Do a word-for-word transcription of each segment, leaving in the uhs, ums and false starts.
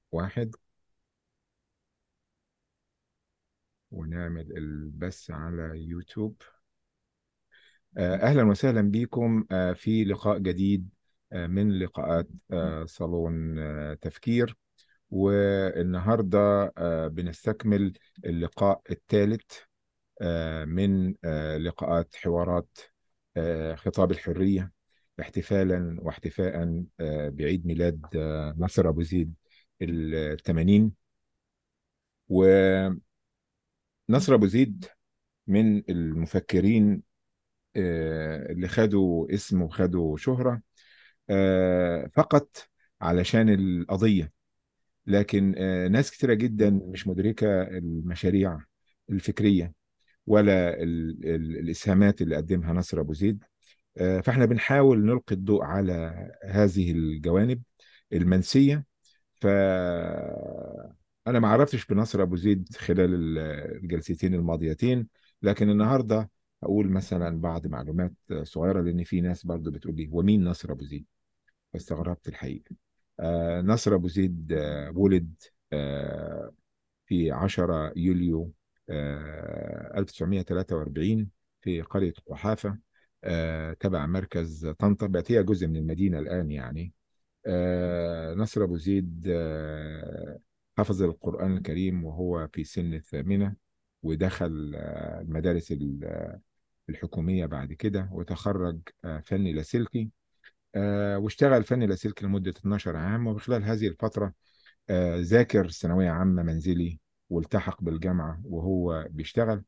واحد، ونعمل البث على يوتيوب. آه، أهلا وسهلا بكم آه، في لقاء جديد آه، من لقاءات آه، صالون آه، تفكير. والنهاردة آه، بنستكمل اللقاء الثالث آه، من آه، لقاءات حوارات آه، خطاب الحرية، احتفالا واحتفاء آه، بعيد ميلاد آه، ناصر أبو زيد الثمانين. وناصر أبو زيد من المفكرين آه، اللي خدوا اسم وخدوا شهرة آه، فقط علشان القضية. لكن آه، ناس كتيرة جدا مش مدركة المشاريع الفكرية ولا ال- ال- الإسهامات اللي قدمها نصر أبو زيد. آه، فاحنا بنحاول نلقي الضوء على هذه الجوانب المنسية. فأنا ما عرفتش بنصر أبو زيد خلال ال- الجلستين الماضيتين، لكن النهاردة هقول مثلا بعض معلومات صغيرة، لأن في ناس برضو بتقول لي هو مين نصر أبو زيد؟ فاستغربت الحقيقة. آه نصر أبو زيد آه ولد آه في عشرة يوليو آه ألف وتسعمائة وثلاثة وأربعين في قرية قحافة، آه تبع مركز طنطا، بقت هي جزء من المدينة الآن يعني. آه نصر أبو زيد آه حفظ القرآن الكريم وهو في سن الثامنة، ودخل آه المدارس ال- الحكومية بعد كده، وتخرج آه فني لاسلكي. آه واشتغل فني لاسلكي لمدة اتناشر عام، وخلال هذه الفترة آه ذاكر ثانوية عامة منزلي، والتحق بالجامعة وهو بيشتغل.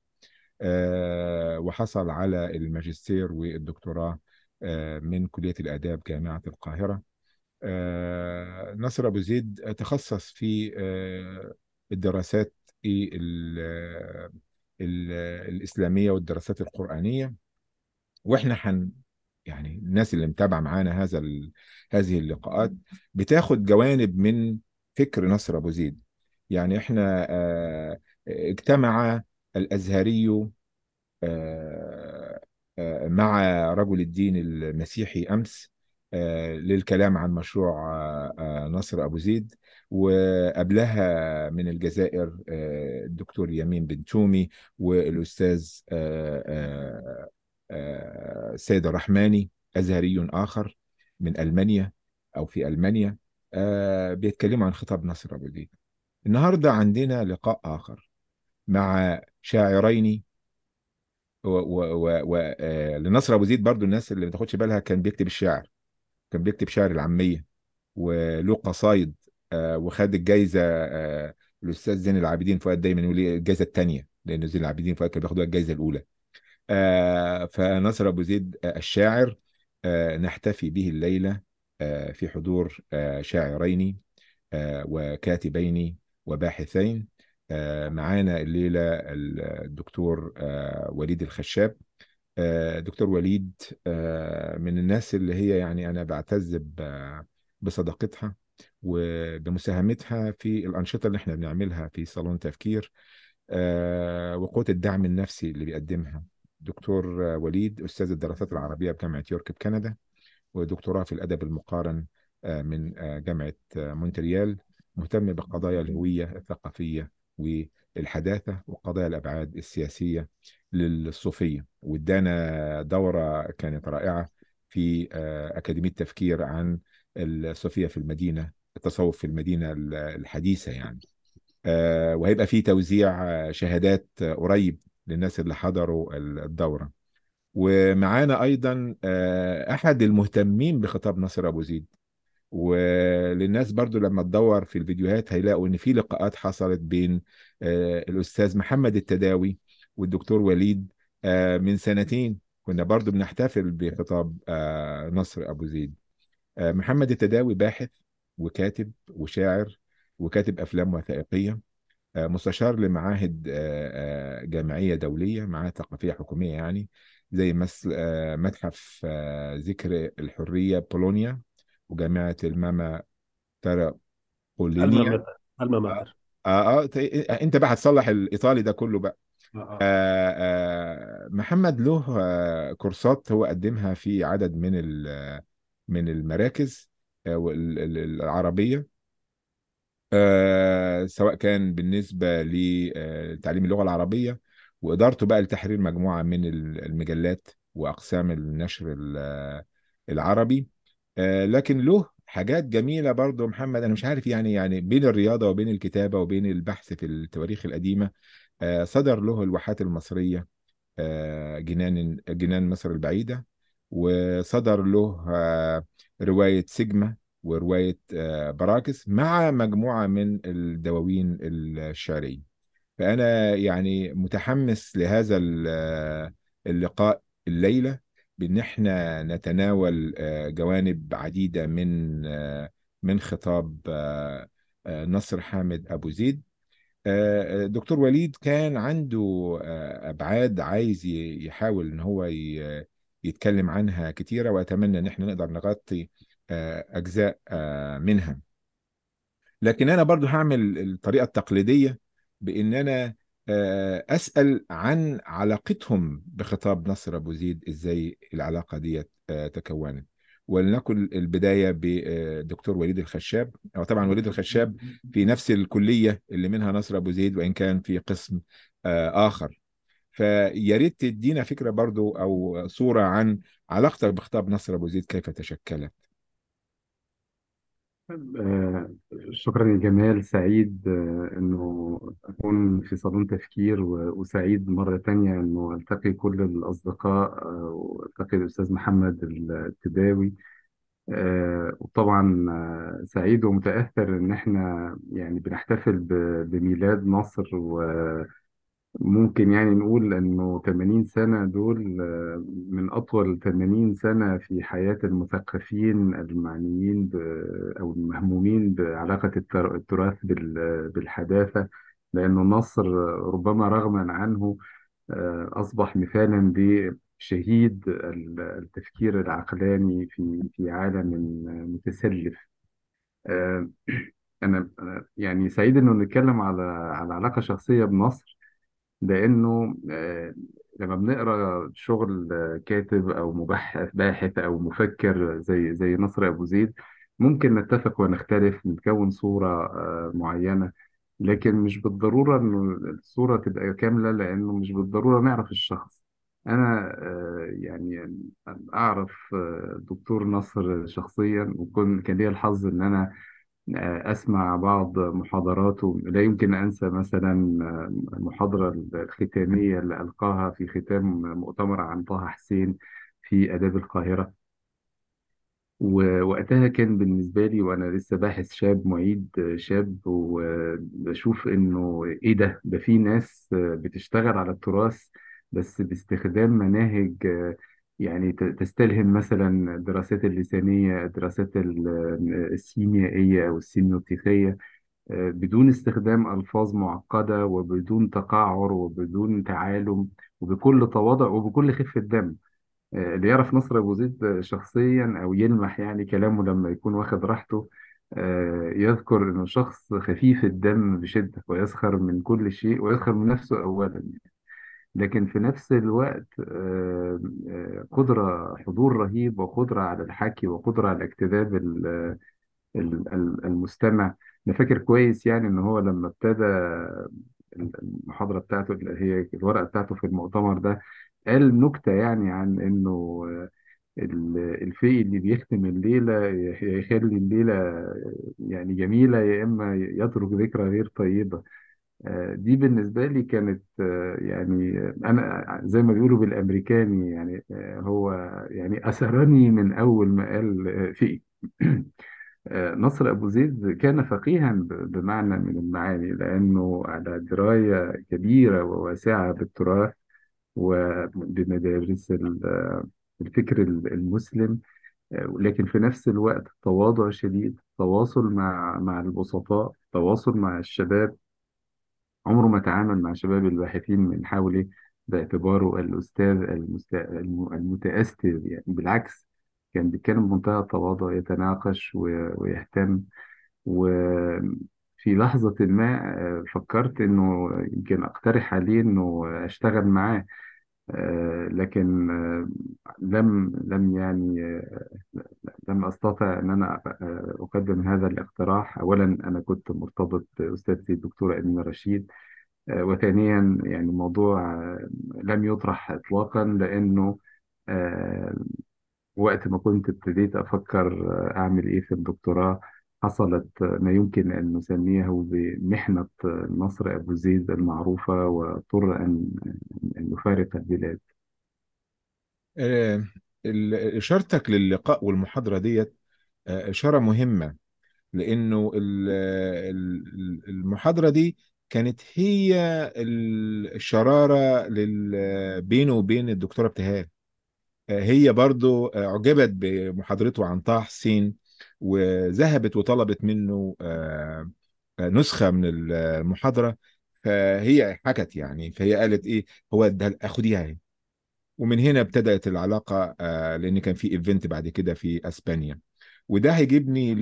آه وحصل على الماجستير والدكتوراه آه من كلية الآداب جامعة القاهرة. آه، نصر أبو زيد تخصص في آه، الدراسات ال- ال- الإسلامية والدراسات القرآنية. وإحنا حن يعني الناس اللي متابعة معانا هذا ال- هذه اللقاءات بتاخد جوانب من فكر نصر أبو زيد. يعني إحنا آه، اجتمع الأزهري آه، آه، مع رجل الدين المسيحي أمس آه، للكلام عن مشروع آه، آه، نصر أبو زيد. وقبلها من الجزائر آه، الدكتور يمين بن تومي، والأستاذ آه، آه، آه، سيد الرحماني، أزهري آخر من ألمانيا أو في ألمانيا، آه، بيتكلموا عن خطاب نصر أبو زيد. النهاردة عندنا لقاء آخر مع شاعرين و و و و آه لنصر ابو زيد. برضو الناس اللي ما تاخدش بالها كان بيكتب الشعر، كان بيكتب شعر العاميه وله قصايد. آه وخد الجايزه آه الاستاذ زين العابدين فؤاد دايما يقول لي الجايزه الثانيه، لان زين العابدين فؤاد كان بياخدوا الجايزه الاولى. آه فنصر ابو زيد آه الشاعر آه نحتفي به الليله آه في حضور آه شاعرين آه وكاتبين وباحثين. آه معانا الليله الدكتور آه وليد الخشاب. آه، دكتور وليد آه، من الناس اللي هي يعني أنا بعتز ب- بصداقتها وبمساهمتها في الأنشطة اللي احنا بنعملها في صالون تفكير، آه، وقوة الدعم النفسي اللي بيقدمها. دكتور آه، وليد أستاذ الدراسات العربية بجامعة يورك بكندا، ودكتوراه في الأدب المقارن آه، من آه، جامعة آه، مونتريال. مهتم بقضايا الهوية الثقافية والحداثة وقضايا الأبعاد السياسية للصوفية. وادانا دورة كانت رائعة في آه، أكاديمية تفكير عن الصوفية في المدينة، التصوف في المدينة الحديثة يعني. آه، وهيبقى في توزيع آه، شهادات آه، قريب للناس اللي حضروا الدورة. ومعانا ايضا آه، احد المهتمين بخطاب ناصر ابو زيد. وللناس برضو لما تدور في الفيديوهات هيلاقوا ان في لقاءات حصلت بين آه، الاستاذ محمد التداوي والدكتور وليد آه، من سنتين. كنا برضو بنحتفل بخطاب آه، نصر ابو زيد. آه، محمد التداوي باحث وكاتب وشاعر وكاتب افلام وثائقية، آه، مستشار لمعاهد آه، آه، جامعية دولية، معاهد ثقافية حكومية يعني، زي مثل آه، متحف آه، ذكر الحرية بولونيا، وجامعة الماما الما ترابولينيا. ماتر الما اه ماتر اه, آه ت- انت بقى هتصلح الايطالي ده كله بقى. اه اه آه آه محمد له آه كورسات هو قدمها في عدد من ال- من المراكز آه وال- ال- العربية. سواء كان بالنسبة لتعليم اللغة العربية، وإدارته بقى لتحرير مجموعة من المجلات وأقسام النشر ال- العربي. آه، لكن له حاجات جميلة برضو محمد، أنا مش عارف يعني يعني بين الرياضة وبين الكتابة وبين البحث في التواريخ القديمة. آه، صدر له الواحات المصرية، آه، جنان جنان مصر البعيدة، وصدر له آه، رواية سيجما، ورواية آه، براكس، مع مجموعة من الدواوين الشعرية. فأنا يعني متحمس لهذا ال- آه، اللقاء الليلة، بأن احنا نتناول آه، جوانب عديدة من آه، من خطاب آه، آه، نصر حامد أبو زيد. آه، دكتور وليد كان عنده آه، أبعاد عايز ي- يحاول إن هو ي- يتكلم عنها كتيرة، وأتمنى إن احنا نقدر نغطي آه، أجزاء آه، منها. لكن أنا برضو هعمل الطريقة التقليدية، بإن أنا آه، أسأل عن علاقتهم بخطاب نصر أبو زيد، إزاي العلاقة دي آه، تكونت. ولنكن البداية بدكتور وليد الخشاب. أو طبعا وليد الخشاب في نفس الكلية اللي منها نصر أبو زيد، وإن كان في قسم آه، آخر. فيا ريت تدينا فكرة برضو أو صورة عن علاقتك بخطاب نصر أبو زيد، كيف تشكلت. آه، شكرا يا جمال. سعيد آه، إنه أكون في صالون تفكير، و- وسعيد مرة تانية إنه ألتقي كل الأصدقاء، آه، وألتقي الأستاذ محمد التداوي. آه، وطبعا آه، سعيد ومتأثر إن إحنا يعني بنحتفل ب- بميلاد نصر. ممكن يعني نقول إنه ثمانين سنة دول آه، من أطول ثمانين سنة في حياة المثقفين المعنيين ب أو المهمومين بعلاقة التر- التراث بال- بالحداثة. لأنه النصر ربما رغما عنه آه، أصبح مثالا بشهيد ال- التفكير العقلاني في في عالم متسلف. آه، أنا أنا يعني سعيد إنه نتكلم على على علاقة شخصية بنصر، لأنه آه، لما بنقرأ شغل آه، كاتب أو مبحث باحث أو مفكر زي زي نصر أبو زيد، ممكن نتفق ونختلف، نكون صورة آه، معينة. لكن مش بالضرورة إنه الصورة تبقى كاملة، لأنه مش بالضرورة نعرف الشخص. أنا آه، يعني أعرف آه، دكتور نصر شخصيا، وكان كان لي الحظ إن أنا أسمع بعض محاضراته. لا يمكن أنسى مثلا المحاضرة الختامية اللي ألقاها في ختام مؤتمر عن طه حسين في آداب القاهرة. ووقتها كان بالنسبة لي وأنا لسه باحث شاب، معيد شاب، وبشوف إنه إيه ده ده في ناس بتشتغل على التراث بس باستخدام مناهج يعني ت- تستلهم مثلا الدراسات اللسانية، الدراسات ال- السيميائية أو السيميوتيقية، بدون استخدام ألفاظ معقدة وبدون تقعر وبدون تعالم، وبكل تواضع وبكل خفة دم. آه، اللي يعرف نصر أبو زيد آه، شخصيا أو يلمح يعني كلامه لما يكون واخد راحته، آه، يذكر إنه شخص خفيف الدم بشدة، ويسخر من كل شيء ويسخر من نفسه أولا. لكن في نفس الوقت آه، آه، قدرة حضور رهيب، وقدرة على الحكي، وقدرة على اجتذاب ال- ال- ال- المستمع. أنا فاكر كويس يعني إن هو لما ابتدى المحاضرة بتاعته اللي هي الورقة بتاعته في المؤتمر ده، قال نكتة يعني عن إنه ال- الفقي اللي بيختم الليلة يخ- يخلي الليلة يعني جميلة، يا إما يترك ذكرى غير طيبة. آه، دي بالنسبة لي كانت آه، يعني أنا زي ما بيقولوا بالأمريكاني يعني آه، هو يعني أسرني من أول ما قال آه، فقي. آه، نصر أبو زيد كان فقيها ب- بمعنى من المعاني، لأنه على دراية كبيرة وواسعة بالتراث وبمدارس ال- الفكر المسلم. آه، لكن في نفس الوقت تواضع شديد، تواصل مع مع البسطاء، تواصل مع الشباب. عمره ما تعامل مع شباب الباحثين من حوله باعتباره الأستاذ المست... الم- المتأثر، يعني بالعكس، كان بيتكلم بمنتهى التواضع، يتناقش و... ويهتم. وفي لحظة ما آه، فكرت إنه يمكن أقترح عليه إنه أشتغل معاه. آه، لكن آه، لم لم يعني آه، لم أستطع أن أنا آه، أقدم هذا الاقتراح. أولا أنا كنت مرتبط بأستاذتي الدكتورة أمينة رشيد، آه، وثانيا يعني الموضوع آه، لم يطرح إطلاقا، لأنه آه، وقت ما كنت ابتديت أفكر آه، أعمل إيه في الدكتوراه، حصلت آه، ما يمكن أن نسميه بمحنة آه، نصر أبو زيد المعروفة، واضطر أن أن يفارق البلاد. آه، ال- إشارتك للقاء والمحاضرة ديت آه، إشارة مهمة، لأنه ال- ال- المحاضرة دي كانت هي ال- الشرارة لل- بينه وبين الدكتورة ابتهال. آه، هي برضو آه، أعجبت بمحاضرته عن طه حسين، وذهبت وطلبت منه آه، آه، نسخة من المحاضرة. فهي حكت يعني، فهي قالت إيه، هو ده أخديها اهي. ومن هنا ابتدأت العلاقة، آه، لأن كان في إيفنت بعد كده في أسبانيا. وده هيجيبني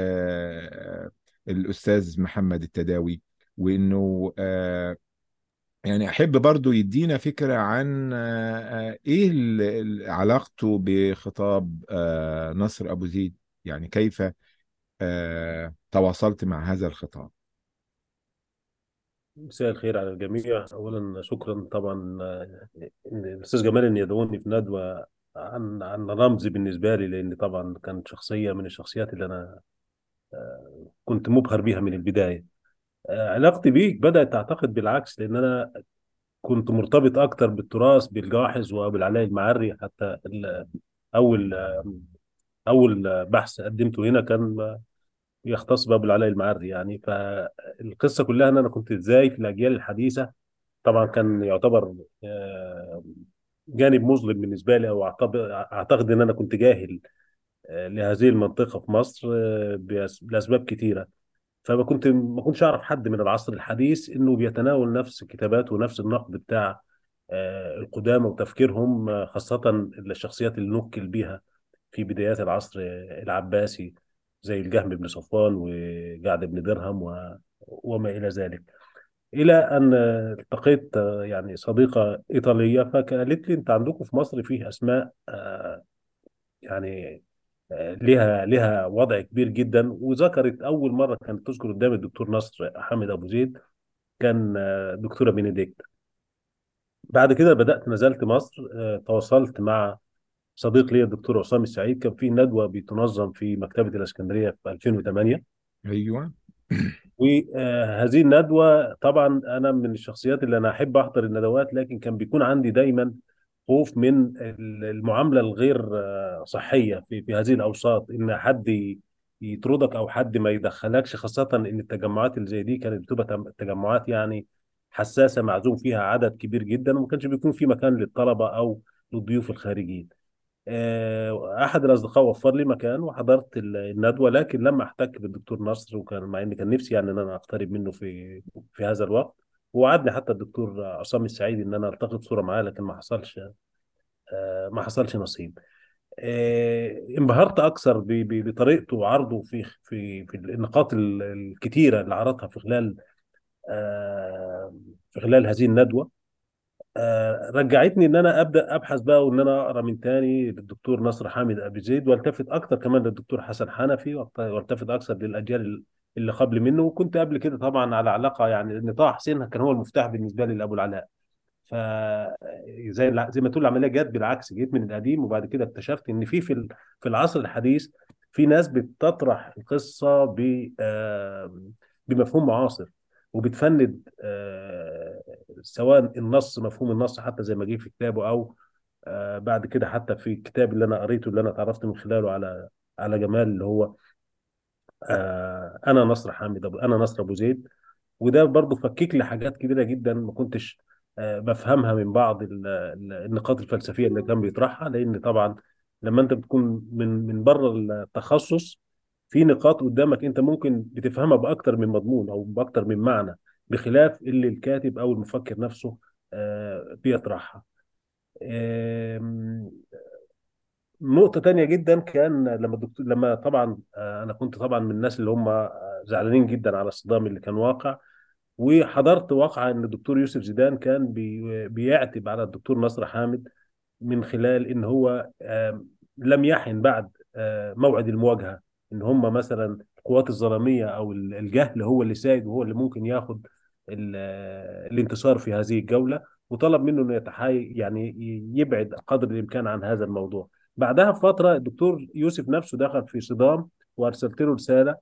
للأستاذ محمد التداوي، وإنه آه، يعني أحب برضو يدينا فكرة عن آه، آه، إيه ال- ال- علاقته بخطاب آه، نصر أبو زيد، يعني كيف آه، تواصلت مع هذا الخطاب. مساء الخير على الجميع. أولا شكرا طبعا آه، إن الأستاذ جمال إن يدعوني في ندوة عن عن رمز بالنسبة لي، لأن طبعا كانت شخصية من الشخصيات اللي أنا كنت مبهر بيها من البداية. آه، علاقتي بيك بدأت تعتقد بالعكس، لأن أنا كنت مرتبط أكتر بالتراث، بالجاحظ وبالعلاء المعري. حتى ال- أول أول بحث قدمته هنا كان يختص بأبو العلاء المعري. يعني فالقصة كلها إن أنا كنت إزاي في الأجيال الحديثة. طبعا كان يعتبر آه، جانب مظلم بالنسبه لي، او أعتبر- اعتقد ان انا كنت جاهل آه، لهذه المنطقه في مصر آه، بأس- لاسباب كثيره. فما كنت ما كنتش اعرف حد من العصر الحديث انه بيتناول نفس الكتابات ونفس النقد بتاع آه، القدامى وتفكيرهم، آه، خاصه الشخصيات اللي نكل بيها في بدايات العصر آه، العباسي، زي الجهم بن صفوان وجعد بن درهم و- وما الى ذلك. الى ان التقيت آه، يعني صديقه ايطاليه، فقالت لي انت عندكم في مصر فيه اسماء آه، يعني آه، لها لها وضع كبير جدا. وذكرت اول مره كانت تذكر قدام الدكتور نصر حامد ابو زيد كان آه، دكتوره بنديكت. بعد كده بدات نزلت مصر، آه، تواصلت مع صديق لي الدكتور عصام السعيد. كان في ندوه بتنظم في مكتبه الاسكندريه في ألفين وثمانية. أيوه. وهذه الندوة طبعا أنا من الشخصيات اللي أنا أحب أحضر الندوات، لكن كان بيكون عندي دايما خوف من المعاملة الغير آه، صحية في في هذه الأوساط، إن حد ي- يطردك أو حد ما يدخلكش، خاصة إن التجمعات اللي زي دي كانت بتبقى تم- تجمعات يعني حساسة، معزوم فيها عدد كبير جدا، وما كانش بيكون في مكان للطلبة أو للضيوف الخارجين. آه، احد الاصدقاء وفر لي مكان وحضرت ال- الندوه. لكن لما احتك بالدكتور نصر، وكان مع اني كان نفسي يعني ان انا اقترب منه في في هذا الوقت، ووعدني حتى الدكتور عصام السعيد ان انا التقط صوره معاه، لكن ما حصلش آه، ما حصلش نصيب. آه، انبهرت اكثر ب- ب- بطريقته وعرضه في في في النقاط ال- الكتيره اللي عرضها في خلال آه، في خلال هذه الندوه. آه، رجعتني ان انا ابدا ابحث بقى، وان انا اقرا من تاني للدكتور نصر حامد ابي زيد، والتفت اكتر كمان للدكتور حسن حنفي، والت- والتفت اكثر للاجيال اللي قبل منه. وكنت قبل كده طبعا على علاقه، يعني ان طه حسين كان هو المفتاح بالنسبه لي لابو العلاء. ف زي الع- زي ما تقول العمليه جت بالعكس، جيت من القديم وبعد كده اكتشفت ان في في ال- في العصر الحديث في ناس بتطرح القصه ب آه، بمفهوم معاصر، وبتفند آه، سواء النص، مفهوم النص حتى زي ما جه في كتابه، او آه، بعد كده حتى في الكتاب اللي انا قريته، اللي انا اتعرفت من خلاله على على جمال، اللي هو آه، انا نصر حامد أبو انا نصر ابو زيد. وده برضو فكك لي حاجات كبيره جدا ما كنتش آه، بفهمها من بعض ال- ال- النقاط الفلسفيه اللي كان بيطرحها. لان طبعا لما انت بتكون من من بره التخصص، في نقاط قدامك انت ممكن بتفهمها باكتر من مضمون او باكتر من معنى، بخلاف اللي الكاتب او المفكر نفسه آه، بيطرحها. آم، نقطة تانية جدا كان لما الدكتور لما طبعا آه، أنا كنت طبعا من الناس اللي هم آه، زعلانين جدا على الصدام اللي كان واقع. وحضرت واقعة ان الدكتور يوسف زيدان كان بي بيعتب على الدكتور نصر حامد من خلال ان هو آم، لم يحن بعد آه، موعد المواجهه، ان هم مثلا القوات الظلاميه او ال- الجهل هو اللي سائد وهو اللي ممكن ياخد ال- آه، الانتصار في هذه الجوله، وطلب منه انه يتحاي يعني ي- يبعد قدر الامكان عن هذا الموضوع. بعدها بفتره الدكتور يوسف نفسه دخل في صدام، وارسلت له رساله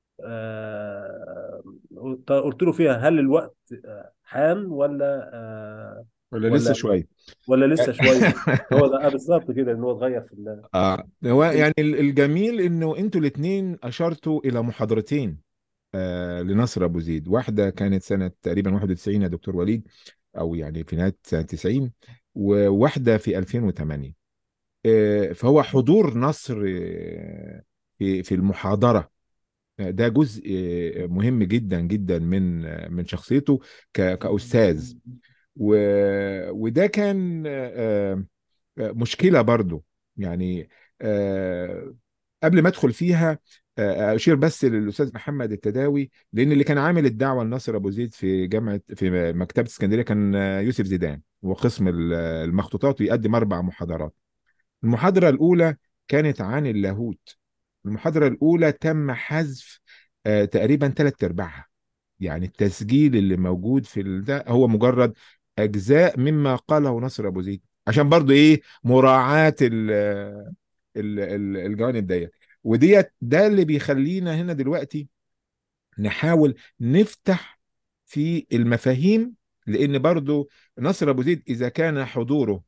آه، قلت له فيها هل الوقت آه، حان ولا آه، ولا لسه ولا شويه؟ ولا لسه شويه. هو ده آه، بالظبط كده، ان هو اتغير في ال... آه هو في- يعني ال- الجميل انه انتوا الاثنين اشرتوا الى محاضرتين آه لنصر ابو زيد. واحده كانت سنه تقريبا واحد وتسعين يا دكتور وليد، او يعني في نهايه سنه تسعين، وواحده في ألفين وثمانية. آه فهو حضور نصر آه في في المحاضره، آه، ده جزء آه، مهم جدا جدا من آه، من شخصيته ك- كأستاذ. و... وده كان آه، آه، مشكلة برضو يعني. آه، قبل ما ادخل فيها، آه، اشير بس للاستاذ محمد التداوي، لان اللي كان عامل الدعوه لناصر ابو زيد في جامعه في مكتبه اسكندريه كان آه، يوسف زيدان، وقسم ال- المخطوطات، ويقدم اربع محاضرات. المحاضره الاولى كانت عن اللاهوت. المحاضره الاولى تم حذف آه، تقريبا ثلاث ارباعها. يعني التسجيل اللي موجود في ال- ده هو مجرد اجزاء مما قاله نصر ابو زيد، عشان برضو ايه مراعاة ال ال ال الجوانب ديت. وديت ده اللي بيخلينا هنا دلوقتي نحاول نفتح في المفاهيم، لان برضو نصر ابو زيد اذا كان حضوره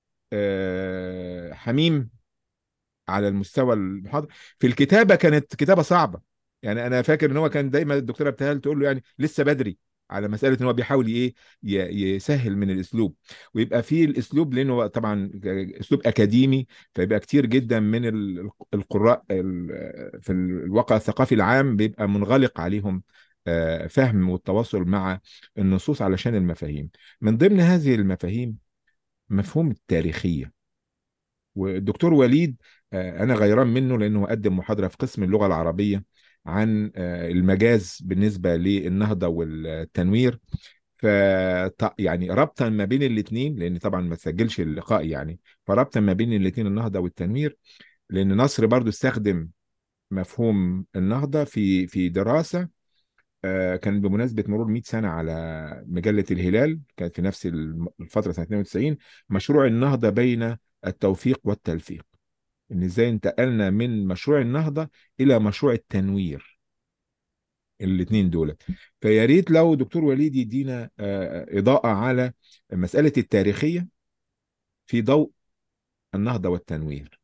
آه، حميم على المستوى المحاضر، في الكتابه كانت كتابه صعبه. يعني انا فاكر ان هو كان دايما الدكتوره ابتهال تقول له يعني لسه بدري، على مساله ان هو بيحاول ايه ي- يسهل من الاسلوب، ويبقى فيه الاسلوب، لانه هو طبعا اسلوب اكاديمي، فيبقى كتير جدا من ال- القراء ال- في الواقع الثقافي العام بيبقى منغلق عليهم آه، فهم والتواصل مع النصوص علشان المفاهيم. من ضمن هذه المفاهيم مفهوم التاريخيه. والدكتور وليد آه، انا غيران منه لانه قدم محاضره في قسم اللغه العربيه عن آه، المجاز بالنسبه للنهضه والتنوير. ف يعني ربطا ما بين الاثنين، لان طبعا ما تسجلش اللقاء يعني، فربطا ما بين الاثنين النهضه والتنوير، لان نصر برضو استخدم مفهوم النهضه في في دراسه آه، كان بمناسبه مرور مئة سنه على مجله الهلال، كانت في نفس الم- الفتره سنه اثنين وتسعين، مشروع النهضه بين التوفيق والتلفيق، ان ازاي انتقلنا من مشروع النهضة الى مشروع التنوير، الاثنين دول. فيا ريت لو دكتور وليد يدينا آه، اضاءة على مسألة التاريخية في ضوء النهضة والتنوير.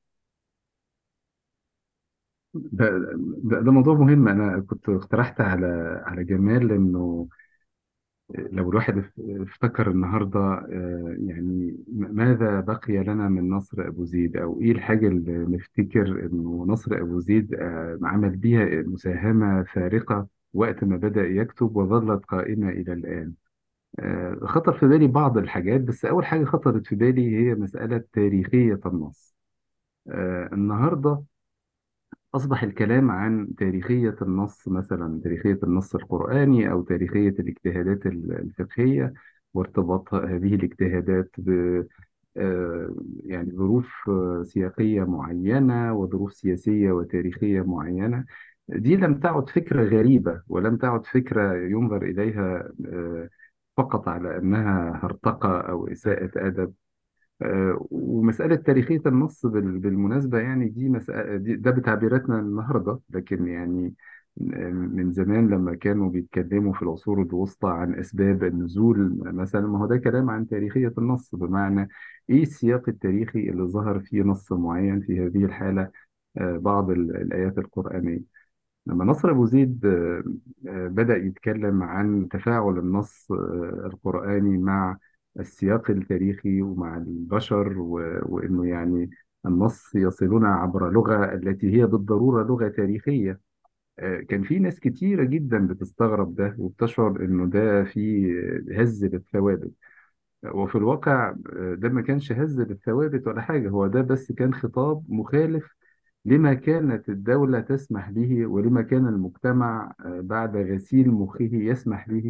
ده ده, ده موضوع مهم. انا كنت اقترحت على على جمال انه لو الواحد اف- افتكر النهارده، آه، يعني م- ماذا بقي لنا من نصر ابو زيد، او ايه الحاجه اللي نفتكر انه نصر ابو زيد آه، عمل بيها مساهمه فارقه وقت ما بدأ يكتب وظلت قائمه الى الان. آه، خطر في بالي بعض الحاجات، بس اول حاجه خطرت في بالي هي مساله تاريخيه النص. آه، النهارده أصبح الكلام عن تاريخية النص، مثلا تاريخية النص القرآني أو تاريخية الاجتهادات ال- الفقهية، وارتباط هذه الاجتهادات ب آه، يعني ظروف آه، سياقية معينة وظروف سياسية وتاريخية معينة. دي لم تعد فكرة غريبة، ولم تعد فكرة ينظر إليها آه، فقط على أنها هرطقة أو إساءة أدب. آه، ومسألة تاريخية النص بال- بالمناسبة، يعني دي مسألة دي ده بتعبيراتنا النهاردة، لكن يعني آه، من زمان لما كانوا بيتكلموا في العصور الوسطى عن أسباب النزول مثلا، ما هو ده كلام عن تاريخية النص، بمعنى إيه السياق التاريخي اللي ظهر فيه نص معين، في هذه الحالة آه، بعض ال- الآيات القرآنية. لما نصر أبو زيد آه، آه، بدأ يتكلم عن تفاعل النص آه، القرآني مع السياق التاريخي ومع البشر، و- وإنه يعني النص يصلنا عبر لغة التي هي بالضرورة لغة تاريخية. آه، كان في ناس كتيرة جدا بتستغرب ده وبتشعر إنه ده في هز للثوابت. وفي الواقع آه، ده ما كانش هز للثوابت ولا حاجة، هو ده بس كان خطاب مخالف لما كانت الدولة تسمح به، ولما كان المجتمع آه، بعد غسيل مخه يسمح به.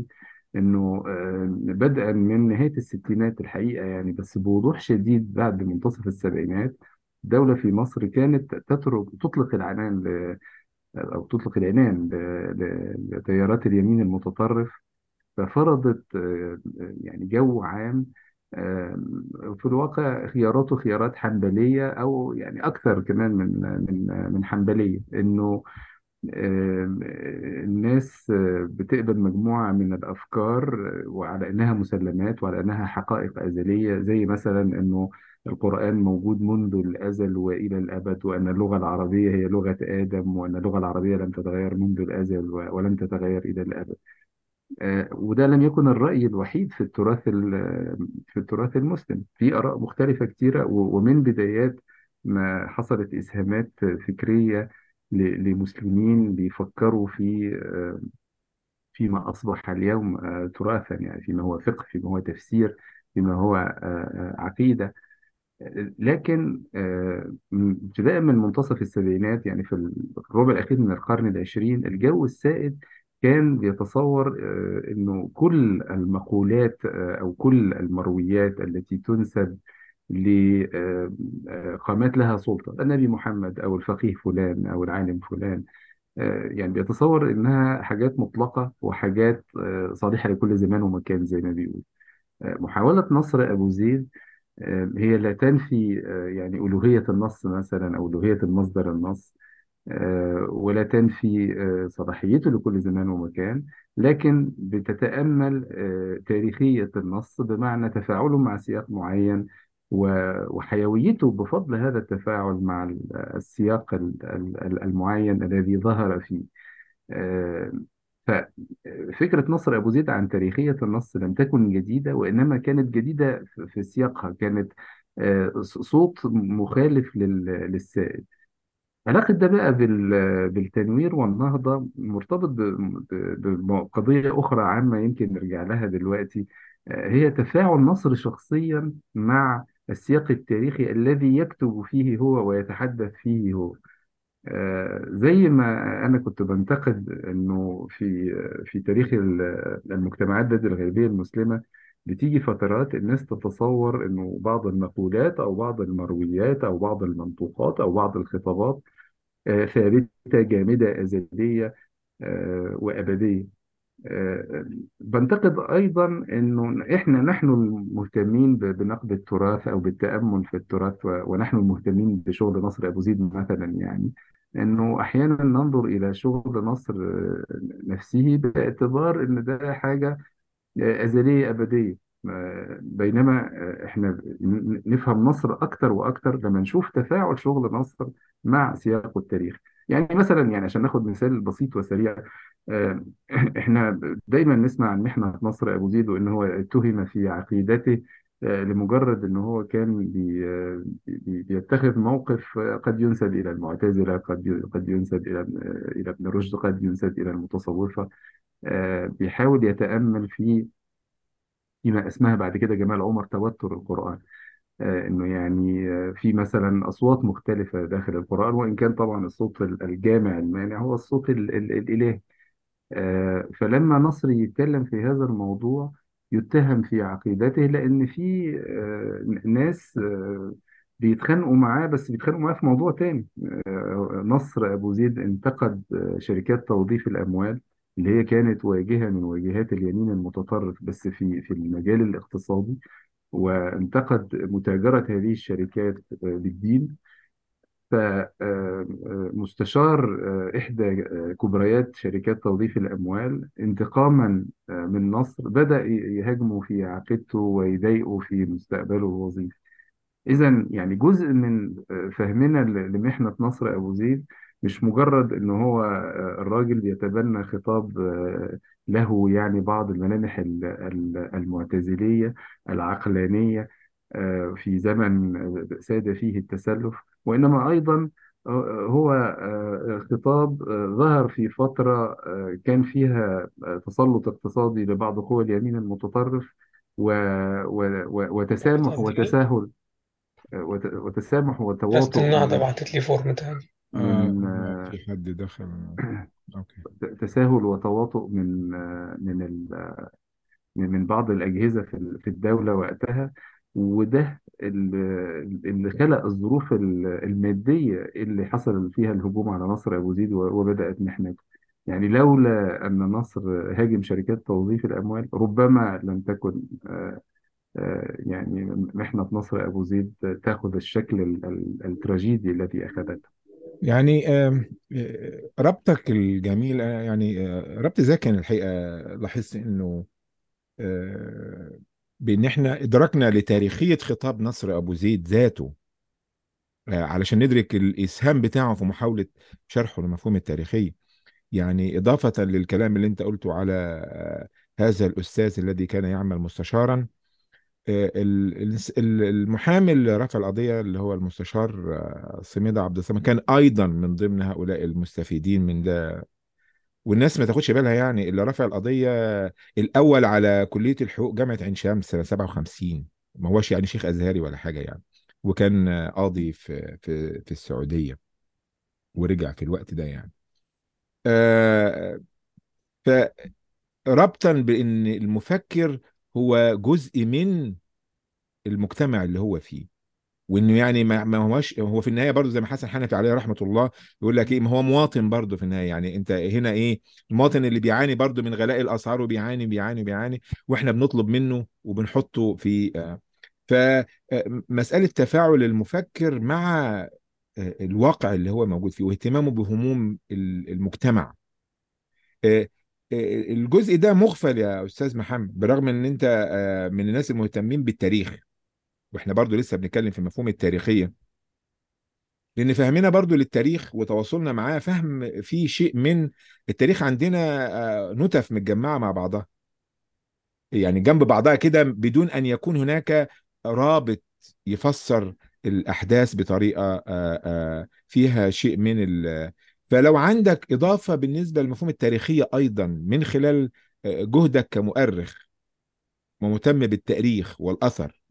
انه آه، بدءا من نهايه الستينات الحقيقه يعني، بس بوضوح شديد بعد منتصف السبعينات، الدوله في مصر كانت تترك تطلق العنان ل- او تطلق العنان ل- ل- لتيارات اليمين المتطرف. ففرضت آه، يعني جو عام، آه، في الواقع خياراته خيارات حنبليه، او يعني اكثر كمان من من من حنبليه. انه آه، الناس آه، بتقبل مجموعة من الأفكار، آه، وعلى إنها مسلمات وعلى إنها حقائق أزلية، زي مثلا إنه القرآن موجود منذ الأزل وإلى الأبد، وأن اللغة العربية هي لغة آدم، وأن اللغة العربية لم تتغير منذ الأزل و- ولن تتغير إلى الأبد. آه، وده لم يكن الرأي الوحيد في التراث ال- في التراث المسلم. في آراء مختلفة كتيرة، و- ومن بدايات ما حصلت إسهامات فكرية ل- لمسلمين بيفكروا في آه، فيما أصبح اليوم آه، تراثا، يعني فيما هو فقه، فيما هو تفسير، فيما هو آه، آه، عقيدة. لكن آه، م- ابتداء من منتصف السبعينات، يعني في الربع الأخير من القرن العشرين، الجو السائد كان بيتصور آه، إنه كل المقولات آه، أو كل المرويات التي تنسب لقامات لها سلطة، النبي محمد أو الفقيه فلان أو العالم فلان، آه، يعني بيتصور إنها حاجات مطلقة وحاجات آه، صالحة لكل زمان ومكان زي ما بيقول. آه، محاولة نصر أبو زيد آه، هي لا تنفي آه، يعني ألوهية النص مثلا أو ألوهية المصدر النص، آه، ولا تنفي آه، صلاحيته لكل زمان ومكان، لكن بتتأمل آه، تاريخية النص بمعنى تفاعله مع سياق معين، و- وحيويته بفضل هذا التفاعل مع ال- السياق ال- ال- المعين الذي ظهر فيه. آه، ففكرة نصر أبو زيد عن تاريخية النص لم تكن جديدة، وإنما كانت جديدة في في سياقها. كانت آه، صوت مخالف لل- للسائد. علاقة ده بقى بال- بالتنوير والنهضة مرتبط ب- ب- بقضية أخرى عامة يمكن نرجع لها دلوقتي، آه، هي تفاعل نصر شخصيا مع السياق التاريخي الذي يكتب فيه هو ويتحدث فيه هو. آه، زي ما أنا كنت بنتقد إنه في في تاريخ ال- المجتمعات ذات الغيبية المسلمة بتيجي فترات الناس تتصور إنه بعض المقولات أو بعض المرويات أو بعض المنطوقات أو بعض الخطابات آه، ثابتة جامدة أزلية آه، وأبدية. آه، بنتقد أيضا أنه إحنا نحن المهتمين ب- بنقد التراث أو بالتأمل في التراث، و- ونحن المهتمين بشغل نصر أبو زيد مثلا، يعني أنه أحيانا ننظر إلى شغل نصر آه، نفسه باعتبار أن ده حاجة أزلية أبدية. آه، بينما آه، إحنا ن- نفهم نصر أكتر وأكتر لما نشوف تفاعل شغل نصر مع سياقه التاريخي. يعني مثلا، يعني عشان ناخد مثال بسيط وسريع، آه، إحنا دايما نسمع عن محنة نصر أبو زيد وإن هو اتهم في عقيدته آه، لمجرد إن هو كان بي آه، بي- بيتخذ موقف آه، قد ينسب إلى المعتزلة، قد قد ينسب إلى آه، إلى ابن رشد، قد ينسب إلى المتصوفة. آه، بيحاول يتأمل في فيما اسمها بعد كده جمال عمر توتر القرآن. آه، انه يعني آه، في مثلا اصوات مختلفة داخل القرآن، وان كان طبعا الصوت ال- الجامع المانع هو الصوت ال ال الالهي. آه، فلما نصري يتكلم في هذا الموضوع يتهم في عقيدته، لأن في آه، ناس آه، بيتخانقوا معاه، بس بيتخانقوا معاه في موضوع تاني. آه، نصر أبو زيد انتقد آه، شركات توظيف الأموال اللي هي كانت واجهة من واجهات اليمين المتطرف بس في في المجال الاقتصادي، وانتقد متاجرة هذه الشركات آه، بالدين. فمستشار إحدى آه، كبريات شركات توظيف الأموال انتقاما آه، من نصر بدأ يهاجمه في عقيدته ويضايقه في مستقبله الوظيفي. إذا يعني جزء من آه، فهمنا ل- لمحنة نصر أبو زيد مش مجرد إن هو آه، الراجل بيتبنى خطاب آه، له يعني بعض الملامح ال- ال- المعتزلية العقلانية آه، في زمن آه، ساد فيه التسلف، وإنما أيضا آه، هو آه، خطاب آه، ظهر في فترة آه، كان فيها آه، تسلط اقتصادي لبعض قوى اليمين المتطرف، و- و- و- بعت وتسامح عبد الليل. وتساهل وت- وتسامح أجازة وتواطؤ النهضة من بعتت لي فورم تاني. آه من لا، آه، في حد دخل. اوكي. تساهل وتواطؤ من آه، من من بعض الأجهزة في ال- في الدولة وقتها. وده ال- اللي خلق الظروف ال- المادية اللي حصل فيها الهجوم على نصر أبو زيد و- وبدأت محنته. يعني لولا أن نصر هاجم شركات توظيف الأموال ربما لم تكن آه، آه، يعني محنة نصر أبو زيد تأخذ الشكل ال- ال- التراجيدي الذي أخذته. يعني آم، آه، ربطك الجميل، آه، يعني آه، ربط ذكي الحقيقة. لاحظت انه آه، بان احنا ادركنا لتاريخية خطاب نصر ابو زيد ذاته، آه، علشان ندرك الاسهام بتاعه في محاولة شرحه لمفهوم التاريخية. يعني اضافة للكلام اللي انت قلته على آه، هذا الاستاذ الذي كان يعمل مستشارا، آه، ال- ال- ال- المحامي اللي رفع القضية اللي هو المستشار آه، سميدة عبد الصمد كان أيضا من ضمن هؤلاء المستفيدين من ده. والناس ما تاخدش بالها، يعني اللي رفع القضية الأول على كلية الحقوق جامعة عين شمس سنة سبعة وخمسين، ما هوش يعني شيخ أزهري ولا حاجة يعني. وكان آه، قاضي في في في السعودية، ورجع في الوقت ده يعني. آه، فربطا بأن المفكر هو جزء من المجتمع اللي هو فيه، وانه يعني ما ما هوش هو في النهايه برضه زي ما حسن حنفي عليه رحمه الله يقول لك ايه، ما هو مواطن برضه في النهايه. يعني انت هنا ايه، المواطن اللي بيعاني برضه من غلاء الاسعار، وبيعاني بيعاني بيعاني، واحنا بنطلب منه وبنحطه في آه، فمساله تفاعل المفكر مع آه، الواقع اللي هو موجود فيه، واهتمامه بهموم ال- المجتمع. آه، آه، الجزء ده مغفل يا استاذ محمد، برغم ان انت آه، من الناس المهتمين بالتاريخ، واحنا برضو لسه بنتكلم في مفهوم التاريخيه. لان فهمنا برضو للتاريخ وتواصلنا معاه فهم في شيء من التاريخ عندنا، آه، نتف متجمعه مع بعضها، يعني جنب بعضها كده، بدون ان يكون هناك رابط يفسر الاحداث بطريقه آه، آه، فيها شيء من ال فلو عندك اضافه بالنسبه للمفهوم التاريخيه ايضا من خلال آه، جهدك كمؤرخ ومهتم بالتاريخ والاثر.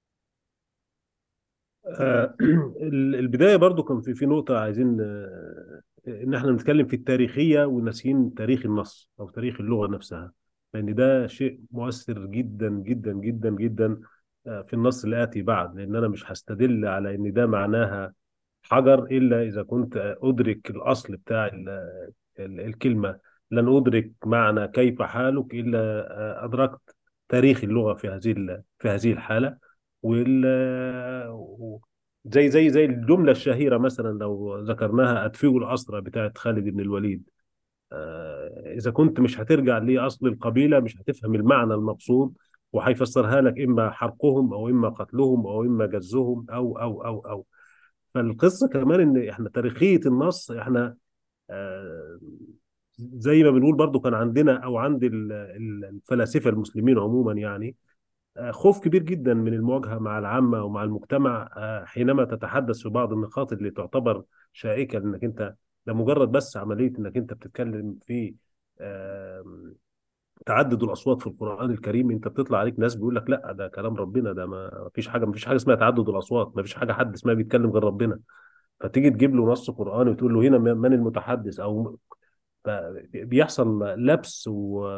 آه، ال- البداية برضو كان في في نقطة عايزين آه، إن إحنا نتكلم في التاريخية وناسيين تاريخ النص أو تاريخ اللغة نفسها، لأن ده شيء مؤثر جدا جدا جدا جدا آه، في النص الآتي بعد. لأن أنا مش هستدل على إن ده معناها حجر إلا إذا كنت أدرك الأصل بتاع ال- ال- الكلمة. لن أدرك معنى كيف حالك إلا آه، أدركت تاريخ اللغة في هذه ال- في هذه الحالة. وال و- زي زي زي الجملة الشهيرة مثلا لو ذكرناها، أدفئوا الأسرى بتاعت خالد بن الوليد. آه، إذا كنت مش هترجع لأصل القبيلة مش هتفهم المعنى المقصود، وهيفسرها لك إما حرقهم أو إما قتلهم أو إما جزهم أو أو أو أو فالقصة كمان إن إحنا تاريخية النص إحنا آه، زي ما بنقول برضو كان عندنا أو عند ال- ال- الفلاسفة المسلمين عموما يعني آه، خوف كبير جدا من المواجهة مع العامة ومع المجتمع آه، حينما تتحدث في بعض النقاط اللي تعتبر شائكة، لأنك أنت ده مجرد بس عملية أنك أنت بتتكلم في آم، تعدد الأصوات في القرآن الكريم. أنت بتطلع عليك ناس بيقول لك لا ده كلام ربنا، ده ما فيش حاجة، ما فيش حاجة اسمها تعدد الأصوات، ما فيش حاجة حد اسمها بيتكلم غير ربنا. فتيجي تجيب له نص قرآني وتقول له هنا من المتحدث أو ف- بيحصل لبس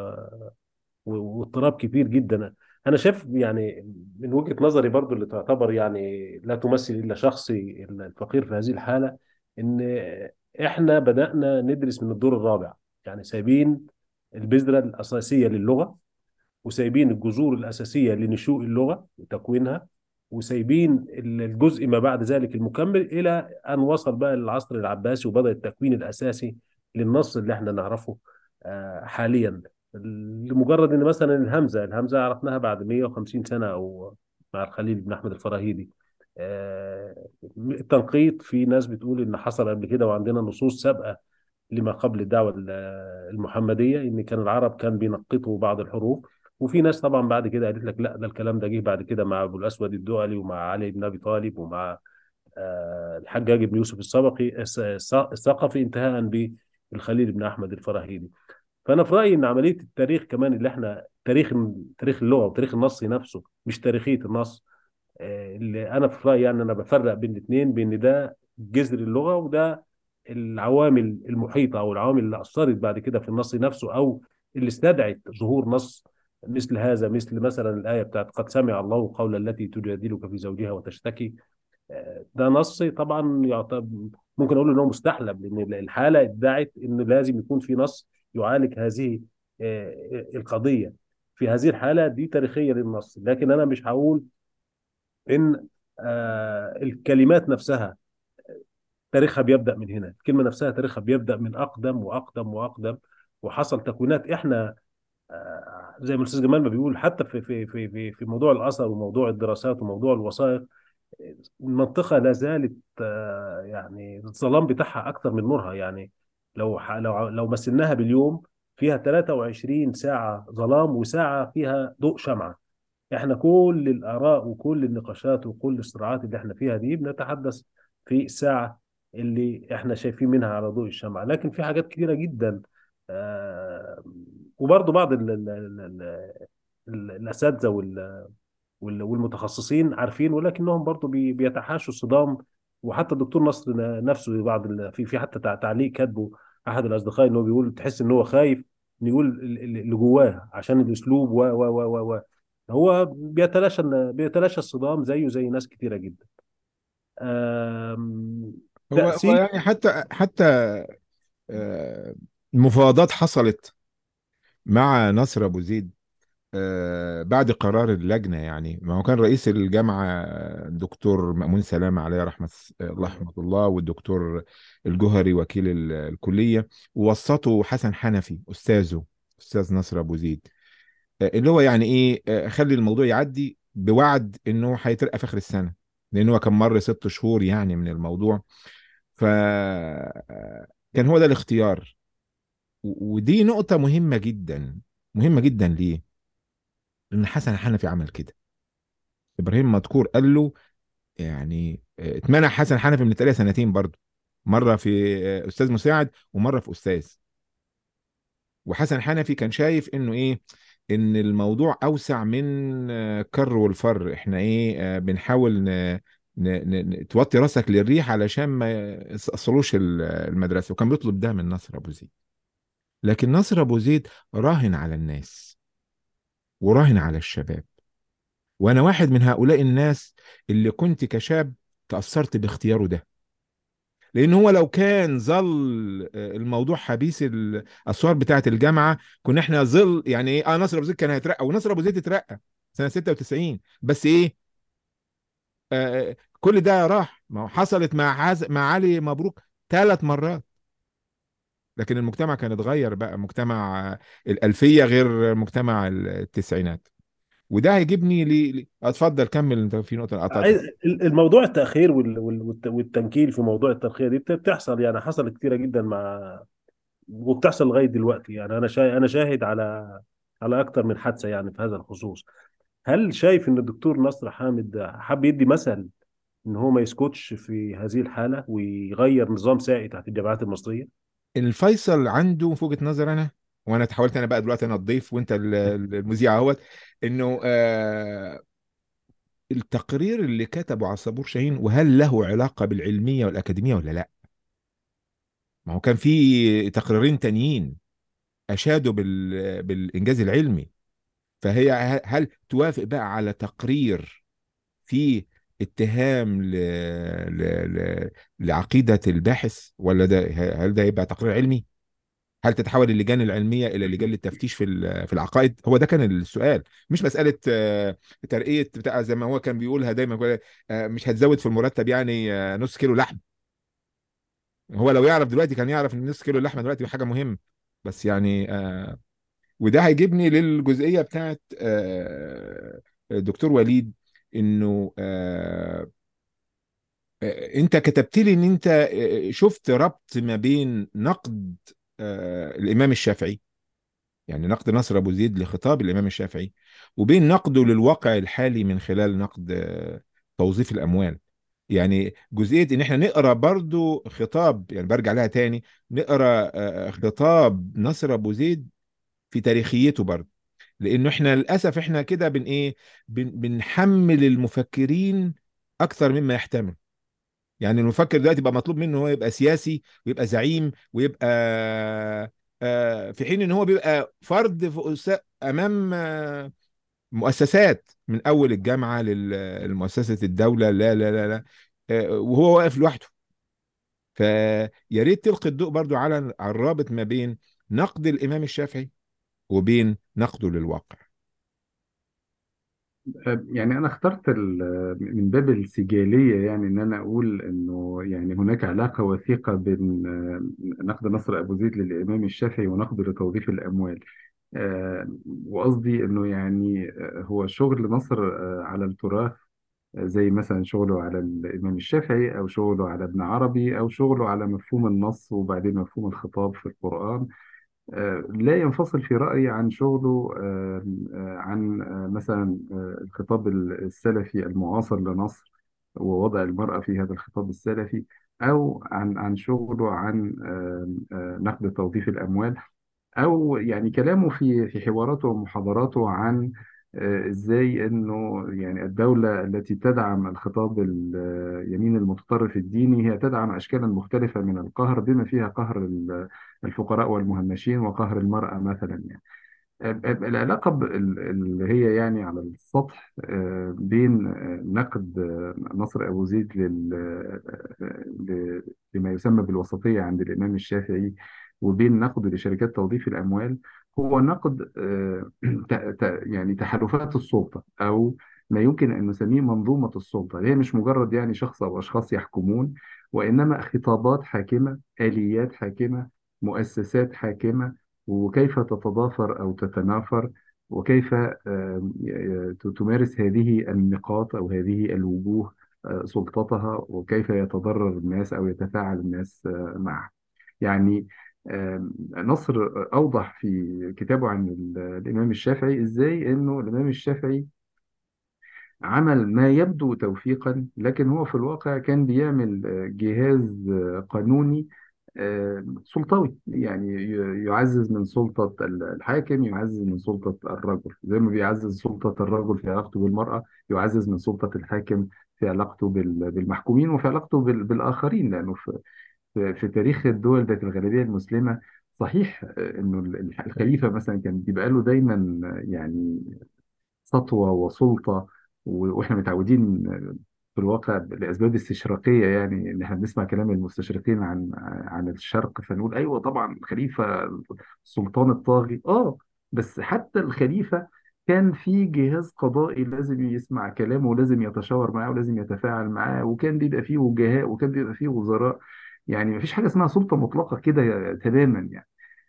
و- واضطراب كبير جدا. انا شايف يعني من وجهة نظري برضو اللي تعتبر يعني لا تمثل الا شخصي الفقير في هذه الحالة، ان احنا بدأنا ندرس من الدور الرابع. يعني سايبين البذرة الأساسية للغة، وسايبين الجذور الأساسية لنشوء اللغة وتكوينها، وسايبين الجزء ما بعد ذلك المكمل إلى أن وصل بقى للعصر العباسي وبدأ التكوين الأساسي للنص اللي احنا نعرفه آه، حاليا. لمجرد ان مثلا الهمزه الهمزه عرفناها بعد مية وخمسين سنه او مع الخليل بن احمد الفراهيدي. آه، التنقيط في ناس بتقول ان حصل قبل كده وعندنا نصوص سابقه لما قبل الدعوة ال- المحمدية إن كان العرب كان بينقطوا بعض الحروف. وفي ناس طبعا بعد كده قالت لك لا ده الكلام ده جه بعد كده مع أبو الأسود الدؤلي ومع علي بن أبي طالب ومع آه، الحجاج بن يوسف السبقي الس- الس- الثقفي انتهاء بالخليل بن أحمد الفراهيدي. فأنا في رأيي إن عملية التاريخ كمان اللي إحنا تاريخ تاريخ اللغة وتاريخ النص نفسه مش تاريخية النص. آه، اللي انا في رايي يعني انا بفرق بين الاثنين، بين ده جذر اللغه وده العوامل المحيطه او العوامل اللي اثرت بعد كده في النص نفسه او اللي استدعت ظهور نص مثل هذا، مثل مثلا الآية بتاعت قد سمع الله قول التي تجادلك في زوجها وتشتكي. آه، ده نص طبعا يعتبر، ممكن اقول ان هو مستحلب، لان الحاله ادعت ان لازم يكون في نص يعالج هذه آه، القضيه. في هذه الحاله دي تاريخيه للنص، لكن انا مش هقول ان آه، الكلمات نفسها تاريخها بيبدا من هنا. الكلمه نفسها تاريخها بيبدا من اقدم واقدم واقدم، وحصل تكوينات. احنا آه، زي ما الاستاذ جمال ما بيقول، حتى في في في في في موضوع الاثر وموضوع الدراسات وموضوع الوثائق، المنطقة لا زالت آه، يعني الظلام بتاعها أكتر من نورها. يعني لو ح- لو لو مثلناها باليوم، فيها ثلاثة وعشرين ساعة ظلام وساعة فيها ضوء شمعة. احنا كل الآراء وكل النقاشات وكل الصراعات اللي احنا فيها دي بنتحدث في الساعة اللي احنا شايفين منها على ضوء الشمعة. لكن في حاجات كتيرة جدا آه، وبرضه بعض ال- ال- ال- ال- ال- الأساتذة وال- والمتخصصين عارفين، ولكنهم برضو بي- بيتحاشوا الصدام. وحتى الدكتور نصر ن- نفسه بعض ال- في في حتى تع- تعليق كاتبه احد الاصدقاء، ان هو بيقول تحس ان هو خايف انه يقول ال- ال- اللي جواه عشان الاسلوب و و و و و هو بيتلاشى ال- بيتلاشى الصدام زيه زي ناس كتيره جدا. آم، هو هو تأثير. يعني حتى حتى آه، المفاوضات حصلت مع نصر ابو زيد آه، بعد قرار اللجنه. يعني ما هو كان رئيس الجامعه الدكتور مأمون سلامه عليه رحمه الله رحمه الله، والدكتور الجوهري وكيل ال- الكليه، ووسطوا حسن حنفي استاذه، استاذ نصر ابو زيد، آه، اللي هو يعني ايه، آه، خلي الموضوع يعدي بوعد انه هيترقى في اخر السنه، لان هو كان مر ست شهور يعني من الموضوع. ف آه، كان هو ده الاختيار. و- ودي نقطة مهمة جدا، مهمة جدا ليه؟ لأن حسن حنفي عمل كده. إبراهيم مدكور قال له يعني آه، اتمنع حسن حنفي من الترقية سنتين برضه، مرة في آه، أستاذ مساعد ومرة في أستاذ. وحسن حنفي كان شايف إنه إيه، إن الموضوع أوسع من آه، كر والفر. إحنا إيه، آه، بنحاول ن... ن... ن... ن- توطي راسك للريح علشان ما يصلوش المدرسة. وكان بيطلب ده من نصر أبو زيد. لكن نصر أبو زيد راهن على الناس وراهن على الشباب. وانا واحد من هؤلاء الناس اللي كنت كشاب تأثرت باختياره ده. لان هو لو كان ظل آه، الموضوع حبيس الاسوار بتاعه الجامعه، كنا احنا ظل يعني ايه، اه نصر ابو زيد كان هيترقى، ونصر ابو زيد اترقى سنه ستة وتسعين. بس ايه، آه كل ده راح. ما هو حصلت مع عز... مع علي مبروك ثلاث مرات. لكن المجتمع كان اتغير بقى، مجتمع آه، الألفية غير مجتمع التسعينات. وده هيجيبني ل... ل- اتفضل كمل انت في نقطة قطعتك. عايز الموضوع التأخير وال- وال- والت- والتنكيل في موضوع الترقية دي بت- بتحصل، يعني حصلت كتيرة جدا مع، وبتحصل لغايه دلوقتي. يعني انا شا... انا شاهد على على اكتر من حادثه يعني في هذا الخصوص. هل شايف ان الدكتور نصر حامد حب يدي مثل ان هو ما يسكتش في هذه الحاله ويغير نظام سائي تحت الجامعات المصريه؟ الفيصل عنده في وجهة نظر انا، وانا تحاولت انا بقى دلوقتي انا الضيف وانت ال- ال- المذيع اهوت، انه آه التقرير اللي كتبه على الصبور شاهين، وهل له علاقة بالعلمية والأكاديمية ولا لا؟ ما هو كان في تقريرين تانيين أشادوا بال بالإنجاز العلمي. فهي ه- هل توافق بقى على تقرير فيه اتهام ل... ل... ل... لعقيدة الباحث، ولا ده هل ده يبقى تقرير علمي؟ هل تتحول اللجان العلميه الى لجان للتفتيش في ال- في العقائد؟ هو ده كان السؤال، مش مساله آه، ترقيه بتاع زي ما هو كان بيقولها دايما كده، آه، مش هتزود في المرتب يعني آه، نص كيلو لحم. هو لو يعرف دلوقتي كان يعرف ان نص كيلو اللحمه دلوقتي حاجه مهمه. بس يعني آه، وده هيجيبني للجزئيه بتاعت آه، الدكتور وليد، انه آه، آه، انت كتبت لي ان انت آه، شفت ربط ما بين نقد آه، الامام الشافعي، يعني نقد نصر أبو زيد لخطاب الإمام الشافعي، وبين نقده للواقع الحالي من خلال نقد آه، توظيف الأموال. يعني جزئية إن إحنا نقرأ برضو خطاب، يعني برجع لها تاني، نقرأ آه، خطاب نصر أبو زيد في تاريخيته برضو. لأنه إحنا للأسف إحنا كده بن إيه، بن بنحمل المفكرين أكثر مما يحتمل. يعني المفكر دلوقتي بقى مطلوب منه هو يبقى سياسي ويبقى زعيم ويبقى آه، في حين ان هو بيبقى فرد في أس- امام آه، مؤسسات من اول الجامعه للمؤسسه الدوله، لا لا لا لا، آه، وهو واقف لوحده. فيا ريت تلقي الضوء برضو على على الرابط ما بين نقد الامام الشافعي وبين نقده للواقع. يعني أنا اخترت ال- من باب السجالية، يعني إن أنا أقول إنه يعني هناك علاقة وثيقة بين آه، نقد نصر أبو زيد للإمام الشافعي ونقده لتوظيف الأموال. آه، وقصدي إنه يعني آه، هو شغل نصر آه، على التراث، آه، زي مثلا شغله على الإمام الشافعي، أو شغله على ابن عربي، أو شغله على مفهوم النص وبعدين مفهوم الخطاب في القرآن. آه، لا ينفصل في رأيي عن شغله آه، آه، عن آه، مثلا آه، الخطاب السلفي المعاصر لنصر، ووضع المرأة في هذا الخطاب السلفي، أو عن عن شغله عن آه، آه، نقد توظيف الأموال، أو يعني كلامه في في حواراته ومحاضراته عن آه، إزاي إنه يعني الدولة التي تدعم الخطاب اليمين المتطرف الديني هي تدعم أشكالا مختلفة من القهر، بما فيها قهر ال- الفقراء والمهمشين وقهر المرأة مثلا يعني. العلاقة ب- ال- اللي هي يعني على السطح آه، بين آه، نقد آه، نصر أبو زيد لل- آه، ل- لما يسمى بالوسطية عند الإمام الشافعي، وبين نقده لشركات توظيف الأموال، هو نقد آه، ت- ت- يعني تحالفات السلطة، أو ما يمكن أن نسميه منظومة السلطة. هي مش مجرد يعني شخص أو أشخاص يحكمون، وإنما خطابات حاكمة، آليات حاكمة، مؤسسات حاكمة، وكيف تتضافر أو تتنافر، وكيف آم، ي- ت- تمارس هذه النقاط أو هذه الوجوه آه، سلطتها، وكيف يتضرر الناس أو يتفاعل الناس آه، معها. يعني آم، نصر أوضح في كتابه عن ال- الإمام الشافعي إزاي إنه الإمام الشافعي عمل ما يبدو توفيقا، لكن هو في الواقع كان بيعمل آه، جهاز آه، قانوني آه، سلطوي، يعني ي- يعزز من سلطة ال- الحاكم، يعزز من سلطة الرجل، زي ما بيعزز سلطة الرجل في علاقته بالمرأة، يعزز من سلطة الحاكم في علاقته بال- بالمحكومين وفي علاقته بال- بالآخرين. لأنه في, في في تاريخ الدول ذات الغالبية المسلمة، صحيح آه، إنه ال- الخليفة مثلا كان بيبقى له دايما آه، يعني سطوة وسلطة، و- واحنا متعودين في الواقع لأسباب استشراقية، يعني إن احنا بنسمع كلام المستشرقين عن عن الشرق، فنقول أيوه طبعا الخليفة السلطان الطاغي. آه بس حتى الخليفة كان في جهاز قضائي لازم يسمع كلامه، ولازم يتشاور معاه، ولازم يتفاعل معاه، وكان بيبقى فيه وجهاء، وكان بيبقى فيه وزراء. يعني مفيش حاجة اسمها سلطة مطلقة كده تماما يعني.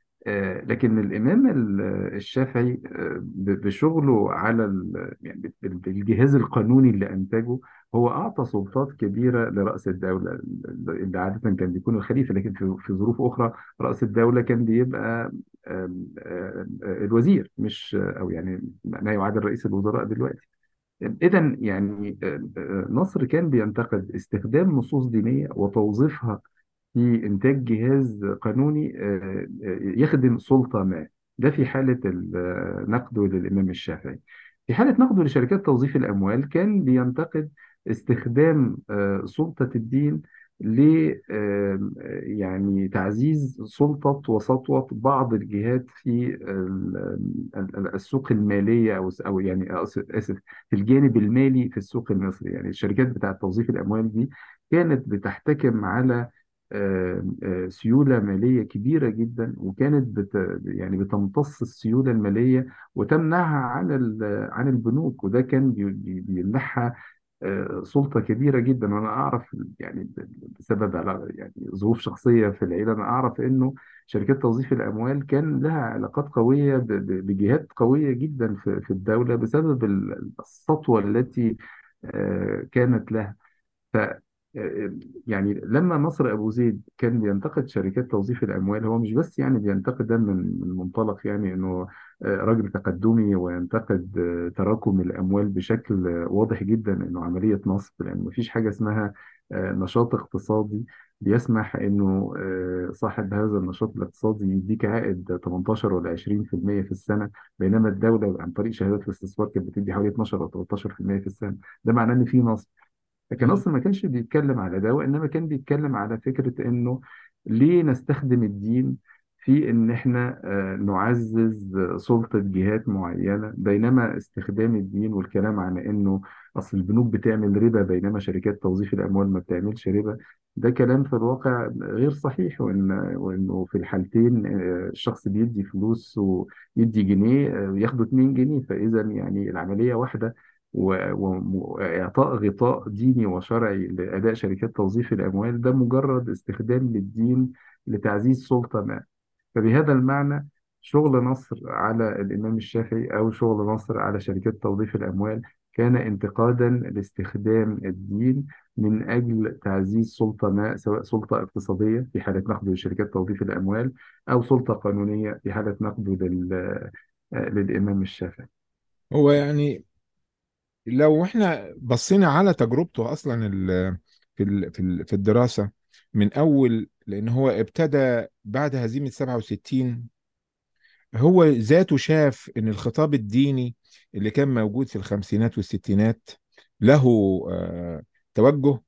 آه، لكن الإمام ال- الشافعي آه، ب- بشغله على ال- يعني بال- بالجهاز القانوني اللي أنتجه، هو أعطى سلطات كبيرة لرأس الدولة، اللي عادة كان بيكون الخليفة، لكن في في ظروف أخرى رأس الدولة كان بيبقى آم، آم، آه، الوزير، مش أو يعني ما يعادل رئيس الوزراء دلوقتي. إذا يعني آه، آه، نصر كان بينتقد استخدام نصوص دينية وتوظيفها في إنتاج جهاز قانوني آه، آه، يخدم سلطة ما. ده في حالة ال- آه، نقده للإمام الشافعي. في حالة نقده لشركات توظيف الأموال كان بينتقد استخدام آه، سلطة الدين ل آه، يعني تعزيز سلطة وسطوة بعض الجهات في ال- ال- السوق المالية، أو أو يعني أقصد- آسف، في الجانب المالي في السوق المصري. يعني الشركات بتاعة توظيف الأموال دي كانت بتحتكم على آه، آه، سيولة مالية كبيرة جدا، وكانت بت يعني بتمتص السيولة المالية وتمنعها عن ال- عن البنوك، وده كان بي- بي- بيمنحها آه، سلطة كبيرة جدا. وأنا أعرف يعني ب- بسبب على يعني ظروف شخصية في العيلة، أنا أعرف إنه شركات توظيف الأموال كان لها علاقات قوية ب- ب- بجهات قوية جدا في في الدولة بسبب ال- السطوة التي آه، كانت لها. ف يعني لما نصر أبو زيد كان بينتقد شركات توظيف الأموال، هو مش بس يعني بينتقد ده من من منطلق يعني إنه آه، راجل تقدمي وينتقد آه، تراكم الأموال بشكل آه، واضح جدا إنه عملية نصب، لأن مفيش حاجة اسمها آه، نشاط اقتصادي بيسمح إنه آه، صاحب هذا النشاط الاقتصادي يديك عائد تمنتاشر ولا عشرين في المية في السنة، بينما الدولة عن طريق شهادات الاستثمار كانت بتدي حوالي اتناشر أو تلتاشر في المية في السنة. ده معناه إن في نصب. لكن مم. اصلا ما كانش بيتكلم على ده، وانما كان بيتكلم على فكره انه ليه نستخدم الدين في إن إحنا آه، نعزز سلطة جهات معينة، بينما استخدام الدين والكلام عن إنه أصل البنوك بتعمل ربا بينما شركات توظيف الأموال ما بتعملش ربا، ده كلام في الواقع غير صحيح. وإن وإنه في الحالتين آه، الشخص بيدي فلوس ويدي جنيه آه، ياخدوا اتنين جنيه، فإذا يعني العملية واحدة. و- و- وإعطاء غطاء ديني وشرعي لأداء شركات توظيف الأموال ده مجرد استخدام للدين لتعزيز سلطة ما. فبهذا المعنى شغل نصر على الإمام الشافعي أو شغل نصر على شركات توظيف الأموال كان انتقادا لاستخدام الدين من أجل تعزيز سلطة ما، سواء سلطة اقتصادية في حالة نقده لشركات توظيف الأموال أو سلطة قانونية في حالة نقده لل... آه، للإمام الشافعي. هو يعني لو احنا بصينا على تجربته اصلا ال- في ال- في ال- في الدراسه من اول، لان هو ابتدى بعد هزيمه سبعة وستين. هو ذاته شاف ان الخطاب الديني اللي كان موجود في الخمسينات والستينات له آه، توجه.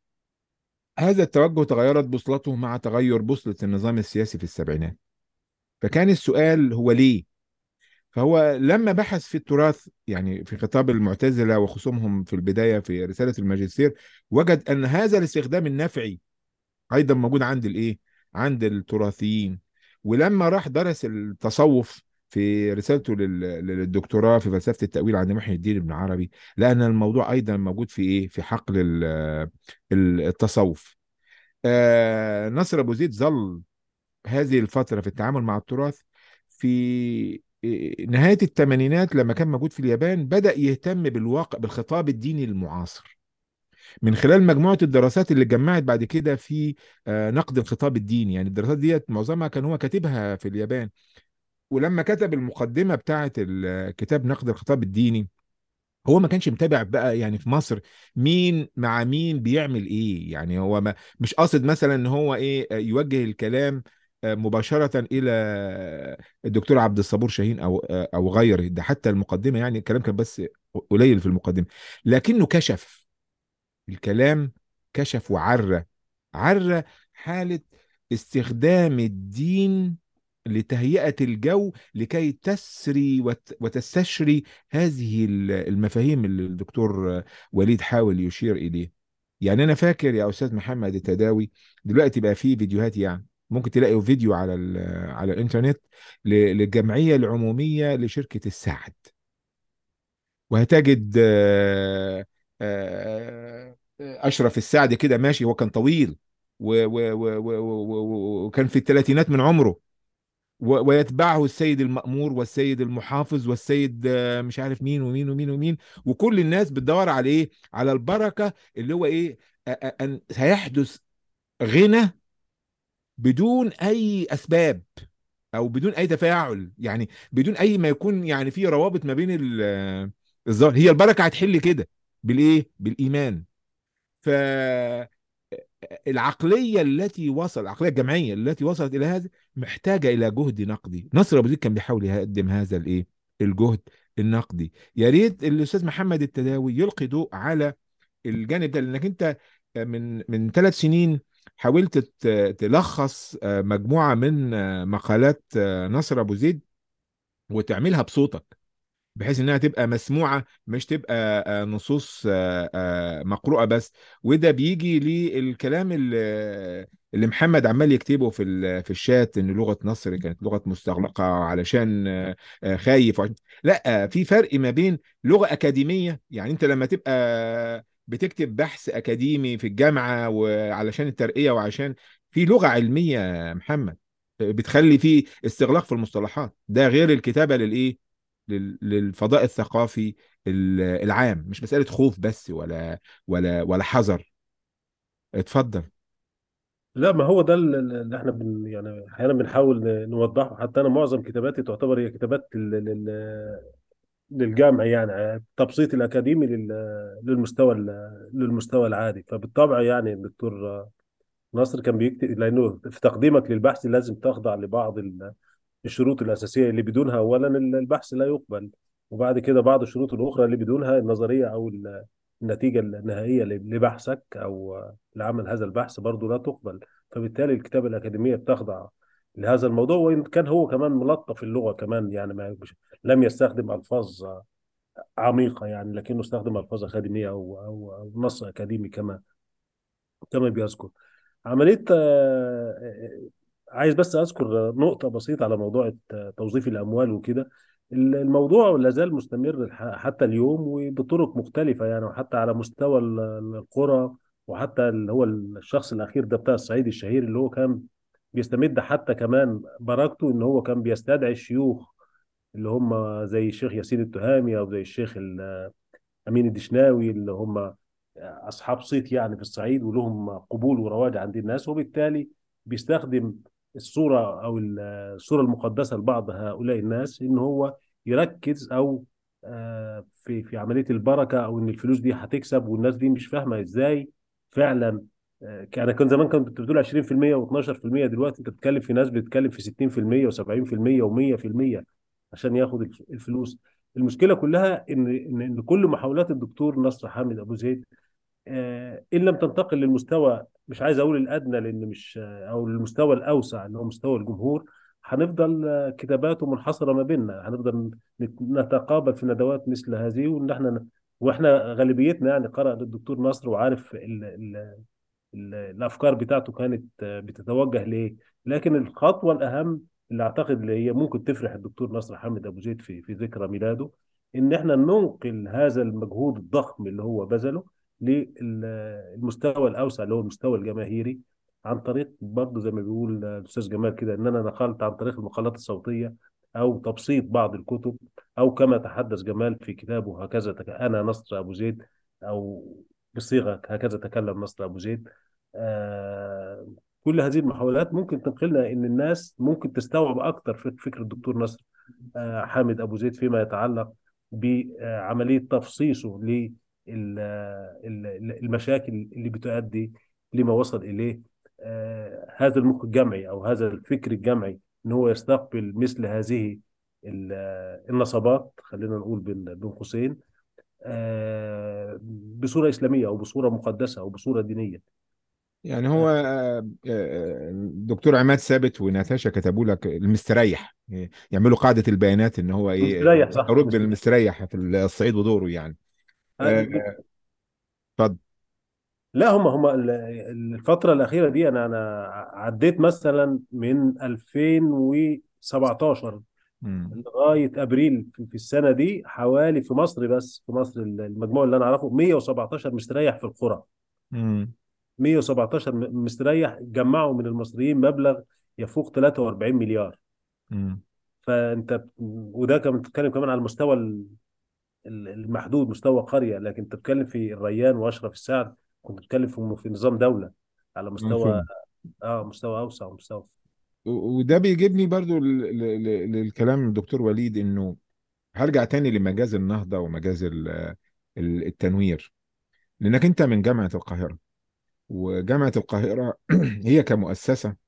هذا التوجه تغيرت بوصلته مع تغير بوصلة النظام السياسي في السبعينات. فكان السؤال هو ليه؟ فهو لما بحث في التراث، يعني في خطاب المعتزلة وخصومهم في البداية في رسالة الماجستير، وجد أن هذا الاستخدام النفعي أيضا موجود عند الإيه؟ عند التراثيين. ولما راح درس التصوف في رسالته لل- للدكتوراه في فلسفة التأويل عند محي الدين ابن عربي، لأن الموضوع أيضا موجود في إيه؟ في حقل ال- ال- التصوف. آه نصر أبو زيد ظل هذه الفترة في التعامل مع التراث. في نهاية الثمانينات لما كان موجود في اليابان بدأ يهتم بالواقع، بالخطاب الديني المعاصر، من خلال مجموعة الدراسات اللي اتجمعت بعد كده في آه، نقد الخطاب الديني. يعني الدراسات ديت معظمها كان هو كاتبها في اليابان. ولما كتب المقدمة بتاعة الكتاب نقد الخطاب الديني، هو ما كانش متابع بقى يعني في مصر مين مع مين بيعمل ايه. يعني هو ما مش قاصد مثلا ان هو ايه آه، يوجه الكلام آه، مباشرة الى الدكتور عبد الصبور شاهين او آه، او غيره. ده حتى المقدمة يعني الكلام كان بس قليل في المقدمة، لكنه كشف الكلام، كشف وعرى عرى حالة استخدام الدين لتهيئة الجو لكي تسري وت- وتستشري هذه ال- المفاهيم اللي الدكتور وليد حاول يشير إليه. يعني أنا فاكر يا أستاذ محمد التداوي، دلوقتي بقى فيه فيديوهات، يعني ممكن تلاقي فيديو على ال- على الإنترنت ل- للجمعية العمومية لشركة السعد. وهتجد آه، آه، آه، أشرف السعد كده ماشي، هو كان طويل و- و- و- و- و- و- وكان في الثلاثينات من عمره، و- ويتبعه السيد المأمور والسيد المحافظ والسيد آه، مش عارف مين ومين ومين ومين. وكل الناس بتدور على ايه؟ على البركة، اللي هو ايه؟ آه، آه، ان سيحدث غنى بدون اي اسباب او بدون اي تفاعل، يعني بدون اي ما يكون يعني في روابط ما بين ال- آه، الظاهر. هي البركة هتحل كده بالايه؟ بالايمان. فالعقلية التي وصل العقلية الجمعية التي وصلت إلى هذا محتاجة إلى جهد نقدي. نصر أبو زيد كان بيحاول يقدم هذا الإيه؟ الجهد النقدي. يا ريت الأستاذ محمد التداوي يلقي ضوء على الجانب ده، لأنك أنت من من ثلاث سنين حاولت ت- تلخص آه، مجموعة من آه، مقالات آه، نصر أبو زيد وتعملها بصوتك، بحيث انها تبقى مسموعه مش تبقى آه، نصوص آه، آه، مقروءه بس. وده بيجي للكلام اللي اللي محمد عمال يكتبه في ال- في الشات ان لغه نصر كانت لغه مستغلقه علشان آه، آه، خايف وعش- لا، آه، في فرق ما بين لغه اكاديميه. يعني انت لما تبقى بتكتب بحث اكاديمي في الجامعه وعلشان الترقيه وعشان في لغه علميه يا محمد بتخلي فيه استغلاق في المصطلحات، ده غير الكتابه للايه؟ لل- للفضاء الثقافي ال- العام، مش مسألة خوف بس ولا ولا ولا حذر. اتفضل. لا، ما هو ده اللي اللي احنا بن يعني احيانا بنحاول ن- نوضحه. حتى انا معظم كتاباتي تعتبر هي كتابات لل- لل- للجامع، يعني تبسيط الاكاديمي لل- للمستوى ال- للمستوى العادي. فبالطبع يعني الدكتور ناصر كان بيكتب، لانه في تقديمك للبحث لازم تخضع لبعض ال- الشروط الاساسيه اللي بدونها اولا البحث لا يقبل، وبعد كده بعض الشروط الاخرى اللي بدونها النظريه او ال- النتيجه النهائيه لبحثك او لعمل هذا البحث برضو لا تقبل. فبالتالي الكتابه الاكاديميه بتخضع لهذا الموضوع، وإن كان هو كمان ملطف اللغة كمان، يعني ما مش- لم يستخدم ألفاظ عميقة يعني، لكنه استخدم ألفاظ أكاديمية أو أو أو نص أكاديمي كما كما بيذكر. عملية آه، آه، عايز بس أذكر نقطة بسيطة على موضوع الت- توظيف الأموال وكده. الموضوع لا زال مستمر الح- حتى اليوم وبطرق مختلفة يعني، وحتى على مستوى ال- القرى، وحتى اللي هو الشخص الأخير ده بتاع الصعيد الشهير اللي هو كان بيستمد حتى كمان بركته، إن هو كان بيستدعي الشيوخ اللي هم زي الشيخ ياسين التهامي أو زي الشيخ امين الدشناوي، اللي هم اصحاب صيت يعني في الصعيد ولهم قبول ورواج عند الناس، وبالتالي بيستخدم الصوره او الصوره المقدسه لبعض هؤلاء الناس ان هو يركز او آه، في في عمليه البركه، او ان الفلوس دي هتكسب، والناس دي مش فاهمه ازاي فعلا. آه، كان كان زمان كنت بتقول عشرين في المية و12%، دلوقتي انت بتتكلم في ناس بتتكلم في ستين في المية و70% و100% عشان ياخد الف- الفلوس. المشكله كلها ان ان ان كل محاولات الدكتور نصر حامد ابو زيد، آه، ان لم تنتقل للمستوى، مش عايز اقول الادنى لان مش آه، او المستوى الاوسع اللي هو مستوى الجمهور، هنفضل آه، كتاباته منحصره ما بيننا، هنفضل نت- نتقابل في ندوات مثل هذه، وان احنا ن- واحنا غالبيتنا يعني قرأ للدكتور نصر وعارف ال- ال- ال- الافكار بتاعته كانت آه، بتتوجه لايه. لكن الخطوه الاهم اللي اعتقد اللي هي ممكن تفرح الدكتور نصر حامد ابو زيد في في ذكرى ميلاده، ان احنا ننقل هذا المجهود الضخم اللي هو بذله للمستوى الاوسع اللي هو المستوى الجماهيري، عن طريق برضه زي ما بيقول الاستاذ جمال كده، ان انا نقلت عن طريق المقالات الصوتيه او تبسيط بعض الكتب، او كما تحدث جمال في كتابه هكذا تك... انا نصر ابو زيد، او بصيغه هكذا تكلم نصر ابو زيد. آه، كل هذه المحاولات ممكن تنقلنا ان الناس ممكن تستوعب اكثر فك- فكر الدكتور نصر آه، حامد ابو زيد فيما يتعلق بعمليه تفصيصه للمشاكل اللي بتؤدي لما وصل اليه آه، هذا المخ الجمعي او هذا الفكر الجمعي، ان هو يستقبل مثل هذه ال- النصبات، خلينا نقول بين بين قوسين، آه، بصوره اسلاميه او بصوره مقدسه او بصوره دينيه. يعني هو آه، آه، دكتور عماد ثابت وناتاشا كتبوا لك المستريح، آه، يعملوا قاعدة البيانات ان هو ايه، مستريح، صح، رتب مستريح. المستريح في الصعيد ودوره يعني. آه، اتفضل. لا، هم هم ال- الفترة الأخيرة دي، أنا أنا عديت مثلا من ألفين وسبعتاشر مم. لغاية أبريل في في السنة دي، حوالي في مصر، بس في مصر المجموع اللي أنا أعرفه مية وسبعتاشر مستريح في القرى. مم. مية وسبعتاشر م- مستريح جمعوا من المصريين مبلغ يفوق ثلاثة وأربعين مليار. مم. فأنت ب- وده كمان بتتكلم كمان على المستوى ال- ال- المحدود، مستوى قرية، لكن أنت بتتكلم في الريان وأشرف السعد، كنت بتتكلم في في نظام دولة على مستوى، مفهوم. اه مستوى اوسع ومستوى. و- وده بيجيبني برضو ل- ل- ل- للكلام الدكتور وليد، انه هرجع تاني لمجاز النهضة ومجاز ال- ال- التنوير، لانك انت من جامعة القاهرة، وجامعة القاهرة هي كمؤسسة،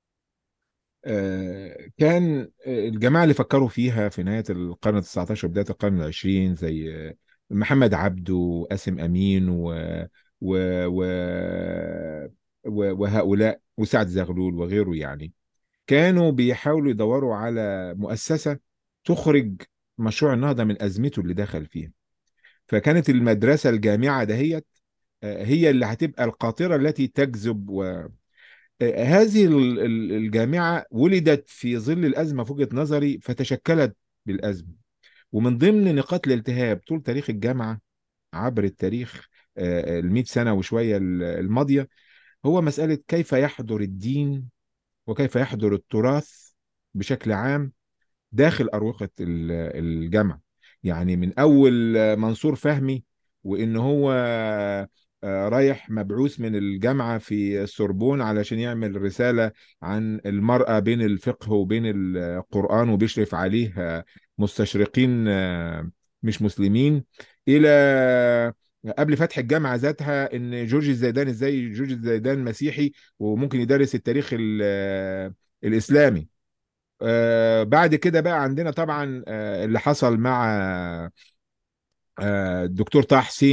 آه، كان آه، الجماعة اللي فكروا فيها في نهاية القرن التاسع عشر وبداية القرن العشرين، زي آه، محمد عبده وقاسم أمين و... و... و... و... وهؤلاء وسعد زغلول وغيره، يعني كانوا بيحاولوا يدوروا على مؤسسة تخرج مشروع النهضة من أزمته اللي دخل فيها. فكانت المدرسة الجامعة دهيت آه، هي اللي هتبقى القاطرة التي تجذب. هذه ال- ال- الجامعة ولدت في ظل الأزمة في وجهة نظري، فتشكلت بالأزمة. ومن ضمن نقاط الالتهاب طول تاريخ الجامعة عبر التاريخ، آه، المئة سنة وشوية ال- الماضية، هو مسألة كيف يحضر الدين وكيف يحضر التراث بشكل عام داخل أروقة ال- الجامعة. يعني من أول منصور فهمي، وإن هو آه، رايح مبعوث من الجامعة في السوربون علشان يعمل رسالة عن المرأة بين الفقه وبين القرآن، وبيشرف عليه آه، مستشرقين آه، مش مسلمين، إلى قبل فتح الجامعة ذاتها إن جورج الزيدان، إزاي جورج الزيدان مسيحي وممكن يدرس التاريخ ال- الإسلامي. آه بعد كده بقى عندنا طبعا آه اللي حصل مع آه الدكتور طه حسين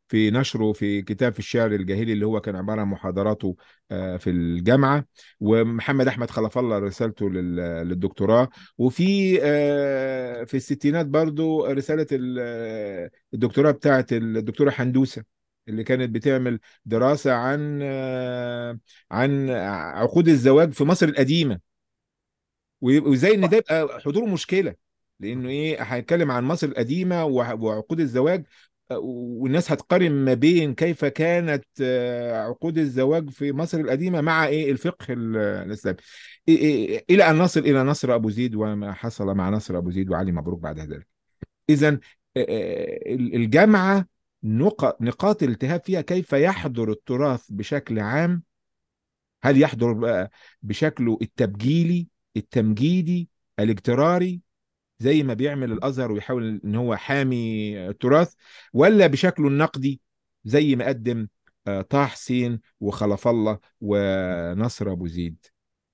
في نشره في كتاب في الشعر الجاهلي اللي هو كان عبارة عن محاضراته آه، في الجامعة. ومحمد أحمد خلف الله رسالته لل- للدكتوراه. وفي آه، في الستينات برضو رسالة ال- آه، الدكتوراه بتاعت الدكتورة حندوسة، اللي كانت بتعمل دراسة عن آه، عن عقود الزواج في مصر القديمة، وازاي ان ده يبقى حضوره مشكله، لانه ايه هيتكلم عن مصر القديمه وع- وعقود الزواج. آه، والناس هتقارن ما بين كيف كانت آه، عقود الزواج في مصر القديمه مع ايه الفقه ال- الاسلامي. إيه- إيه- الى ان نصل الى نصر ابو زيد وما حصل مع نصر ابو زيد وعلي مبروك بعد ذلك. اذا الجامعه نق- نقاط الالتهاب فيها كيف يحضر التراث بشكل عام. هل يحضر بقى بشكله التبجيلي التمجيدي الاجتراري زي ما بيعمل الازهر ويحاول ان هو حامي التراث، ولا بشكله النقدي زي ما قدم آه، طه حسين وخلف الله ونصر ابو زيد؟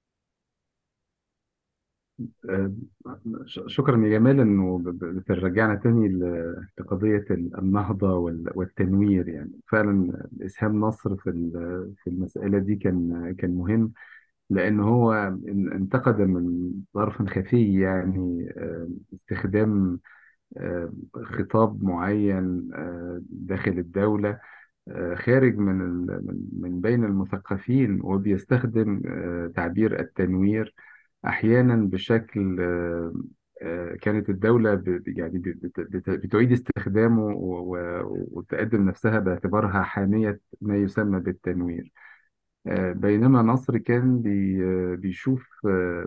آه، ش- شكرا يا جمال انه ب- ب- بترجعنا تاني ل- لقضيه ال- النهضه وال- والتنوير. يعني فعلا اسهام نصر في ال- في المساله دي كان كان مهم، لان هو ان- انتقد من طرف خفي يعني آه، استخدام آه، خطاب معين آه، داخل الدوله آه، خارج من ال- من من بين المثقفين، وبيستخدم آه، تعبير التنوير أحيانا بشكل آه، آه، كانت الدولة ب- ب- يعني ب- بت- بت- بتعيد استخدامه و- و- وتقدم نفسها باعتبارها حامية ما يسمى بالتنوير. آه، بينما نصر كان بي- آه، بيشوف آه،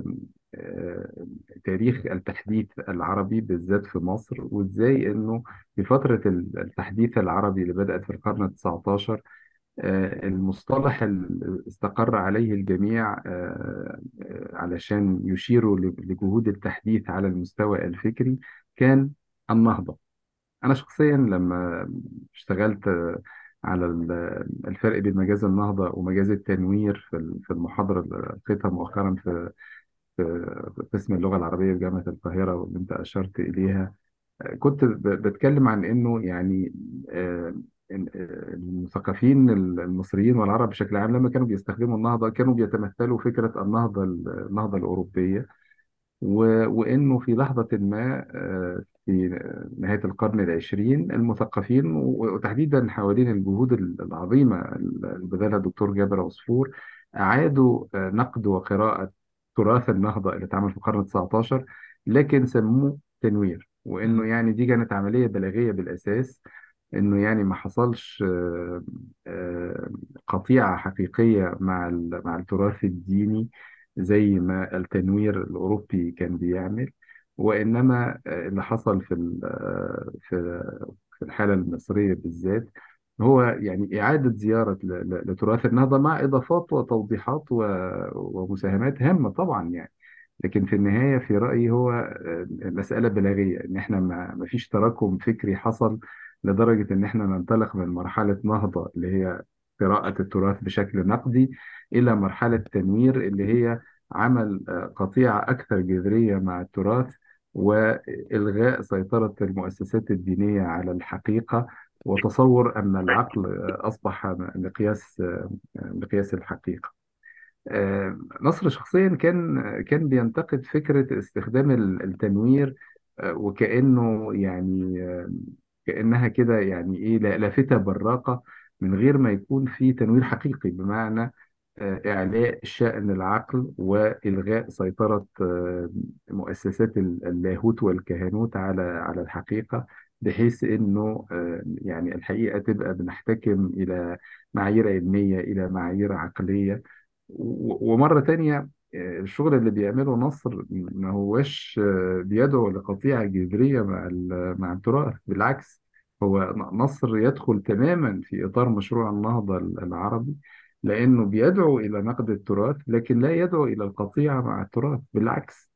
آه، تاريخ التحديث العربي بالذات في مصر، وازاي انه في فترة التحديث العربي اللي بدأت في القرن التاسع عشر آه، المصطلح اللي استقر عليه الجميع آه، آه، علشان يشيروا لجهود التحديث على المستوى الفكري كان النهضة. أنا شخصيا لما اشتغلت آه، على ال- الفرق بين مجاز النهضة ومجاز التنوير في ال- في المحاضرة اللي لقيتها مؤخرا في في في قسم اللغة العربية في جامعة القاهرة واللي أنت أشرت إليها، كنت ب- بتكلم عن انه يعني آه، إن- آه، المثقفين المصريين والعرب بشكل عام لما كانوا بيستخدموا النهضة كانوا بيتمثلوا فكرة النهضة النهضة الأوروبية، و- وانه في لحظة ما آه، في نهاية القرن العشرين المثقفين وتحديدا حوالين الجهود العظيمة اللي بذلها الدكتور جابر عصفور أعادوا آه، نقد وقراءة تراث النهضة اللي اتعمل في القرن التاسع عشر، لكن سموه تنوير. وانه يعني دي كانت عملية بلاغية بالأساس، انه يعني ما حصلش آه، آه، قطيعة حقيقية مع ال- مع التراث الديني زي ما التنوير الأوروبي كان بيعمل، وإنما آه، اللي حصل في ال- آه، في في الحالة المصرية بالذات هو يعني إعادة زيارة ل- ل- لتراث النهضة مع إضافات وتوضيحات و- ومساهمات هامة طبعا يعني. لكن في النهاية في رأيي هو آه، مسألة بلاغية، إن إحنا ما ما فيش تراكم فكري حصل لدرجة إن إحنا ننطلق من مرحلة نهضة اللي هي قراءة التراث بشكل نقدي إلى مرحلة تنوير اللي هي عمل آه، قطيعة أكثر جذرية مع التراث، وإلغاء سيطرة المؤسسات الدينية على الحقيقة، وتصور أن العقل آه، أصبح مقياس آه، مقياس الحقيقة. آه، نصر شخصيا كان كان بينتقد فكرة استخدام ال- التنوير آه، وكأنه يعني آه، كأنها كده يعني إيه لا- لافتة براقة من غير ما يكون في تنوير حقيقي، بمعنى آه، إعلاء شأن العقل وإلغاء سيطرة آه، مؤسسات ال- اللاهوت والكهنوت على على الحقيقة، بحيث إنه آه، يعني الحقيقة تبقى بنحتكم إلى معايير علمية، إلى معايير عقلية. و- ومرة تانية آه، الشغل اللي بيعمله نصر ما هوش آه، بيدعو لقطيعة جذرية مع ال- مع التراث، بالعكس هو ن- نصر يدخل تماما في إطار مشروع النهضة العربي، لأنه بيدعو إلى نقد التراث لكن لا يدعو إلى القطيعة مع التراث، بالعكس.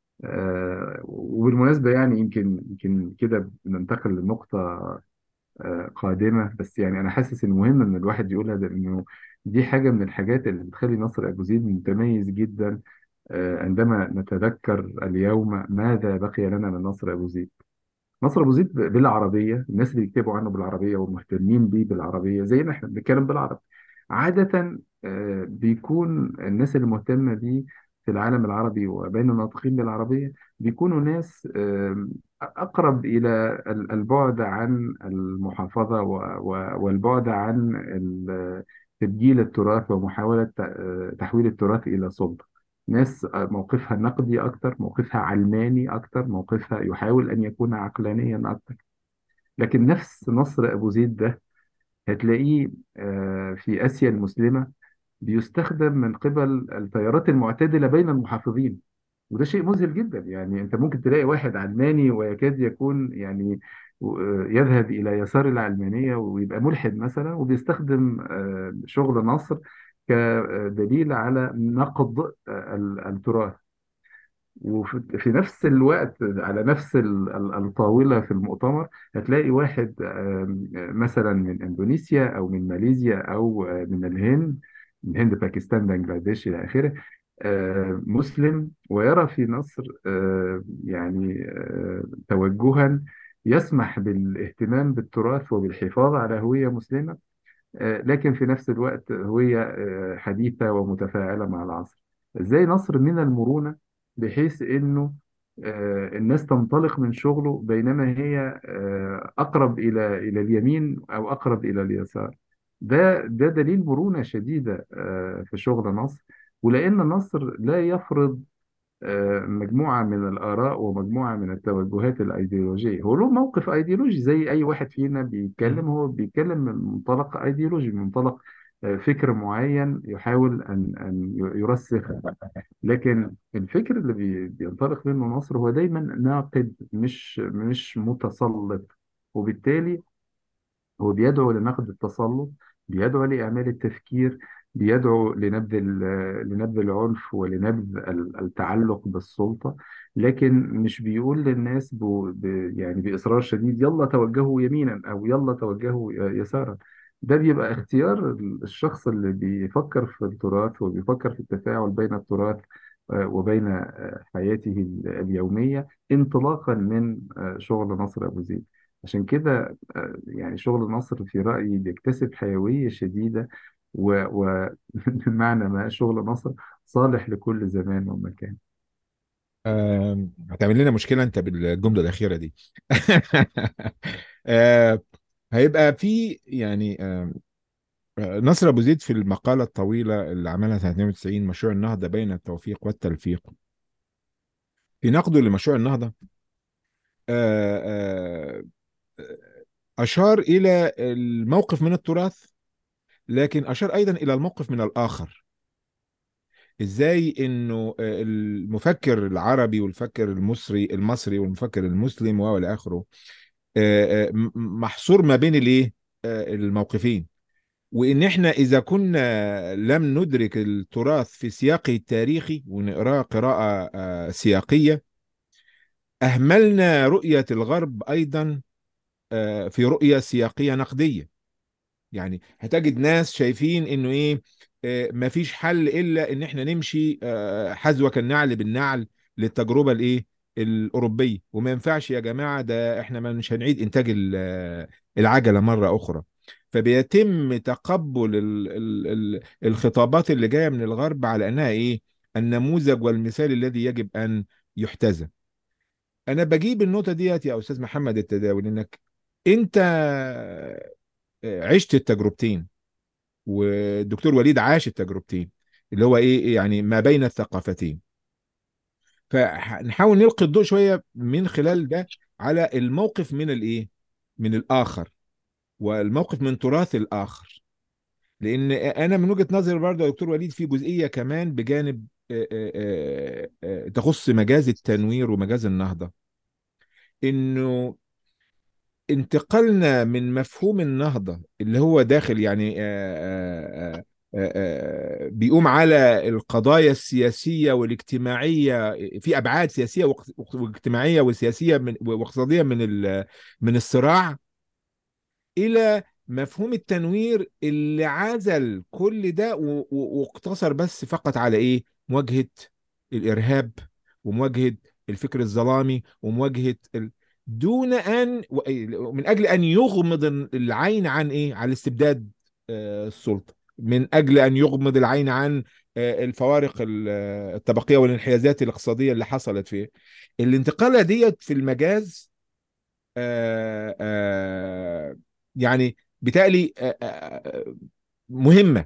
آه، وبالمناسبة يعني يمكن يمكن كده ننتقل لنقطة آه، قادمة، بس يعني أنا حاسس إن مهم إن الواحد يقولها، ده إنه دي حاجة من الحاجات اللي بتخلي نصر أبو زيد متميز جدا آه، عندما نتذكر اليوم ماذا بقي لنا من نصر أبو زيد. نصر ابو زيد بالعربيه، الناس اللي بيكتبوا عنه بالعربيه والمهتمين بيه بالعربيه زينا احنا بنتكلم بالعربي عاده، آه، بيكون الناس اللي مهتمه بيه في العالم العربي وبين الناطقين بالعربيه بيكونوا ناس آه، اقرب الى ال- البعد عن المحافظه و- و- والبعد عن ال- تبجيل التراث ومحاوله ت- آه، تحويل التراث الى سلطه. ناس آه، موقفها نقدي أكتر، موقفها علماني أكتر، موقفها يحاول أن يكون عقلانيا أكتر. لكن نفس نصر أبو زيد ده هتلاقيه آه، في آسيا المسلمة بيستخدم من قبل التيارات المعتدلة بين المحافظين، وده شيء مذهل جدا. يعني أنت ممكن تلاقي واحد علماني ويكاد يكون يعني آه، يذهب إلى يسار العلمانية ويبقى ملحد مثلا، وبيستخدم آه، شغل نصر كدليل على نقد آه، التراث. وفي في نفس الوقت على نفس ال- ال- الطاولة في المؤتمر هتلاقي واحد آم، مثلا من إندونيسيا أو من ماليزيا أو آه، من الهند، من الهند باكستان بنجلاديش إلى آخره، آه، مسلم ويرى في مصر آه، يعني آه، توجها يسمح بالاهتمام بالتراث وبالحفاظ على هوية مسلمة، آه، لكن في نفس الوقت هوية آه، حديثة ومتفاعلة مع العصر. ازاي نصر من المرونة بحيث انه آه، الناس تنطلق من شغله بينما هي آه، اقرب الى الى اليمين او اقرب الى اليسار. ده ده دليل مرونة شديدة آه، في شغل نصر. ولان نصر لا يفرض آه، مجموعة من الآراء ومجموعة من التوجهات الأيديولوجية، هو له موقف أيديولوجي زي أي واحد فينا بيتكلم، هو بيتكلم من منطلق أيديولوجي، من منطلق آه، فكر معين يحاول أن أن يرسخ. لكن الفكر اللي بي- بينطلق منه نصر هو دايما ناقد، مش مش متسلط. وبالتالي هو بيدعو لنقد التسلط، بيدعو لإعمال التفكير، بيدعو لنبذ ال- لنبذ العنف ولنبذ ال- التعلق بالسلطة. لكن مش بيقول للناس ب... ب... يعني بإصرار شديد يلا توجهوا يمينا أو يلا توجهوا يسارا. ده بيبقى اختيار الشخص اللي بيفكر في التراث وبيفكر في التفاعل بين التراث آه، وبين آه، حياته ال- اليومية، انطلاقا من آه، شغل نصر أبو زيد. عشان كده آه، يعني شغل نصر في رأيي بيكتسب حيوية شديدة، وبمعنى ما شغل نصر صالح لكل زمان ومكان. آم، هتعمل لنا مشكلة انت بالجملة الأخيرة دي. آه، هيبقى في يعني آم، آه، نصر أبو زيد في المقالة الطويلة اللي عملها سنة اثنين وتسعين، مشروع النهضة بين التوفيق والتلفيق، في نقده لمشروع النهضة آه، آه، أشار إلى الموقف من التراث، لكن أشار أيضا إلى الموقف من الآخر. إزاي إنه آه، المفكر العربي والمفكر المصري المصري والمفكر المسلم وإلى آخره آه، آه، م- محصور ما بين الإيه آه، الموقفين، وإن إحنا إذا كنا لم ندرك التراث في سياقه التاريخي ونقراه قراءة آه، سياقية، أهملنا رؤية الغرب أيضا آه، في رؤية سياقية نقدية. يعني هتجد ناس شايفين انه ايه آه، مفيش حل الا ان احنا نمشي آه، حذو كالنعل بالنعل للتجربه الايه الاوروبيه، وما ينفعش يا جماعه، ده احنا ما مش هنعيد انتاج ال- آه، العجله مره اخرى. فبيتم تقبل ال ال ال الخطابات اللي جايه من الغرب على انها ايه النموذج والمثال الذي يجب ان يحتذى. انا بجيب النقطه ديت يا استاذ محمد التداول، انك انت عشت التجربتين، والدكتور وليد عاش التجربتين، اللي هو ايه يعني ما بين الثقافتين. فنحاول نلقي الضوء شوية من خلال ده على الموقف من الايه من الآخر، والموقف من تراث الآخر. لأن أنا من وجهة نظري برضه يا دكتور وليد في جزئية كمان بجانب آه، آه، آه، آه، تخص مجاز التنوير ومجاز النهضة، إنه انتقلنا من مفهوم النهضة اللي هو داخل يعني آه، آه، آه، آه، بيقوم على القضايا السياسية والاجتماعية، في أبعاد سياسية واق- واجتماعية وسياسية من واقتصادية من ال- من الصراع، إلى مفهوم التنوير اللي عزل كل ده و- و- واقتصر بس فقط على إيه مواجهة الإرهاب ومواجهة الفكر الظلامي ومواجهة ال... دون ان و- من اجل ان يغمض العين عن ايه؟ عن استبداد آه، السلطه، من اجل ان يغمض العين عن آه، الفوارق ال- آه، الطبقيه والانحيازات الاقتصاديه اللي حصلت فيه. الانتقاله ديت في المجاز آه، آه، يعني بالتالي آه، آه، مهمه،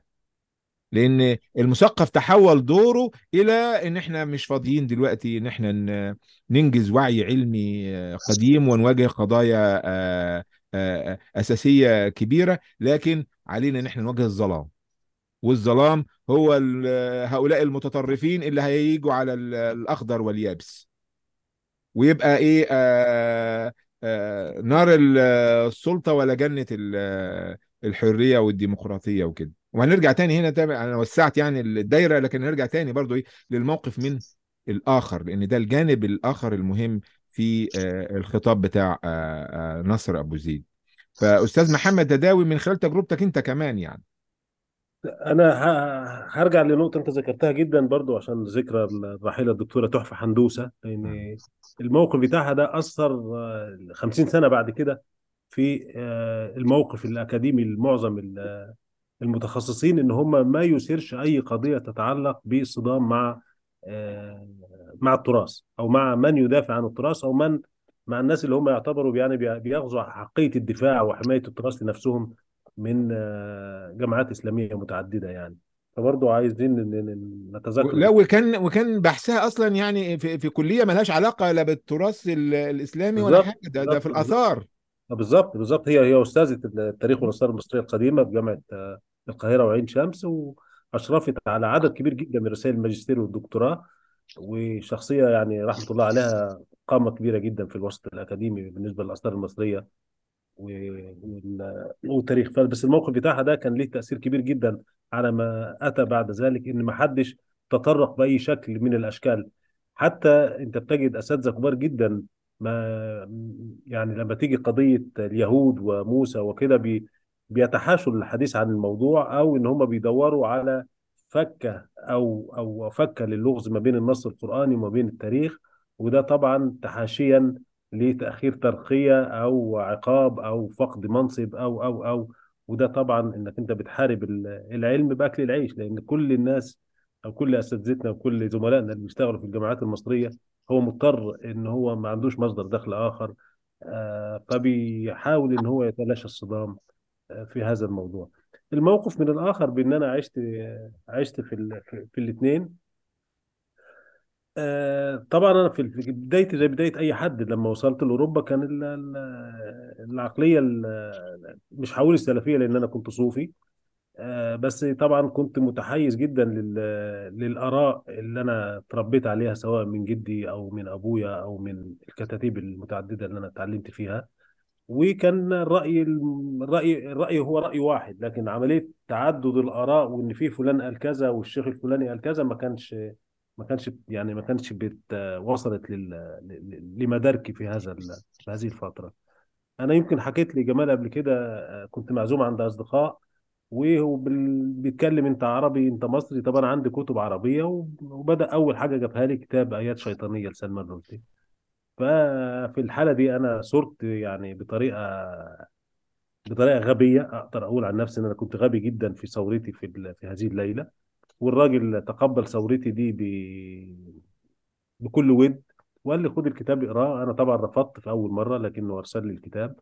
لان المثقف تحول دوره الى ان احنا مش فاضيين دلوقتي ان احنا ن- ننجز وعي علمي آه، قديم ونواجه قضايا آه، آه، اساسيه كبيره، لكن علينا ان احنا نواجه الظلام. والظلام هو ال- هؤلاء المتطرفين اللي هيجوا على ال- الاخضر واليابس، ويبقى ايه آه آه نار ال- السلطة ولا جنة ال- الحرية والديمقراطية وكده. وهنرجع تاني هنا تاني، انا وسعت يعني الدايرة، لكن هنرجع تاني برضو ايه للموقف من الآخر، لأن ده الجانب الآخر المهم في آه الخطاب بتاع آه آه نصر أبو زيد. فأستاذ محمد دداوي، من خلال تجربتك أنت كمان يعني. انا ه- هرجع لنقطه انت ذكرتها جدا برضو عشان ذكرى الراحله الدكتوره تحفه حندوسه، لان الموقف بتاعها ده اثر آه، خمسين سنه بعد كده في آه، الموقف الاكاديمي لمعظم ال- المتخصصين، ان هم ما يثيرش اي قضيه تتعلق بالصدام مع آه، مع التراث، او مع من يدافع عن التراث، او من مع الناس اللي هم يعتبروا يعني بي- بيغزوا حقيه الدفاع وحمايه التراث لنفسهم من آه، جماعات اسلاميه متعدده يعني. فبرضه عايزين ن- ن- لا، نتذكر. وكان وكان بحثها اصلا يعني في في كليه ملهاش علاقه لا بالتراث ال- الاسلامي ولا حاجه، بالظبط ده ده في بالظبط بالظبط الاثار. بالظبط بالظبط هي هي استاذه التاريخ والاثار المصريه القديمه بجامعه آه، القاهره وعين شمس، واشرفت على عدد كبير جدا من رسائل الماجستير والدكتوراه، وشخصيه يعني رحمه الله عليها، قامه كبيره جدا في الوسط الاكاديمي بالنسبه للاثار المصريه و- وال- والتاريخ. بس الموقف بتاعها ده كان ليه تأثير كبير جدا على ما أتى بعد ذلك، إن ما حدش تطرق بأي شكل من الأشكال. حتى أنت بتجد أساتذة كبار جدا، ما يعني لما تيجي قضية اليهود وموسى وكده بي بيتحاشوا الحديث عن الموضوع، أو إن هم بيدوروا على فكة أو أو فكة للغز ما بين النص القرآني وما بين التاريخ. وده طبعا تحاشيا لتأخير ترقية أو عقاب أو فقد منصب أو أو أو وده طبعا إنك أنت بتحارب ال- العلم بأكل العيش، لأن كل الناس أو كل أساتذتنا وكل زملائنا اللي بيشتغلوا في الجامعات المصرية هو مضطر إن هو ما عندوش مصدر دخل آخر، آه، فبيحاول إن هو يتلاشى الصدام آه، في هذا الموضوع. الموقف من الآخر بإن أنا عشت عشت في ال- في, في الاثنين. آه، طبعا انا في في بدايتي زي بدايه اي حد لما وصلت لاوروبا كان ال- ال- العقليه ال- مش هقول السلفيه لان انا كنت صوفي، آه، بس طبعا كنت متحيز جدا لل- للاراء اللي انا اتربيت عليها سواء من جدي او من ابويا او من الكتاتيب المتعدده اللي انا اتعلمت فيها. وكان الرأي الرأي الرأي هو رأي واحد، لكن عملية تعدد الآراء وإن في فلان قال كذا والشيخ الفلاني قال كذا ما كانش ما كانش يعني ما كانش بت وصلت لل ل- لمداركي في هذا ال- في هذه الفترة. أنا يمكن حكيت لجمال قبل كده، آه، كنت معزوم عند أصدقاء وهو بال- بيتكلم أنت عربي أنت مصري، طب أنا عندي كتب عربية، وبدأ أول حاجة جابها لي كتاب آيات شيطانية لسلمان رشدي. ففي الحالة دي أنا صرت يعني بطريقة بطريقة غبية، أقدر أقول عن نفسي إن أنا كنت غبي جدا في ثورتي في ال- في هذه الليلة. والراجل تقبل ثورتي دي ب... بكل ود، وقال لي خد الكتاب اقراه. أنا طبعا رفضت في أول مرة، لكنه أرسل لي الكتاب.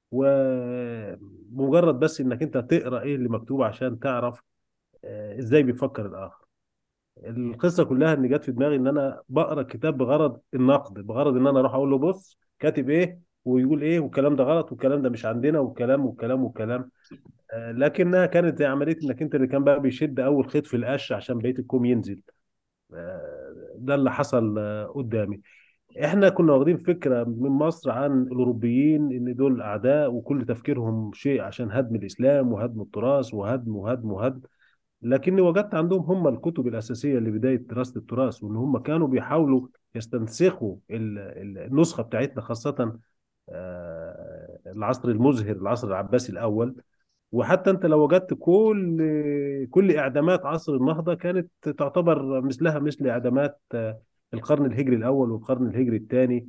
ومجرد بس إنك أنت تقرأ إيه اللي مكتوب عشان تعرف آه، إزاي بيفكر الآخر. القصة كلها إن جت في دماغي إن أنا بقرأ الكتاب بغرض النقد، بغرض إن أنا أروح أقول له بص كاتب إيه ويقول إيه والكلام ده غلط والكلام ده مش عندنا والكلام والكلام والكلام. آه، لكنها كانت زي عمليه انك انت اللي كان بقى بيشد اول خيط في القش عشان بقيه الكوم ينزل. آه، ده اللي حصل آه، قدامي. احنا كنا واخدين فكره من مصر عن الاوروبيين ان دول اعداء وكل تفكيرهم شيء عشان هدم الاسلام وهدم التراث وهدم وهدم وهدم. لكني وجدت عندهم هم الكتب الاساسيه لبدايه دراسه التراث، وان هم كانوا بيحاولوا يستنسخوا ال- ال- النسخه بتاعتنا، خاصه آه، العصر المزهر العصر العباسي الاول. وحتى انت لو وجدت كل كل اعدامات عصر النهضه كانت تعتبر مثلها مثل اعدامات آه، القرن الهجري الاول والقرن الهجري الثاني.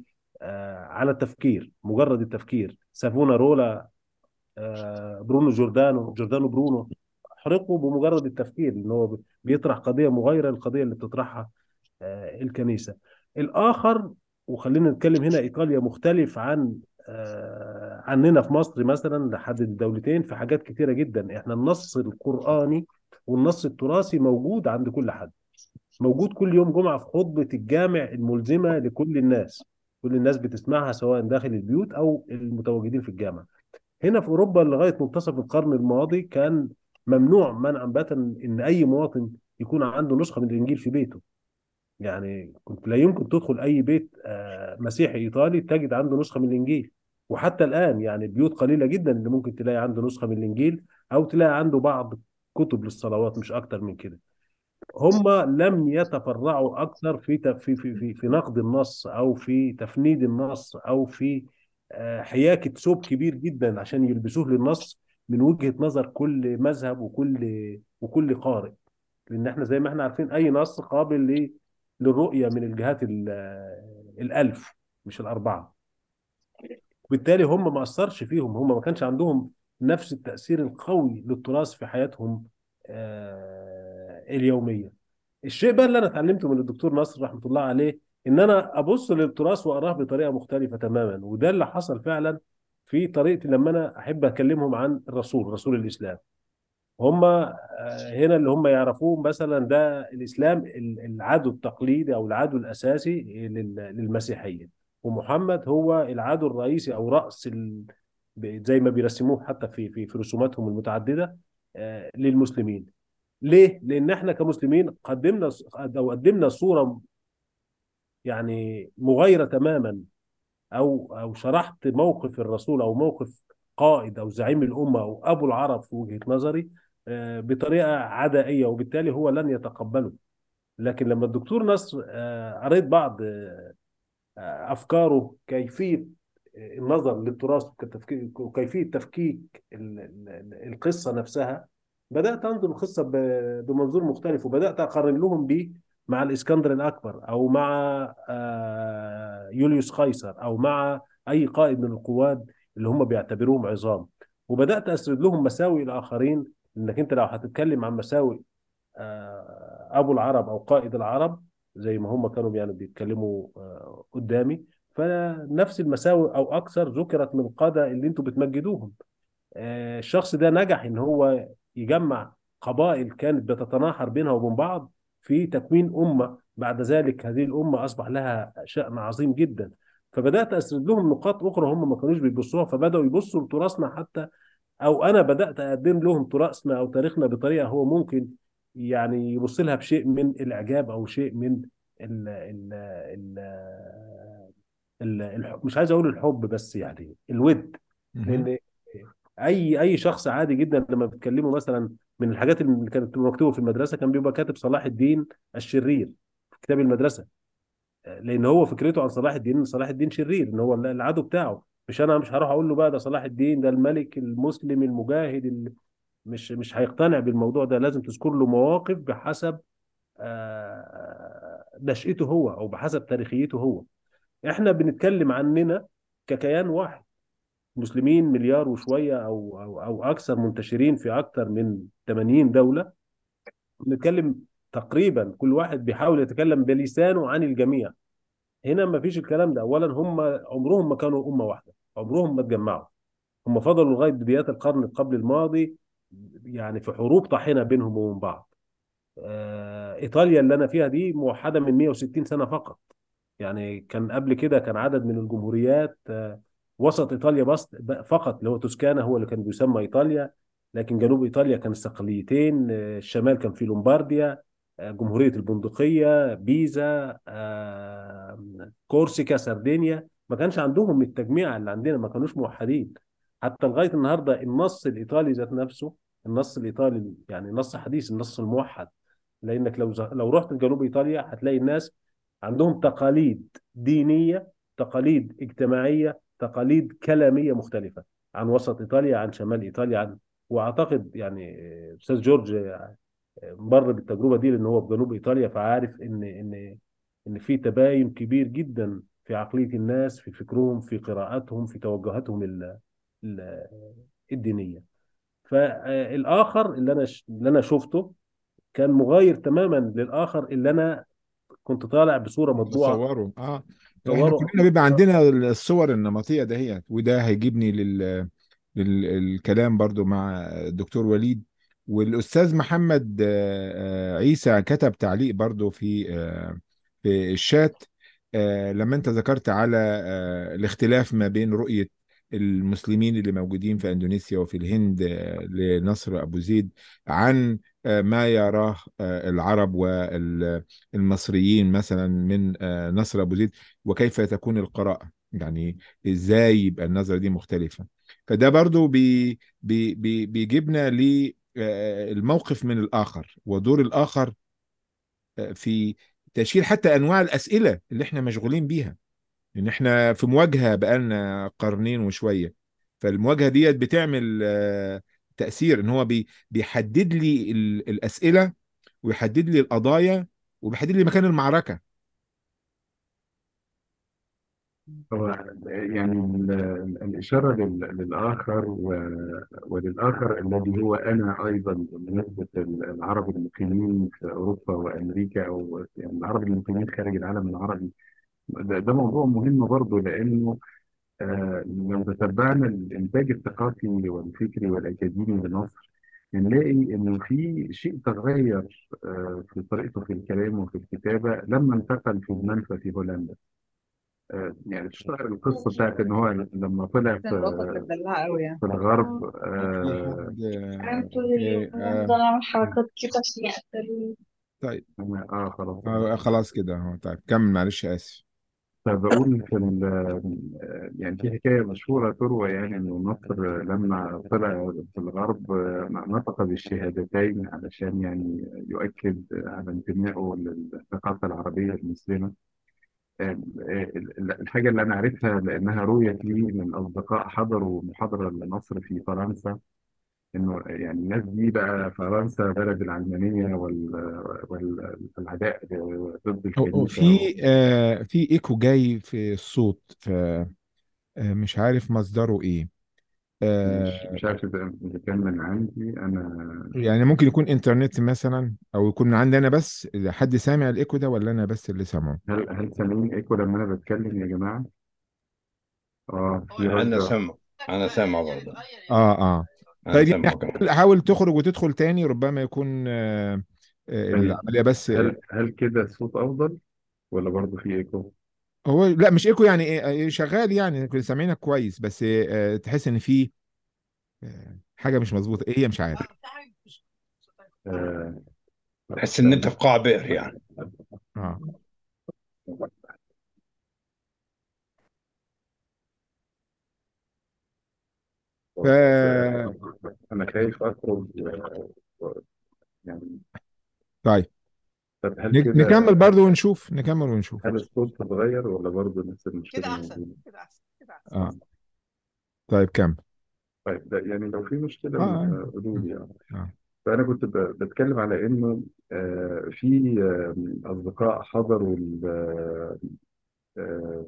آه، على التفكير، مجرد التفكير. سافونارولا، آه، برونو جوردانو جوردانو برونو احرقوا بمجرد التفكير، ان هو بيطرح قضيه مغايره للقضيه اللي بتطرحها آه، الكنيسه. الاخر، وخلينا نتكلم هنا، ايطاليا مختلف عن آه، عننا في مصر مثلا لحد الدولتين في حاجات كتيره جدا. احنا النص القراني والنص التراثي موجود عند كل حد، موجود كل يوم جمعه في خطبه الجامع الملزمه لكل الناس. كل الناس بتسمعها سواء داخل البيوت او المتواجدين في الجامع. هنا في أوروبا لغاية منتصف القرن الماضي كان ممنوع منعا باتا إن أي مواطن يكون عنده نسخة من الإنجيل في بيته. يعني كنت لا يمكن تدخل أي بيت آه، مسيحي إيطالي تجد عنده نسخة من الإنجيل. وحتى الآن يعني البيوت قليلة جدا اللي ممكن تلاقي عنده نسخة من الإنجيل، أو تلاقي عنده بعض كتب للصلوات، مش أكتر من كده. هم لم يتفرعوا اكثر في ت- في في في في نقد النص، او في تفنيد النص، او في آه، حياكه ثوب كبير جدا عشان يلبسوه للنص من وجهه نظر كل مذهب وكل وكل قارئ. لان احنا زي ما احنا عارفين اي نص قابل ل- للرؤيه من الجهات ال- آه، الالف، مش الاربعه. وبالتالي هم ما اثرش فيهم، هم ما كانش عندهم نفس التاثير القوي للتراث في حياتهم آه، اليوميه. الشيء بقى اللي انا اتعلمته من الدكتور نصر رحمه الله عليه، ان انا ابص للتراث واقراه بطريقه مختلفه تماما. وده اللي حصل فعلا في طريقتي لما انا احب اكلمهم عن الرسول، رسول الاسلام. هم آه، هنا اللي هم يعرفوه مثلا ده الاسلام ال- العدو التقليدي او العدو الاساسي لل- للمسيحيه، ومحمد هو العدو الرئيسي او راس ال... ب- زي ما بيرسموه حتى في في في رسوماتهم المتعدده آه، للمسلمين. ليه؟ لأن احنا كمسلمين قدمنا أو قدمنا صورة يعني مغايرة تماما، أو أو شرحت موقف الرسول أو موقف قائد أو زعيم الأمة أو أبو العرب في وجهة نظري آه، بطريقة عدائية، وبالتالي هو لن يتقبله. لكن لما الدكتور نصر آه، قريت بعض آه، افكاره، كيفيه النظر للتراث كتفكيك، وكيفيه تفكيك ال- ال- القصه نفسها، بدات انظر القصه ب- بمنظور مختلف، وبدات اقارن لهم بيه مع الاسكندر الاكبر، او مع آه، يوليوس قيصر، او مع اي قائد من القواد اللي هم بيعتبروهم عظام. وبدات اسرد لهم مساوئ الاخرين. انك انت لو هتتكلم عن مساوئ آه، ابو العرب او قائد العرب زي ما هم كانوا يعني بيتكلموا آه، قدامي، فنفس المساوئ او اكثر ذكرت من القاده اللي انتم بتمجدوهم. آه، الشخص ده نجح ان هو يجمع قبائل كانت بتتناحر بينها وبين بعض في تكوين امه. بعد ذلك هذه الامه اصبح لها شأن عظيم جدا. فبدات اسرد لهم نقاط اخرى هم ما كانوش بيبصوها، فبداوا يبصوا لتراثنا حتى، او انا بدات اقدم لهم تراثنا او تاريخنا بطريقه هو ممكن يعني يبص لها بشيء من الاعجاب، او شيء من ال ال ال ال الح- مش عايز اقول الحب، بس يعني الود. مهم. لان اي اي شخص عادي جدا لما بتكلمه مثلا، من الحاجات اللي كانت بتبقى مكتوبه في المدرسه كان بيبقى كاتب صلاح الدين الشرير في كتاب المدرسه. لان هو فكرته عن صلاح الدين ان صلاح الدين شرير، ان هو العدو بتاعه. مش انا مش هروح اقول له بقى ده صلاح الدين ده الملك المسلم المجاهد اللي مش مش هيقتنع بالموضوع ده. لازم تذكر له مواقف بحسب آه، نشأته هو، او بحسب تاريخيته هو. احنا بنتكلم عننا ككيان واحد، مسلمين مليار وشويه او او او اكثر، منتشرين في اكثر من ثمانين دوله. بنتكلم تقريبا كل واحد بيحاول يتكلم بلسانه عن الجميع. هنا ما فيش الكلام ده. اولا هم عمرهم ما كانوا امه واحده، عمرهم ما اتجمعوا. هم فضلوا لغايه بدايات القرن قبل الماضي يعني في حروب طاحنه بينهم وبين بعض. آه، ايطاليا اللي انا فيها دي موحده من مئة وستين سنه فقط. يعني كان قبل كده كان عدد من الجمهوريات آه، وسط ايطاليا بس فقط اللي هو توسكانا هو اللي كان بيسمى ايطاليا. لكن جنوب ايطاليا كان استقليتين، آه، الشمال كان فيه لومبارديا، آه، جمهوريه البندقيه، بيزا، آه، كورسيكا، سردينيا. ما كانش عندهم التجميع اللي عندنا، ما كانوش موحدين. حتى لغايه النهارده النص الايطالي ذات نفسه، النص الايطالي يعني نص حديث، النص الموحد. لانك لو لو رحت لجنوب ايطاليا هتلاقي الناس عندهم تقاليد دينيه، تقاليد اجتماعيه، تقاليد كلاميه مختلفه عن وسط ايطاليا، عن شمال ايطاليا، عن واعتقد يعني استاذ جورج مر بالتجربه دي لان هو في جنوب ايطاليا، فعارف ان ان ان في تباين كبير جدا في عقلية الناس، في فكرهم، في قراءاتهم، في توجهاتهم ال- ال- الدينية. فالآخر اللي أنا ش- اللي أنا شفته كان مغاير تماما للآخر اللي أنا كنت طالع بصورة مطبوعة بتصوروا اه. احنا صوره. كلنا بيبقى عندنا الصور النمطيه دهيت، وده هيجيبني لل للكلام برضو مع الدكتور وليد. والاستاذ محمد آه، آه، عيسى كتب تعليق برضو في آه، في الشات. آه، لما انت ذكرت على آه، الاختلاف ما بين رؤيه المسلمين اللي موجودين في اندونيسيا وفي الهند آه، لنصر ابو زيد عن آه، ما يراه آه، العرب وال المصريين مثلا من آه، نصر أبو زيد، وكيف تكون القراءة، يعني إزاي يبقى النظرة دي مختلفة. فده برضو بي بي بي بيجيبنا للموقف من الآخر ودور الآخر آه، في تشكيل حتى أنواع الأسئلة اللي احنا مشغولين بيها. إن احنا في مواجهة بقالنا قرنين وشوية، فالمواجهة ديت بتعمل آه، تأثير، إن هو بي بيحدد لي ال- الأسئلة، ويحدد لي القضايا، وبيحدد لي مكان المعركة. هو يعني ال- الإشارة لل- للآخر و- وللآخر الذي هو أنا أيضا بالنسبة للعرب المقيمين في أوروبا وأمريكا، أو يعني العرب المقيمين خارج العالم العربي. ده, ده موضوع مهم برضه، لأنه آه، لو تتبعنا الإنتاج الثقافي والفكري والأكاديمي لمصر، هنلاقي إنه في شيء تغير آه، في طريقته في الكلام وفي الكتابة لما انتقل في المنفى في هولندا. آه، يعني تشتغل القصة بتاعت إن هو لما طلع كان الوضع في مدلعة قوي يعني. في الغرب. في آه حد كان آه، طول اليوم اوكي آه بفضل أعمل حركات كده عشان يقتلوني. طيب. أنا آه خلاص أنا آه خلاص كده اهو. طيب كمل، معلش اسف. فبقول في ال- آه، يعني في حكاية مشهورة تروى، يعني إنه مصر لما طلع في الغرب آه، نطق بالشهادتين علشان يعني يؤكد على انتمائه للثقافة العربية المسلمة. آه، آه، الحاجة اللي أنا عارفها لأنها رويت لي من أصدقاء حضروا محاضرة لمصر في فرنسا، انه يعني الناس دي بقى فرنسا بلد العلمانيه وال- وال- والعداء ضد هو هو الكنيسه و- في آه في ايكو جاي في الصوت، فمش عارف مصدره ايه. مش آه مش عارف اذا إذا كان من عندي انا. يعني ممكن يكون انترنت مثلا، او يكون من عندي انا بس. إذا حد سامع الايكو ده ولا انا بس اللي سامعه؟ هل هل سامعين ايكو لما انا بتكلم يا جماعه؟ اه في أنا رجع. سامع أنا سامع برضه. اه اه. أنا طيب يعني سامع كمان. حاول حاول تخرج وتدخل تاني، ربما يكون آه آه طيب العملية بس. هل هل كده الصوت افضل ولا برضه في ايكو؟ هو لا مش ايكو، يعني إيه، إيه، شغال، يعني كنا سامعينك كويس، بس آه، تحس ان في آه، حاجه مش مظبوطه، ايه هي مش عارف. آه تحس إن أنت في قاع بئر يعني. اه ف بس آه، انا خايف اخرج آه، يعني. طيب طب هل نك- نكمل كده برضو ونشوف، نكمل ونشوف. هل الصوت اتغير ولا برضه نفس المشكله موجوده؟ اه طيب كمل. طيب ده يعني لو في مشكلة اه اه آه، قولوا لي يعني. اه فأنا كنت ب- بتكلم على إنه آه، في آه، أصدقاء حضروا ال- آه،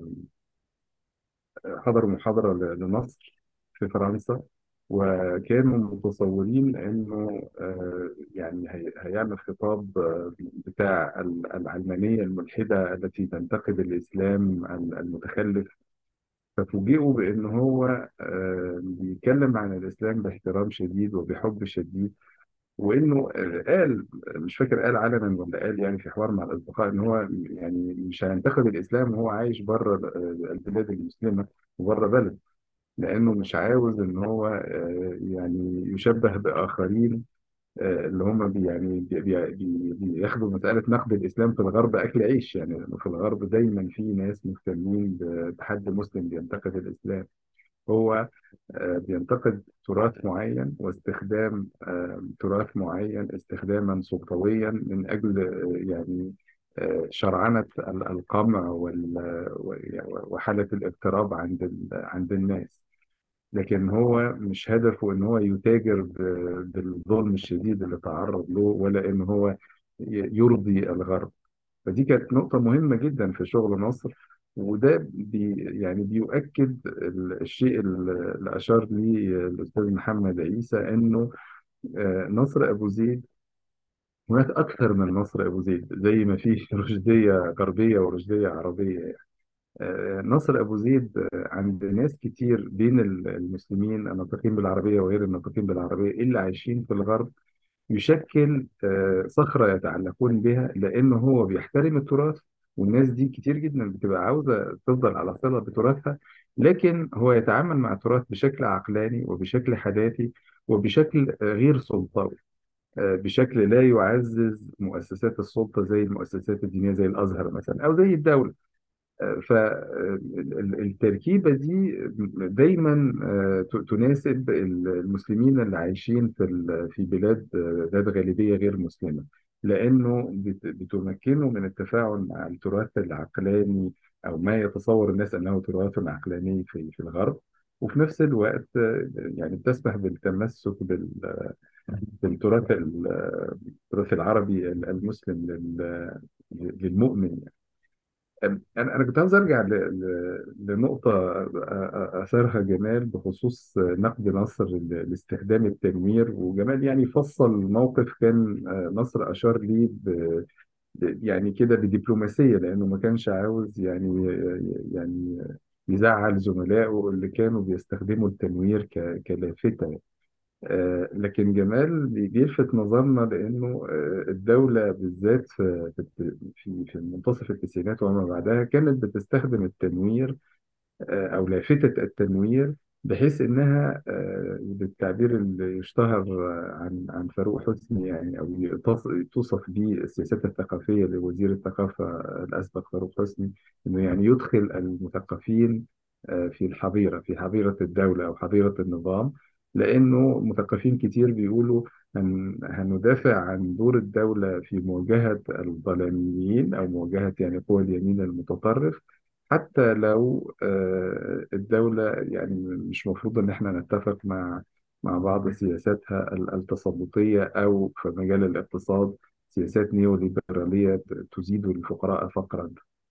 حضروا محاضرة ل- لمصر في فرنسا، وكانوا متصورين إنه آه، يعني هي- هيعمل خطاب آه، بتاع ال- العلمانية الملحدة التي تنتقد الإسلام المتخلف. ففوجئوا بأن هو آه، بيتكلم عن الإسلام باحترام شديد وبحب شديد، وانه قال، مش فاكر قال علنا ولا قال يعني في حوار مع الاصدقاء، ان هو يعني مش هينتقد الاسلام وهو عايش بره البلاد المسلمه وبره بلد، لانه مش عاوز ان هو آه، يعني يشبه باخرين آه، اللي هم بي يعني بي بي بي بياخدوا مساله نقد الاسلام في الغرب اكل عيش، يعني لأنه في الغرب دايما في ناس مهتمين ب- بحد مسلم بينتقد الاسلام. هو آه، بينتقد تراث معين واستخدام آه، تراث معين استخداما سلطويا من أجل آه، يعني آه، شرعنة ال- القمع وال- و- وحالة الاضطراب عند ال- عند الناس. لكن هو مش هدفه ان هو يتاجر ب- بالظلم الشديد اللي تعرض له، ولا ان هو ي- يرضي الغرب. فدي كانت نقطة مهمة جدا في شغل مصر، وده بي يعني بيؤكد ال- الشيء اللي أشار ليه الأستاذ محمد عيسى، إنه آه، نصر أبو زيد، هناك أكثر من نصر أبو زيد، زي ما في رشدية غربية ورشدية عربية. آه، نصر أبو زيد آه، عند ناس كتير بين ال- المسلمين الناطقين بالعربية وغير الناطقين بالعربية اللي عايشين في الغرب، يشكل آه، صخرة يتعلقون بها، لأنه هو بيحترم التراث. والناس دي كتير جدا بتبقى عاوزة تفضل على صلة بتراثها، لكن هو يتعامل مع التراث بشكل عقلاني وبشكل حداثي وبشكل آه، غير سلطوي، آه، بشكل لا يعزز مؤسسات السلطة زي المؤسسات الدينية زي الأزهر مثلا أو زي الدولة. فالتركيبة دي دايما آه، ت- تناسب المسلمين اللي عايشين في ال- في بلاد آه، ذات غالبية غير مسلمة، لأنه بت- بتمكنه من التفاعل مع التراث العقلاني، أو ما يتصور الناس أنه تراث عقلاني في في الغرب. وفي نفس الوقت آه، يعني بتسمح بالتمسك بال- بالتراث ال- التراث العربي المسلم لل- للمؤمن. انا انا كنت عاوز ارجع ل- ل- لنقطه أ- أ- اثارها جمال بخصوص نقد نصر ل- لاستخدام التنوير. وجمال يعني فصل موقف كان آه، نصر اشار ليه ب- ب- يعني كده بدبلوماسيه، لانه ما كانش عاوز يعني يعني يزعل زملائه اللي كانوا بيستخدموا التنوير ك- كلافته. آه، لكن جمال بيلفت نظرنا لأنه آه، الدولة بالذات في في في في منتصف التسعينات وما بعدها كانت بتستخدم التنوير آه، أو لافتة التنوير، بحيث إنها آه، بالتعبير اللي يشتهر آه، عن عن فاروق حسني، يعني أو يتص- توصف به السياسات الثقافية لوزير الثقافة الأسبق فاروق حسني، إنه يعني يدخل المثقفين آه، في الحظيرة في حظيرة الدولة أو حظيرة النظام. لأنه مثقفين كتير بيقولوا هن هندافع عن دور الدولة في مواجهة الظلاميين أو مواجهة يعني قوى اليمين المتطرف، حتى لو آه، الدولة يعني مش مفروض إن إحنا نتفق مع مع بعض سياساتها ال- التسلطية، أو في مجال الاقتصاد سياسات نيوليبرالية تزيد الفقراء فقرا،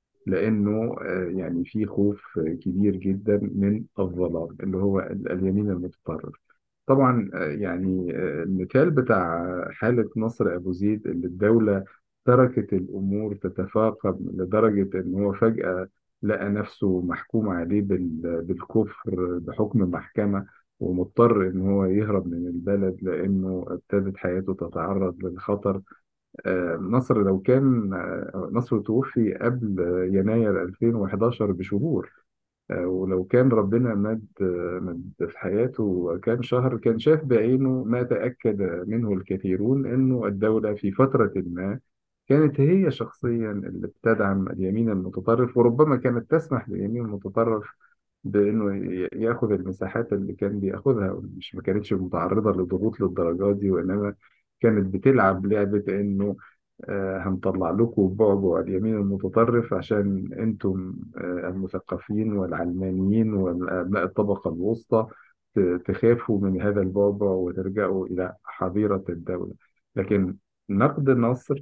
لأنه آه، يعني في خوف كبير جدا من الظلام اللي هو ال- اليمين المتطرف. طبعا آه، يعني آه، المثال بتاع حالة نصر أبو زيد اللي الدولة تركت الأمور تتفاقم لدرجة إن هو فجأة لقى نفسه محكوم عليه بال- بالكفر بحكم محكمة، ومضطر إن هو يهرب من البلد لأنه ابتدت حياته تتعرض للخطر. آه، نصر لو كان آه، نصر توفي قبل يناير ألفين وحداشر بشهور، آه، ولو كان ربنا مد آه، مد في حياته كان شهر، كان شاف بعينه ما تأكد منه الكثيرون إنه الدولة في فترة ما كانت هي شخصيا اللي بتدعم اليمين المتطرف، وربما كانت تسمح لليمين المتطرف بانه ي- ياخذ المساحات اللي كان بياخذها. مش ما كانتش متعرضه لضغوط للدرجات دي، وانما كانت بتلعب لعبه انه آه، هنطلع لكم بعبع اليمين المتطرف عشان انتم آه، المثقفين والعلمانيين وابناء الطبقه الوسطى ت- تخافوا من هذا البعبع وترجعوا الى حظيره الدوله. لكن نقد النصر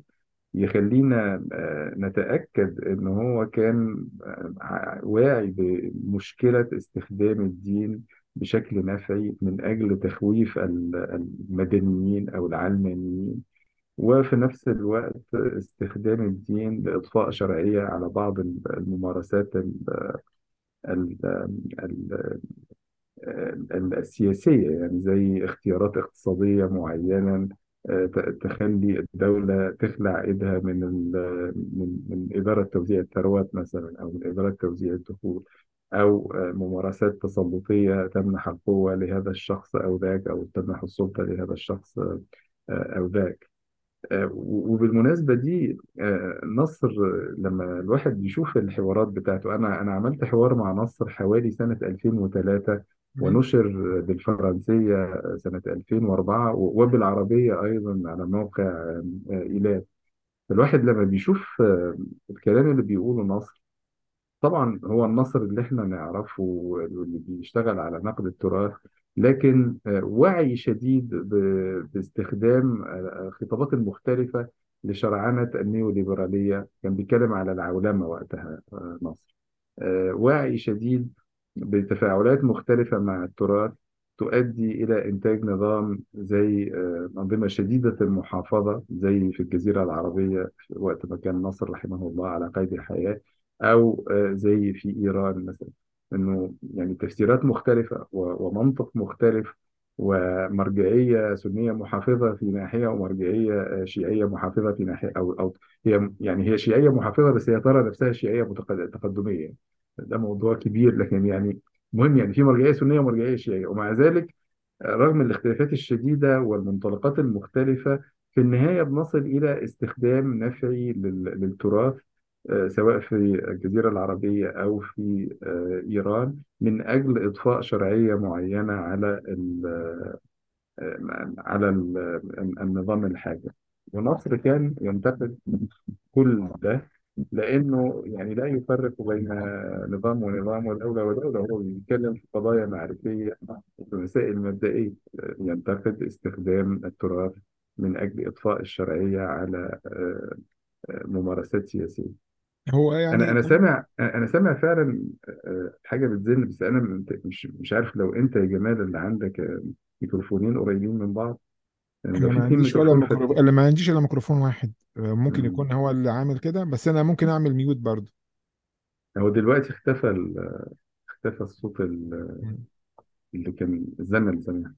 يخلينا آه، نتأكد إن هو كان آه، واعي بمشكلة استخدام الدين بشكل نفعي من أجل تخويف ال- المدنيين أو العلمانيين، وفي نفس الوقت استخدام الدين لإضفاء شرعية على بعض الممارسات ال- ال- ال- ال- السياسية، يعني زي اختيارات اقتصادية معينة آه، ت- تخلي الدولة تخلع إيدها من ال- من من إدارة توزيع الثروات مثلا، أو من إدارة توزيع الدخول، أو آه، ممارسات تسلطية تمنح القوة لهذا الشخص أو ذاك، أو تمنح السلطة لهذا الشخص آه، أو ذاك. آه، وبالمناسبة دي آه، نصر آه، لما الواحد يشوف الحوارات بتاعته، أنا أنا عملت حوار مع نصر حوالي سنة ألفين وثلاثة، ونشر بالفرنسية سنة ألفين وأربعة، وبالعربية أيضا على موقع آه، إيلات. الواحد لما بيشوف آه، الكلام اللي بيقوله نصر، طبعا هو النصر اللي احنا نعرفه واللي بيشتغل على نقد التراث، لكن آه، وعي شديد ب- باستخدام آه، الخطابات المختلفة لشرعنة النيوليبرالية. كان بيتكلم على العولمة وقتها آه، نصر، آه، وعي شديد بتفاعلات مختلفة مع التراث تؤدي إلى إنتاج نظام زي آه، أنظمة شديدة المحافظة زي في الجزيرة العربية في وقت ما كان نصر رحمه الله على قيد الحياة، أو آه، زي في إيران مثلا. إنه يعني تفسيرات مختلفة و- ومنطق مختلف ومرجعية سنية محافظة في ناحية، ومرجعية آه، شيعية محافظة في ناحية، أو أو هي يعني هي شيعية محافظة بس هي ترى نفسها شيعية متقد- تقدمية. ده موضوع كبير، لكن يعني مهم. يعني في مرجعية سنية ومرجعية شيعية، ومع ذلك رغم الاختلافات الشديدة والمنطلقات المختلفة في النهاية بنصل إلى استخدام نفعي لل- للتراث، آه، سواء في الجزيرة العربية أو في آه، إيران، من أجل إضفاء شرعية معينة على ال- آه، على ال- النظام الحاكم. ونصر كان ينتقد كل ده، لأنه يعني لا يفرق بين نظام ونظام ودولة ودولة. هو بيتكلم في قضايا معرفية، في مسائل مبدئية، ينتقد استخدام التراث من أجل إضفاء الشرعية على آه، آه، ممارسات سياسية. هو أنا يعني أنا سامع أنا سامع فعلا آه، حاجة بتزن، بس أنا م- مش مش عارف لو أنت يا جمال اللي عندك آه، ميكروفونين قريبين من بعض. يعني لو انا في ما اتنين عنديش ولا ميكروفون ميكروفون، فاتحين. انا ما عنديش الا ميكروفون واحد. آه، ممكن مم. يكون هو اللي عامل كده، بس انا ممكن اعمل ميوت برضه. هو دلوقتي اختفى ال- اختفى الصوت ال- مم. اللي كان الزن اللي سامعها.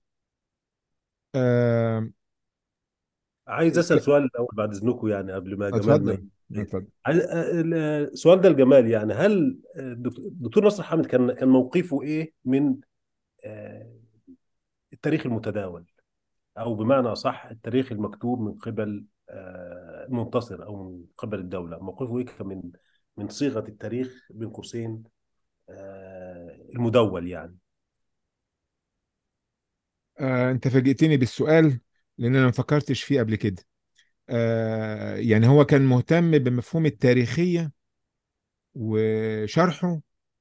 آه، عايز اسال ك- سؤال الاول بعد اذنكم، يعني قبل ما جمال ما اتفضل. ي- اتفضل. عايز- ال- السؤال ده الجمال، يعني هل الدك- الدكتور نصر حامد كان كان موقفه ايه من آه، التاريخ المتداول، او بمعنى اصح التاريخ المكتوب من قبل آه، المنتصر او من قبل الدوله؟ موقفه ايه كان من من صيغه التاريخ بين قوسين آه، المدون يعني؟ آه، انت فاجئتني بالسؤال، لان انا ما فكرتش فيه قبل كده. آه، يعني هو كان مهتم بمفهوم التاريخية وشرحه،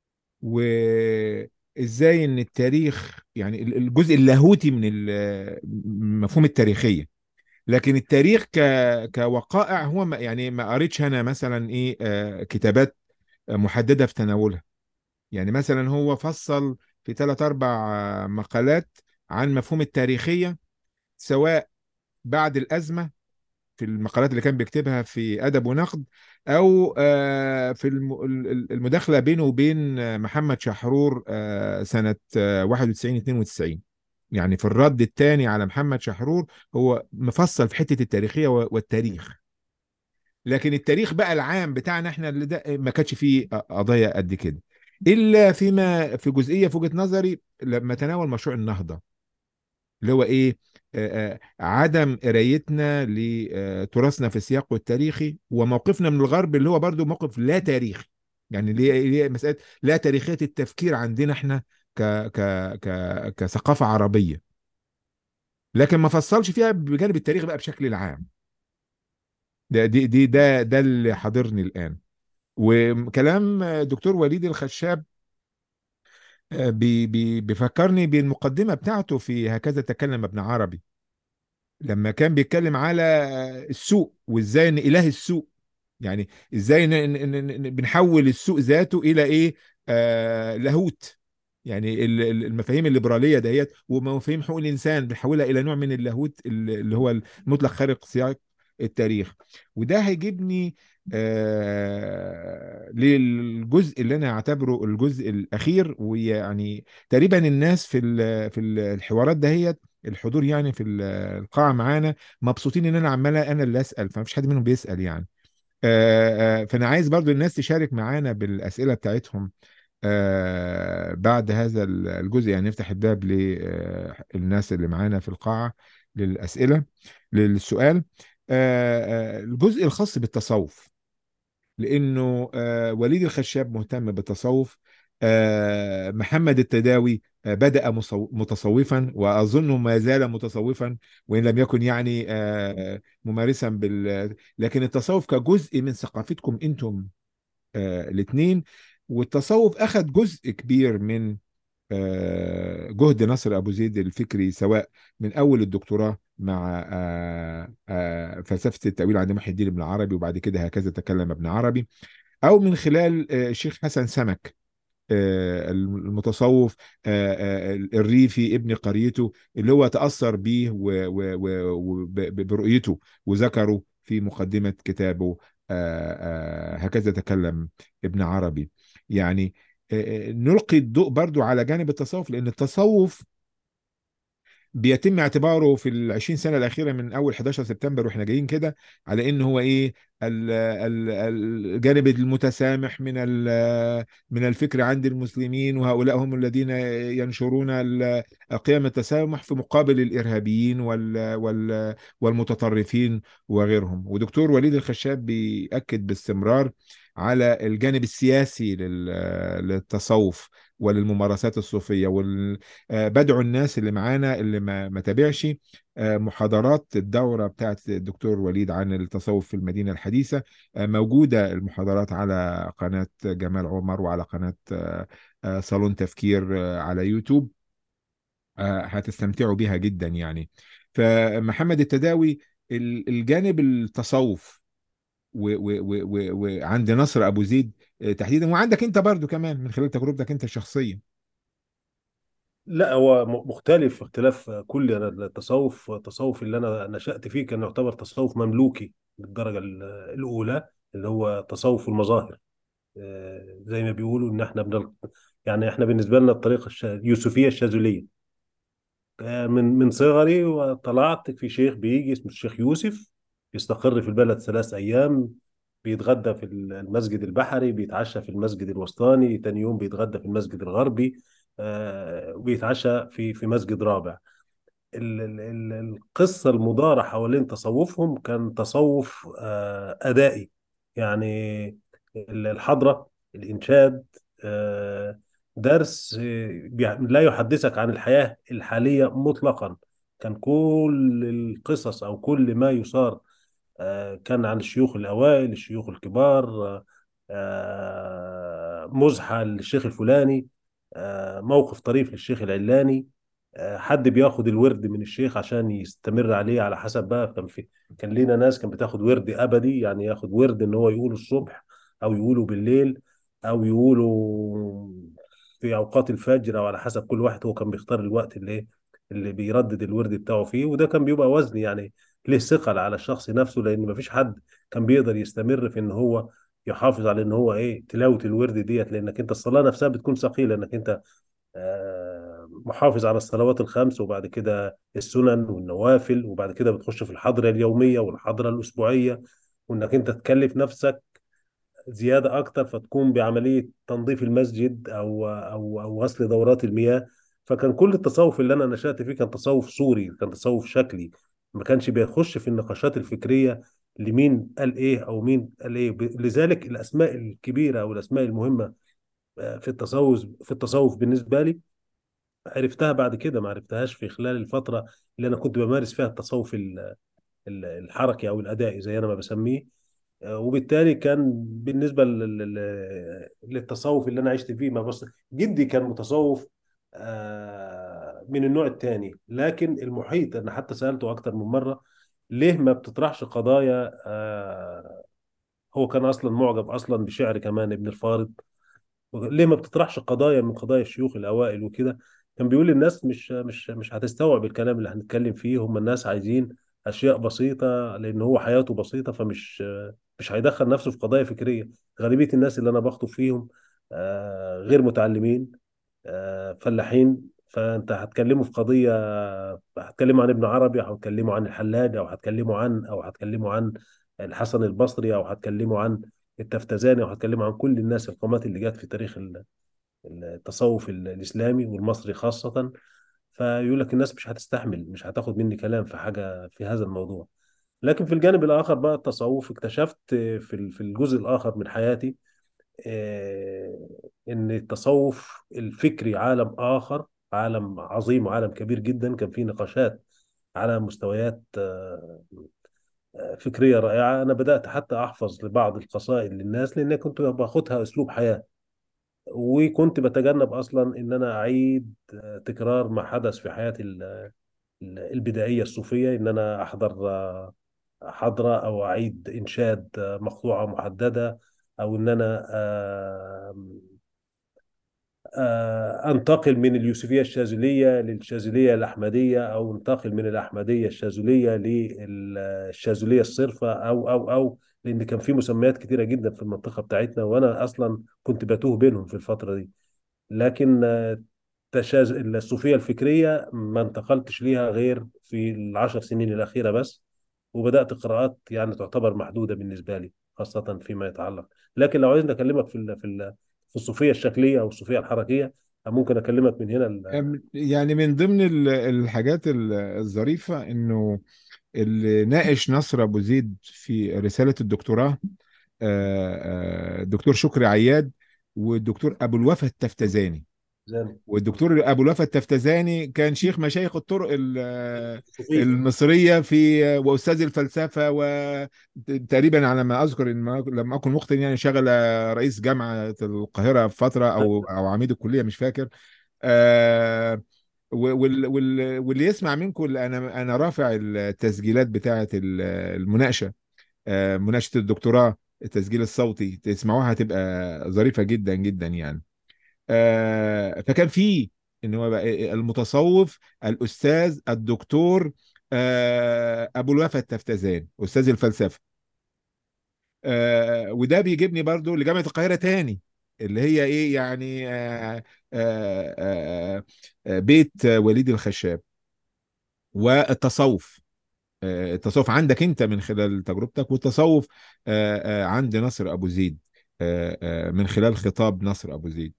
وازاي ان التاريخ يعني ال- الجزء اللاهوتي من ال- مفهوم التاريخية. لكن التاريخ ك كوقائع، هو ما يعني ما قريتش انا مثلا ايه آه، كتابات محددة في تناولها. يعني مثلا هو فصل في ثلاث اربع آه، مقالات عن مفهوم التاريخية، سواء بعد الأزمة في المقالات اللي كان بيكتبها في أدب ونقد، أو آه، في الم- ال- المداخلة بينه وبين آه، محمد شحرور آه، سنة آه، واحد وتسعين اتنين وتسعين. يعني في الرد الثاني على محمد شحرور هو مفصل في حتة التاريخية و- والتاريخ. لكن التاريخ بقى العام بتاعنا احنا اللي ده ما كانش فيه قضايا قد كده، إلا فيما في جزئية في وجهة نظري لما تناول مشروع النهضة، اللي هو ايه آه، آه، عدم قرايتنا لتراثنا في سياقه التاريخي، وموقفنا من الغرب اللي هو برضو موقف لا تاريخي. يعني ليه ليه مسألة لا تاريخية التفكير عندنا احنا ك ك ك كثقافة عربية، لكن ما فصلش فيها بجانب التاريخ بقى بشكل العام. ده دي دي ده ده اللي حاضرني الآن. وكلام دكتور وليد الخشاب آه، بي بي بيفكرني بالمقدمة بتاعته في هكذا تكلم ابن عربي، لما كان بيتكلم على السوق، وازاي ان اله السوق، يعني ازاي ن- ن- ن- ن- بنحول السوق ذاته الى ايه آه لاهوت. يعني ال- ال- المفاهيم الليبراليه ديت ومفاهيم حقوق الانسان بنحولها الى نوع من اللاهوت ال- اللي هو المطلق خارق سياق التاريخ. وده هيجيبني آه للجزء اللي انا اعتبره الجزء الاخير، ويعني تقريبا الناس في ال- في الحوارات دهيت، الحضور يعني في ال- القاعة معانا، مبسوطين ان انا عمال انا اللي اسال، فمفيش حد منهم بيسال يعني. آه، آه، فانا عايز برضو الناس تشارك معانا بالاسئله بتاعتهم آه، بعد هذا الجزء. يعني نفتح الباب للناس اللي معانا في القاعه للاسئله للسؤال. آه، آه، الجزء الخاص بالتصوف، لانه آه، وليد الخشاب مهتم بالتصوف. آه، محمد التداوي آه، بدأ مصو- متصوفا، واظنه ما زال متصوفا، وان لم يكن يعني آه، ممارسا بال لكن التصوف كجزء من ثقافتكم انتم الاثنين. والتصوف اخذ جزء كبير من آه، جهد نصر أبو زيد الفكري، سواء من أول الدكتوراه مع آه، آه، فلسفة التأويل عند محي الدين ابن عربي، وبعد كده هكذا تكلم ابن عربي، او من خلال آه، الشيخ حسن سمك، آه، المتصوف آه، آه، الريفي ابن قريته، اللي هو تأثر بيه وبرؤيته وذكره في مقدمة كتابه آه، آه، هكذا تكلم ابن عربي. يعني آه، آه، نلقي الضوء برضو على جانب التصوف، لأن التصوف بيتم اعتباره في العشرين سنة الأخيرة من أول حداشر سبتمبر وإحنا جايين كده على إن هو إيه، ال- ال- الجانب المتسامح من ال- من الفكر عند المسلمين، وهؤلاء هم الذين ينشرون ال- قيم التسامح في مقابل الإرهابيين وال وال والمتطرفين وغيرهم. ودكتور وليد الخشاب بيأكد باستمرار على الجانب السياسي لل- للتصوف وللممارسات الصوفية. آه، بدعو الناس اللي معانا اللي ما ما تابعش آه، محاضرات الدورة بتاعت الدكتور وليد عن التصوف في المدينة الحديثة، آه، موجودة المحاضرات على قناة جمال عمر وعلى قناة آه، آه، صالون تفكير آه، على يوتيوب. آه، هتستمتعوا بيها جدا يعني. فمحمد التداوي، ال- الجانب التصوف و- و- و- و- وعند نصر أبو زيد آه، تحديدا، وعندك انت برضو كمان من خلال تجربتك انت الشخصية. لا، هو م- مختلف اختلاف كلي. انا التصوف التصوف اللي انا نشأت فيه كان يعتبر تصوف مملوكي بالدرجة ال- الأولى، اللي هو تصوف المظاهر. آه، زي ما بيقولوا ان احنا بنل... يعني احنا بالنسبة لنا الطريقة الش- اليوسفية الشاذلية. آه، من من صغري وطلعت في شيخ بيجي اسمه الشيخ يوسف، بيستقر في البلد ثلاث أيام، بيتغدى في المسجد البحري، بيتعشى في المسجد الوسطاني، تاني يوم بيتغدى في المسجد الغربي، آه، وبيتعشى في في مسجد رابع. ال- ال- ال- القصة المدارة حوالين تصوفهم كان تصوف آه، أدائي. يعني ال- الحضرة، الإنشاد، آه، درس آه، بيع- لا يحدثك عن الحياة الحالية مطلقا. كان كل القصص أو كل ما يثار آه، كان عن الشيوخ الأوائل، الشيوخ الكبار، آه، آه، مزحة للشيخ الفلاني، آه، موقف طريف للشيخ العلاني، آه، حد بياخد الورد من الشيخ عشان يستمر عليه على حسب بقى. كان في كان لينا ناس كان بتاخد ورد أبدي، يعني ياخد ورد إن هو يقوله الصبح أو يقوله بالليل أو يقوله في أوقات الفجر، أو على حسب كل واحد هو كان بيختار الوقت اللي إيه، اللي بيردد الورد بتاعه فيه. وده كان بيبقى وزن يعني ليه ثقل على الشخص نفسه، لان مفيش حد كان بيقدر يستمر في ان هو يحافظ على ان هو ايه تلاوه الورد ديت، لانك انت الصلاه نفسها بتكون ثقيله، انك انت آه، محافظ على الصلوات الخمس، وبعد كده السنن والنوافل، وبعد كده بتخش في الحضره اليوميه والحضره الاسبوعيه، وانك انت تكلف نفسك زيادة أكتر فتقوم بعملية تنظيف المسجد أو أو أو غسل دورات المياه. فكان كل التصوف اللي أنا نشأت فيه كان تصوف صوري، كان تصوف شكلي، ما كانش بيخش في النقاشات الفكرية لمين قال إيه أو مين قال إيه. ب- لذلك الأسماء الكبيرة أو الأسماء المهمة آه، في التصوف في التصوف بالنسبة لي عرفتها بعد كده، ما عرفتهاش في خلال الفترة اللي أنا كنت بمارس فيها التصوف ال- ال- الحركي أو الأدائي زي أنا ما بسميه. آه، وبالتالي كان بالنسبة لل- لل- للتصوف اللي أنا عشت فيه، ما بص جدي كان متصوف آه، من النوع الثاني، لكن المحيط أنا حتى سألته أكتر من مرة ليه ما بتطرحش قضايا. آه، هو كان أصلا معجب أصلا بشعر كمان ابن الفارض، ليه ما بتطرحش قضايا من قضايا الشيوخ الأوائل وكده. كان بيقول الناس مش مش مش هتستوعب الكلام اللي هنتكلم فيه، هم الناس عايزين أشياء بسيطة لأن هو حياته بسيطة، فمش مش هيدخل نفسه في قضايا فكرية. غالبية الناس اللي أنا بخطب فيهم آه، غير متعلمين، آه، فلاحين، فأنت هتكلموا في قضية، هتكلموا عن ابن عربي أو هتكلموا عن الحلاج أو هتكلموا عن أو هتكلموا عن الحسن البصري أو هتكلموا عن التفتزاني أو هتكلموا عن كل الناس القامات اللي جت في تاريخ ال- التصوف ال- الإسلامي والمصري خاصة. فيقول لك الناس مش هتستحمل، مش هتاخد مني كلام في حاجة في هذا الموضوع. لكن في الجانب الآخر بقى التصوف اكتشفت في ال- في الجزء الآخر من حياتي آه، إن التصوف الفكري عالم آخر، عالم عظيم وعالم كبير جدا. كان فيه نقاشات على مستويات آه، آه، فكرية رائعة. أنا بدأت حتى أحفظ لبعض القصائد للناس لأن كنت باخدها أسلوب حياة، وكنت بتجنب أصلا إن أنا أعيد آه، تكرار ما حدث في حياتي ال- ال- البدائية الصوفية، إن أنا أحضر آه، حضرة أو أعيد إنشاد آه، مقطوعة محددة، او ان انا آه، آه، انتقل من اليوسفيه الشاذليه للشاذليه الاحمديه، او انتقل من الاحمديه الشاذليه للشاذليه الصرفه، او او او لان كان في مسميات كتيره جدا في المنطقه بتاعتنا، وانا اصلا كنت بتوه بينهم في الفتره دي. لكن آه، تشاز... الصوفيه الفكريه ما انتقلتش ليها غير في العشر سنين الاخيره بس، وبدات قراءات يعني تعتبر محدوده بالنسبه لي، خاصه فيما يتعلق. لكن لو عايزني اكلمك في ال... في ال... في الصوفيه الشكليه او الصوفيه الحركيه، ممكن اكلمك من هنا ال... أم- يعني من ضمن ال- الحاجات ال- الظريفة انه اللي ناقش نصر ابو زيد في رسالة الدكتوراه آه، آه، الدكتور شكري عياد، والدكتور ابو الوفا التفتزاني. زين والدكتور ابو الوفا التفتزاني كان شيخ مشايخ الطرق ال- الصوفيه. المصريه في واستاذ الفلسفه، وتقريبا على ما اذكر ان ما- لم اكن مخطئ يعني شغل رئيس جامعه القاهره في فتره، او او عميد الكليه مش فاكر. آه، وال- وال- واللي يسمع منكم، اللي انا انا رافع التسجيلات بتاعه ال- المناقشه، آه، مناقشه الدكتوراه، التسجيل الصوتي تسمعوها هتبقى ظريفه جدا جدا يعني. آه، فكان في ان هو بقى المتصوف الاستاذ الدكتور آه، ابو الوفا التفتزاني، استاذ الفلسفه. آه، وده بيجيبني برضو لجامعه القاهره تاني، اللي هي ايه يعني آه، آه، آه، آه، بيت وليد الخشاب والتصوف. آه، التصوف عندك انت من خلال تجربتك، والتصوف آه، آه، عند نصر ابو زيد آه، آه، من خلال خطاب نصر ابو زيد.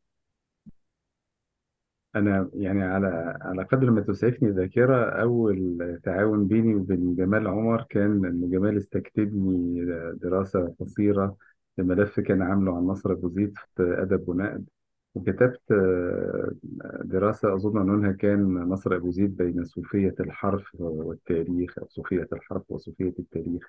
أنا يعني على على قدر ما تسعفني الذاكرة، أول تعاون بيني وبين جمال عمر كان إن جمال استكتبني دراسة قصيرة لملف كان عامله عن نصر أبو زيد في أدب ونقد. وكتبت آه، دراسة أظن عنوانها كان نصر أبو زيد بين صوفية الحرف والتاريخ، أو صوفية الحرف وصوفية التاريخ.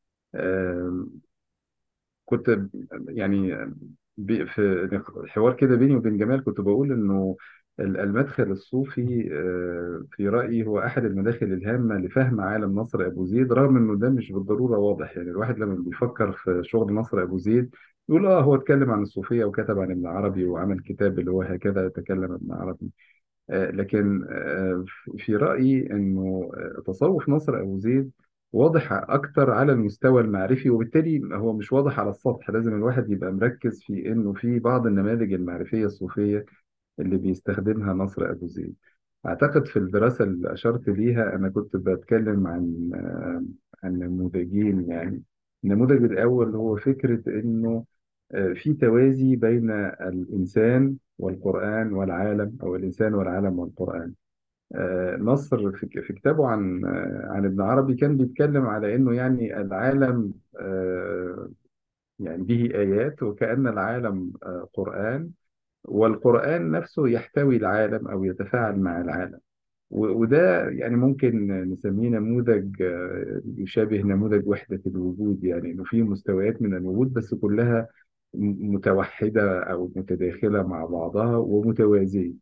كنت يعني بي- في حوار كده بيني وبين جمال كنت بقول انه ال- المدخل الصوفي آه، في رأيي هو احد المداخل الهامة لفهم عالم نصر ابو زيد، رغم انه ده مش بالضرورة واضح. يعني الواحد لما بيفكر في شغل نصر ابو زيد يقول اه هو اتكلم عن الصوفية وكتب عن ابن عربي وعمل كتاب اللي هو هكذا تكلم ابن عربي. آه، لكن آه، في رأيي أنه آه، تصوف نصر أبو زيد واضح أكتر على المستوى المعرفي، وبالتالي هو مش واضح على السطح. لازم الواحد يبقى مركز في أنه في بعض النماذج المعرفية الصوفية اللي بيستخدمها نصر أبو زيد. أعتقد في الدراسة اللي أشرت ليها أنا كنت بتكلم عن آه، عن نموذجين يعني. النموذج الأول هو فكرة أنه آه، في توازي بين الإنسان والقرآن والعالم، أو الإنسان والعالم والقرآن. آه، نصر في في كتابه عن آه، عن ابن عربي كان بيتكلم على إنه يعني العالم آه، يعني به آيات، وكأن العالم آه، قرآن، والقرآن نفسه يحتوي العالم أو يتفاعل مع العالم. و- وده يعني ممكن نسميه نموذج آه، يشابه نموذج وحدة الوجود، يعني إنه في مستويات من الوجود بس كلها م- متوحدة أو متداخلة مع بعضها ومتوازية.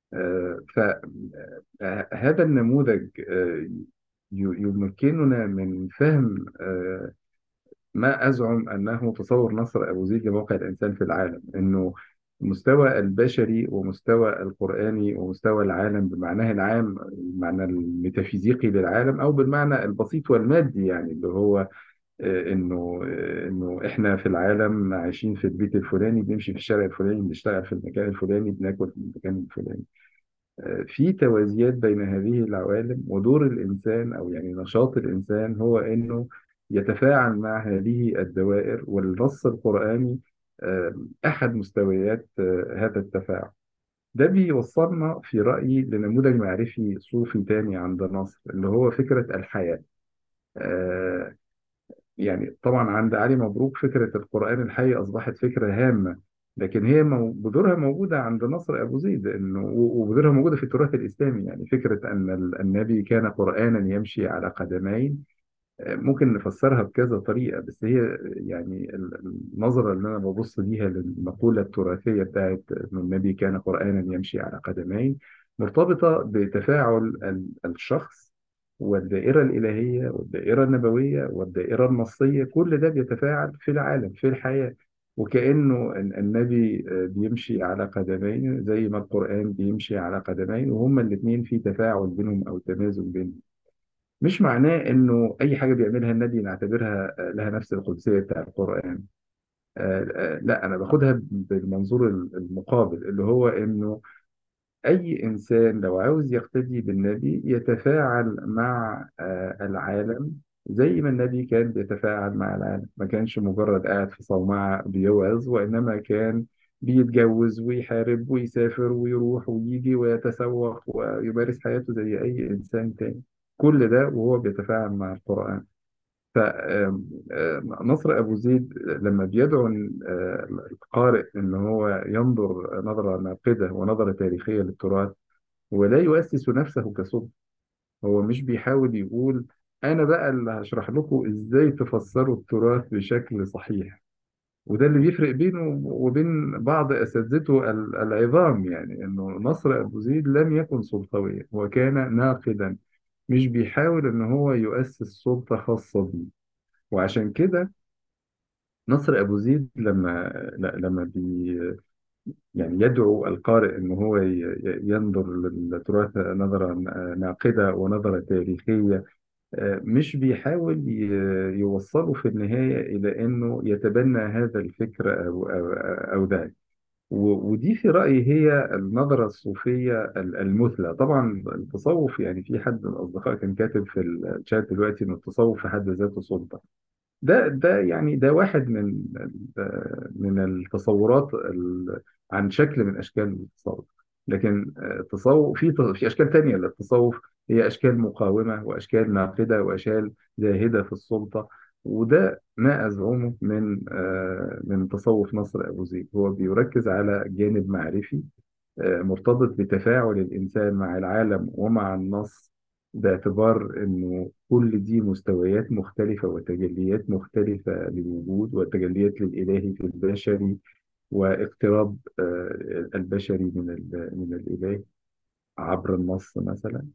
فهذا النموذج آه، ي- يمكننا من فهم آه، ما أزعم أنه تصور نصر أبو زيد لموقع الإنسان في العالم، أنه المستوى البشري ومستوى القرآني ومستوى العالم بمعناه العام، المعنى الميتافيزيقي للعالم، أو بالمعنى البسيط والمادي يعني اللي هو آه، إنه آه، إنه إحنا في العالم عايشين في البيت الفلاني، بنمشي في الشارع الفلاني، بنشتغل في المكان الفلاني، بناكل في المكان الفلاني. في توازيات بين هذه العوالم، ودور الإنسان أو يعني نشاط الإنسان هو إنه يتفاعل مع هذه الدوائر، والنص القرآني آه، أحد مستويات آه، هذا التفاعل. ده بيوصلنا في رأيي لنموذج معرفي صوفي تاني عند نصر، اللي هو فكرة الحياة. آه، يعني طبعا عند علي مبروك فكرة القرآن الحي أصبحت فكرة هامة، لكن هي مو- بذورها موجودة عند نصر أبو زيد، إنه و- وبذورها موجودة في التراث الإسلامي. يعني فكرة أن ال- النبي كان قرآنا يمشي على قدمين، آه، ممكن نفسرها بكذا طريقة، بس هي يعني ال- النظرة اللي أنا ببص بيها للمقولة التراثية بتاعت إنه النبي كان قرآنا يمشي على قدمين مرتبطة بتفاعل ال- الشخص والدائرة الإلهية والدائرة النبوية والدائرة النصية، كل ده بيتفاعل في العالم في الحياة. وكأنه ال- النبي آه، بيمشي على قدمين زي ما القرآن بيمشي على قدمين، وهما الاتنين في تفاعل بينهم أو تمازج بينهم. مش معناه إنه أي حاجة بيعملها النبي نعتبرها آه، لها نفس القدسية بتاع القرآن. آه، آه، لا، أنا باخدها بالمنظور المقابل، اللي هو إنه أي إنسان لو عاوز يقتدي بالنبي يتفاعل مع آه، العالم زي ما النبي كان بيتفاعل مع العالم. ما كانش مجرد قاعد في صومعة بيوعظ، وإنما كان بيتجوز ويحارب ويسافر ويروح ويجي ويتسوق ويمارس حياته زي أي إنسان تاني. كل ده وهو بيتفاعل مع القرآن. فنصر أبو زيد لما بيدعو آه، القارئ إن هو ينظر نظرة ناقدة ونظرة تاريخية للتراث، ولا يؤسس نفسه كسلطة. هو مش بيحاول يقول أنا بقى اللي هشرح لكم إزاي تفسروا التراث بشكل صحيح. وده اللي بيفرق بينه وبين بعض أساتذته ال- العظام، يعني إنه نصر أبو زيد لم يكن سلطويا، هو كان ناقدا. مش بيحاول إن هو يؤسس سلطة خاصة بيه. وعشان كده نصر أبو زيد لما ل- لما بي يعني يدعو القارئ إن هو ي- ي- ينظر للتراث نظرة ناقدة ونظرة تاريخية، آه، مش بيحاول ي- يوصله في النهاية إلى إنه يتبنى هذا الفكر أو أو أو ذاك. و- ودي في رأيي هي النظرة الصوفية ال- المثلى. طبعا التصوف، يعني في حد من الأصدقاء كان كاتب في الشات دلوقتي إن التصوف في حد ذاته سلطة. ده ده يعني ده واحد من ال- من التصورات ال- عن شكل من اشكال التصوف. لكن آه، التصوف في في اشكال تانية للتصوف، هي اشكال مقاومه واشكال ناقده واشكال زاهده في السلطه. وده ما ازعمه من آه، من تصوف نصر ابو زيد. هو بيركز على جانب معرفي آه، مرتبط بتفاعل الإنسان مع العالم ومع النص، باعتبار إنه كل دي مستويات مختلفة وتجليات مختلفة للوجود، وتجليات للإلهي في البشري، واقتراب آه، البشري من ال- من الإله عبر النص مثلا.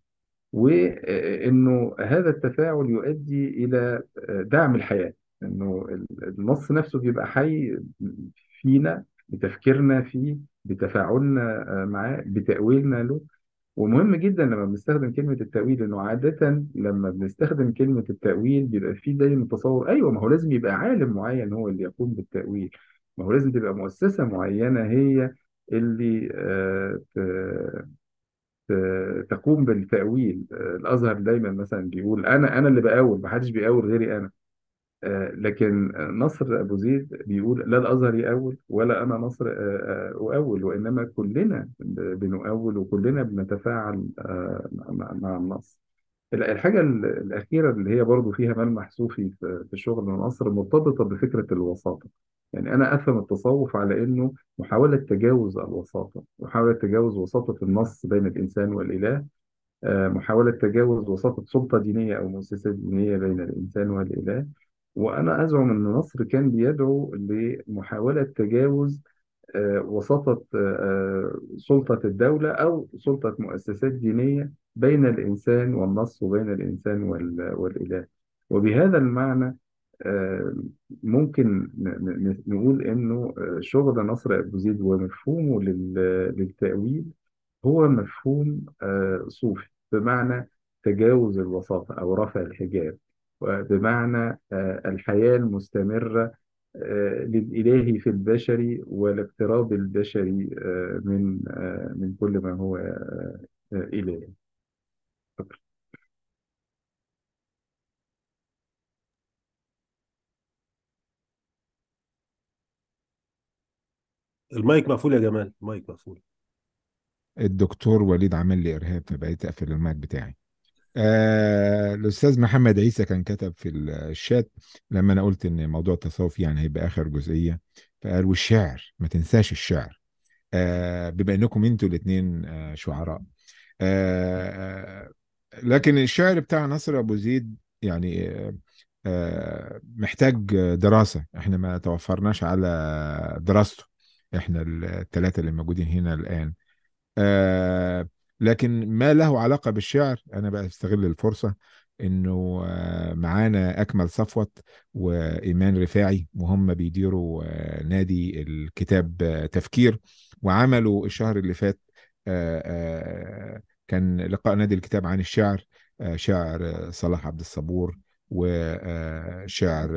وإنه هذا التفاعل يؤدي إلى دعم الحياة. إنه النص نفسه بيبقى حي فينا، بتفكيرنا فيه، بتفاعلنا معاه، بتأويلنا له. ومهم جدا لما بنستخدم كلمة التأويل، إنه عادة لما بنستخدم كلمة التأويل بيبقى فيه دايما تصور أيوه، ما هو لازم يبقى عالم معين هو اللي يقوم بالتأويل. ما هو لازم تبقى مؤسسة معينة هي اللي آه، ت- ت- تقوم بالتأويل. آه، الأزهر دايما مثلا بيقول أنا أنا اللي بأول، محدش بيأول غيري أنا. آه، لكن آه، نصر أبو زيد بيقول لا الأزهر يأول ولا أنا نصر آه، آه، أؤول، وإنما كلنا ب- بنؤول وكلنا بنتفاعل آه، مع مع النص. ال- الحاجة ال- الأخيرة اللي هي برضو فيها ملمح صوفي في في شغل نصر، مرتبطة بفكرة الوساطة. يعني أنا أفهم التصوف على إنه محاولة تجاوز الوساطة، محاولة تجاوز وساطة النص بين الإنسان والإله، آه، محاولة تجاوز وساطة سلطة دينية أو مؤسسات دينية بين الإنسان والإله. وأنا أزعم أن مصر كان بيدعو لمحاولة تجاوز آه، وساطة آه، سلطة الدولة أو سلطة مؤسسات دينية بين الإنسان والنص وبين الإنسان وال- والإله. وبهذا المعنى آه، ممكن ن- ن- نقول إنه آه، شغل نصر أبو زيد ومفهومه لل- للتأويل هو مفهوم آه، صوفي، بمعنى تجاوز الوساطة أو رفع الحجاب، وبمعنى آه، الحياة المستمرة آه، للإله في البشري، والاقتراب البشري آه، من آه، من كل ما هو آه، آه، إله. المايك مقفول يا جمال، المايك مقفول. الدكتور وليد عمل لي إرهاب فبقيت أقفل المايك بتاعي. آه الأستاذ محمد عيسى كان كتب في الشات لما أنا قلت إن موضوع التصوف يعني هيبقى آخر جزئية، فقال والشعر ما تنساش الشعر. آه بما إنكم أنتوا الاتنين آه شعراء. آه آه، لكن الشعر بتاع نصر أبو زيد يعني آه آه، محتاج دراسة. احنا ما توفرناش على دراسته، احنا الثلاثة اللي موجودين هنا الآن. آه لكن ما له علاقة بالشعر أنا بقى استغل الفرصة انه آه، معانا اكمل صفوت وايمان رفاعي، وهم بيديروا آه، نادي الكتاب آه، تفكير. وعملوا الشهر اللي فات آه، آه، كان لقاء نادي الكتاب عن الشعر، آه، شعر آه، صلاح عبد الصبور، وشعر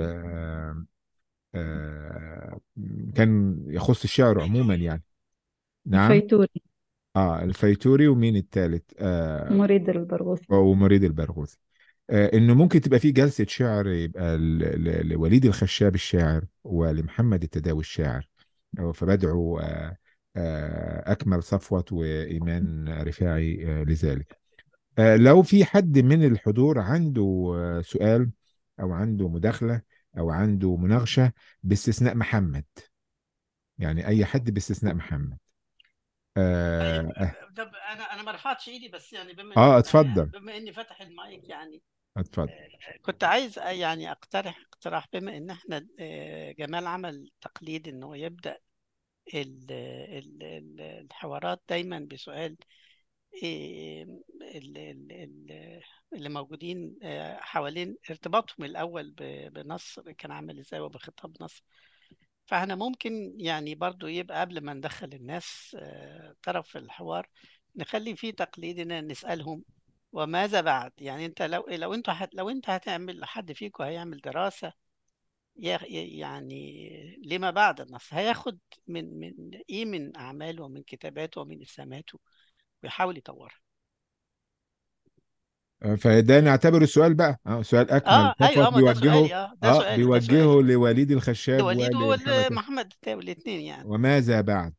كان يخص الشعر عموما يعني. نعم. الفيتوري. اه الفيتوري، ومين التالت؟ آه مريد البرغوثي. ومريد البرغوثي. آه انه ممكن تبقى في جلسة شعر، يبقى ل- ل- لوليد الخشاب الشاعر ولمحمد التداوي الشاعر. آه، فبدعو آه آه أكمل صفوت وإيمان رفاعي آه لذلك. آه لو في حد من الحضور عنده آه سؤال، أو عنده مداخلة، أو عنده مناقشة، باستثناء محمد، يعني أي حد باستثناء محمد. طيب، آه, طب انا انا ما رفعتش ايدي، بس يعني بما آه ان اتفضل. بما اني فاتح المايك يعني، اتفضل. كنت عايز يعني اقترح اقتراح. بما ان احنا آه، جمال عمل تقليد انه يبدا ال- ال- ال- الحوارات دايما بسؤال إيه ال- ال- ال- اللي موجودين آه، حوالين ارتباطهم الأول ب- بنصر كان عامل ازاي وبخطاب نصر. فاحنا ممكن يعني برضو يبقى قبل ما ندخل الناس آه، طرف في الحوار، نخلي فيه تقليدنا نسألهم وماذا بعد. يعني انت لو لو انت هت لو انت هتعمل، حد فيكم هيعمل دراسة يا- يعني لما بعد النصر، هياخد من من ايه، من اعماله ومن كتاباته ومن اسهاماته، ويحاول يطورها. آه، فده نعتبر السؤال بقى، اه سؤال اكمل اه ايوه، صفوت اه ما ده بيوجهه. سؤالي، اه ده اه سؤالي ده سؤالي بيوجهه لوليد الخشاب لوليد ولمحمد. ومحمد التاوي الاثنين يعني. وماذا بعد؟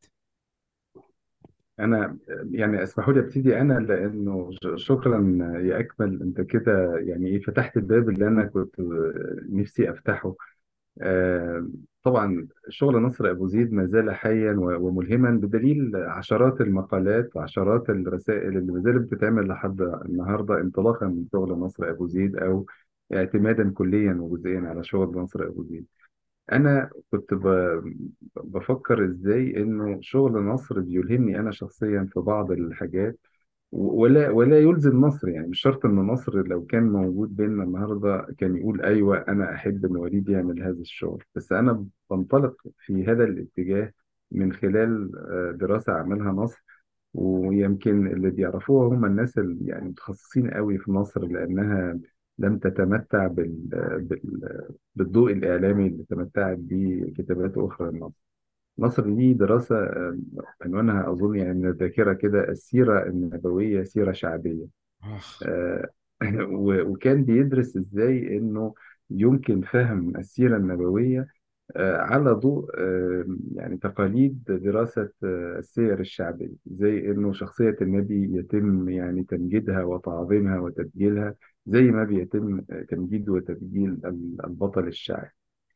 انا يعني اسمحوا لي ابتدي انا، لانه ش- شكرا يا اكمل، انت كده يعني ايه فتحت الباب اللي انا كنت نفسي افتحه. آه، طبعا شغل نصر أبو زيد ما زال حيا و- وملهما، بدليل عشرات المقالات وعشرات الرسائل اللي ما زالت بتتعمل لحد النهارده، انطلاقا من شغل نصر أبو زيد أو اعتمادا كليا وجزئيا على شغل نصر أبو زيد. أنا كنت ب- بفكر إزاي إنه شغل نصر بيلهمني أنا شخصيا في بعض الحاجات، ولا ولا يلزم مصر. يعني مش شرط ان مصر لو كان موجود بيننا النهارده كان يقول ايوه انا احب ان وليد يعمل هذا الشغل، بس انا بنطلق في هذا الاتجاه من خلال آه، دراسه عملها مصر. ويمكن اللي بيعرفوها هم الناس اللي يعني متخصصين قوي في مصر، لانها لم تتمتع بال بال بالضوء الاعلامي اللي تمتعت به كتابات اخرى لمصر. مصر دي دراسة آه، عنوانها أظن يعني من الذاكرة كده، السيرة النبوية سيرة شعبية. اخ. آه، و- وكان بيدرس إزاي إنه يمكن فهم السيرة النبوية آه، على ضوء آه، يعني تقاليد دراسة آه، السير الشعبية، زي إنه شخصية النبي يتم يعني تمجيدها وتعظيمها وتبجيلها زي ما بيتم آه، تمجيد وتبجيل ال- البطل الشعبي.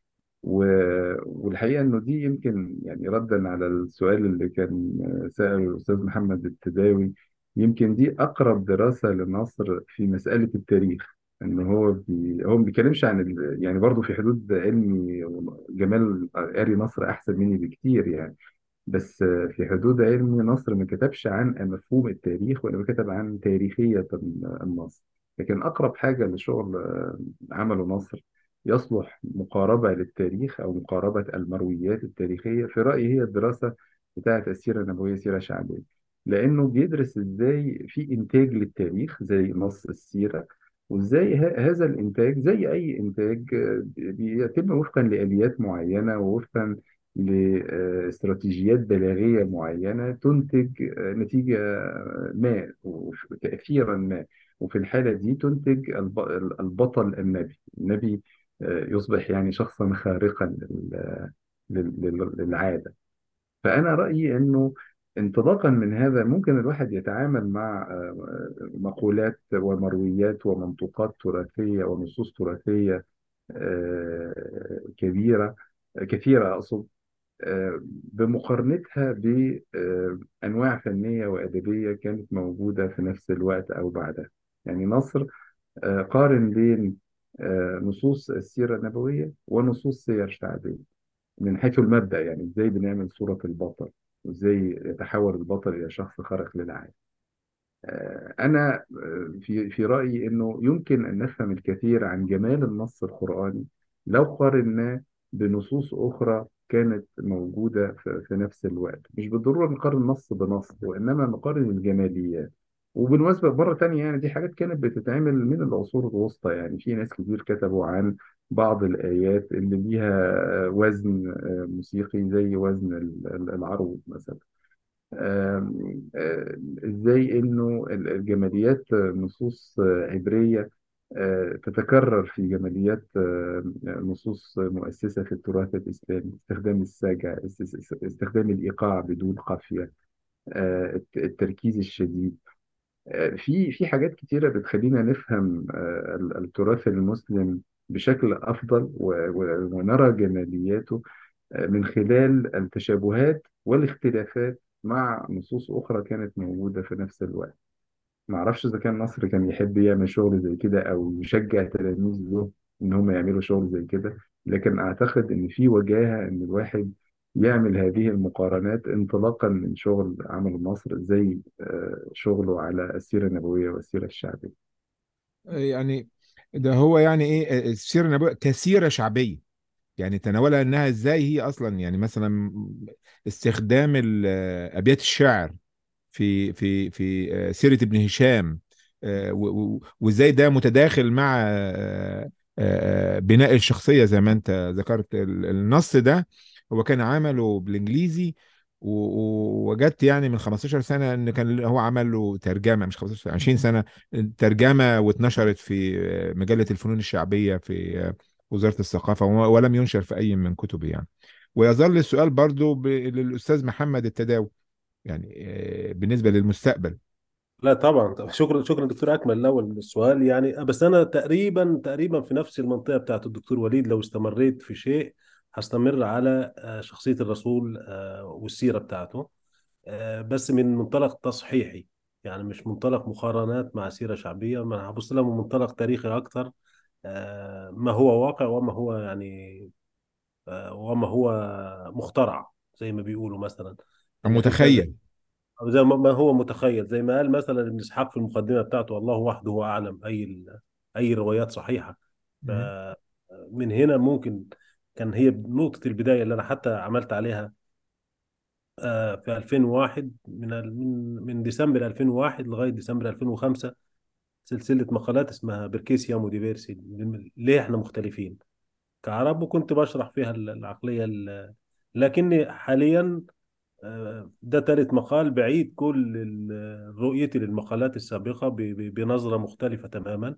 و- والحقيقة إنه دي يمكن يعني ردا على السؤال اللي كان سأله الأستاذ محمد التداوي، يمكن دي أقرب دراسة لمصر في مسألة التاريخ. إن هو بي هو ما بيتكلمش عن ال... يعني برضه في حدود علمي، جمال قاري مصر أحسن مني بكتير يعني، بس في حدود علمي نصر ما كتبش عن مفهوم التاريخ ولا كتب عن تاريخية النصر. لكن أقرب حاجة لشغل آه، عمله نصر يصلح مقاربة للتاريخ أو مقاربة المرويات التاريخية، في رأيي هي الدراسة بتاعة السيرة النبوية سيرة شعبية. لأنه بيدرس إزاي في إنتاج للتاريخ زي نص السيرة، وإزاي ه- هذا الإنتاج زي أي إنتاج آه، بيتم وفقا لآليات معينة ووفقا لاستراتيجيات بلاغية معينة تنتج آه، نتيجة آه، ما وتأثيرا ما. وفي الحالة دي تنتج الب- البطل النبي النبي آه، يصبح يعني شخصا خارقا لل- لل- لل- للعادة. فأنا رأيي أنه انطلاقا من هذا ممكن الواحد يتعامل مع آه، مقولات ومرويات ومنطوقات تراثية ونصوص تراثية آه، كبيرة كثيرة أقصد، آه، بمقارنتها بأنواع فنية وأدبية كانت موجودة في نفس الوقت أو بعدها. يعني نصر آه، قارن بين آه، نصوص السيرة النبوية ونصوص سير شعبية من حيث المبدأ، يعني إزاي بنعمل صورة البطل وإزاي يتحول البطل إلى شخص خارق للعادة. آه، أنا آه، في في رأيي إنه يمكن أن نفهم الكثير عن جمال النص القرآني لو قارناه بنصوص أخرى كانت موجودة في في نفس الوقت. مش بالضرورة نقارن نص بنص، وإنما نقارن الجماليات. وبالمناسبة مرة تانية، يعني دي حاجات كانت بتتعمل من العصور الوسطى. يعني في ناس كتير كتبوا عن بعض الآيات اللي ليها وزن آه، موسيقي زي وزن ال- ال- العروض مثلا. آم، آه، ازاي انه ال- الجماليات آه، نصوص آه، عبرية آه، تتكرر في جماليات آه، نصوص مؤسسة في التراث الإسلامي. استخدام الساجع، است- است- استخدام الإيقاع بدون قافية، آه، الت- التركيز الشديد. آه، في في حاجات كتيرة بتخلينا نفهم آه، ال- التراث المسلم بشكل أفضل، و- و- ونرى جمالياته من خلال التشابهات والاختلافات مع نصوص أخرى كانت موجودة في نفس الوقت. ما أعرفش إذا كان نصر كان يحب يعمل شغل زي كده أو يشجع تلاميذه إن هم يعملوا شغل زي كده، لكن أعتقد إن في وجاهة إن الواحد يعمل هذه المقارنات انطلاقا من شغل عمل نصر، زي آه، شغله على السيرة النبوية والسيرة الشعبية. يعني ده هو يعني ايه السيره النبويه كسيره شعبيه، يعني تناولها انها ازاي هي اصلا، يعني مثلا استخدام ال- ابيات الشعر في في في آه، سيرة ابن هشام، آه، و- و- وازاي ده متداخل مع آه، آه، بناء الشخصية زي ما انت ذكرت. ال- النص ده هو كان عمله بالانجليزي، و- و- ووجدت يعني من خمستاشر سنة ان كان هو عمل له ترجمة، مش خمستاشر سنة، عشرين سنة، ترجمة واتنشرت في آه، مجلة الفنون الشعبية في آه، وزارة الثقافة، ولم ينشر في أي من كتبه يعني. ويظل السؤال برضو ب- للأستاذ محمد التداوي، يعني آه، بالنسبة للمستقبل. لا طبعا طبعاً. شكرا شكرا دكتور اكمل الاول من السؤال، يعني بس انا تقريبا تقريبا في نفس المنطقه بتاعت الدكتور وليد. لو استمريت في شيء هستمر على آه، شخصيه الرسول آه، والسيره بتاعته، آه، بس من منطلق تصحيحي، يعني مش منطلق مقارنات مع سيره شعبيه. ما أنا هبص لها من منطلق تاريخي اكتر، آه، ما هو واقع وما هو يعني آه، وما هو مخترع زي ما بيقولوا مثلا، ان في كذا، متخيل. أو زي ما ما هو متخيل. زي ما قال مثلا ابن اسحاق في المقدمه بتاعته: الله وحده هو اعلم. اي ال- اي روايات صحيحه. مم. فمن هنا ممكن كان هي نقطه البدايه اللي انا حتى عملت عليها آه، في ألفين وواحد، من ال- من من ديسمبر ألفين وواحد لغايه ديسمبر ألفين وخمسة، سلسله مقالات اسمها بركيسيا ديفيرسي، ليه احنا مختلفين كعرب. وكنت بشرح فيها ال- العقليه ال- لكني حاليا آه، ده ثالث مقال بعيد كل ال- رؤيتي للمقالات السابقة ب- ب- بنظرة مختلفة تماما،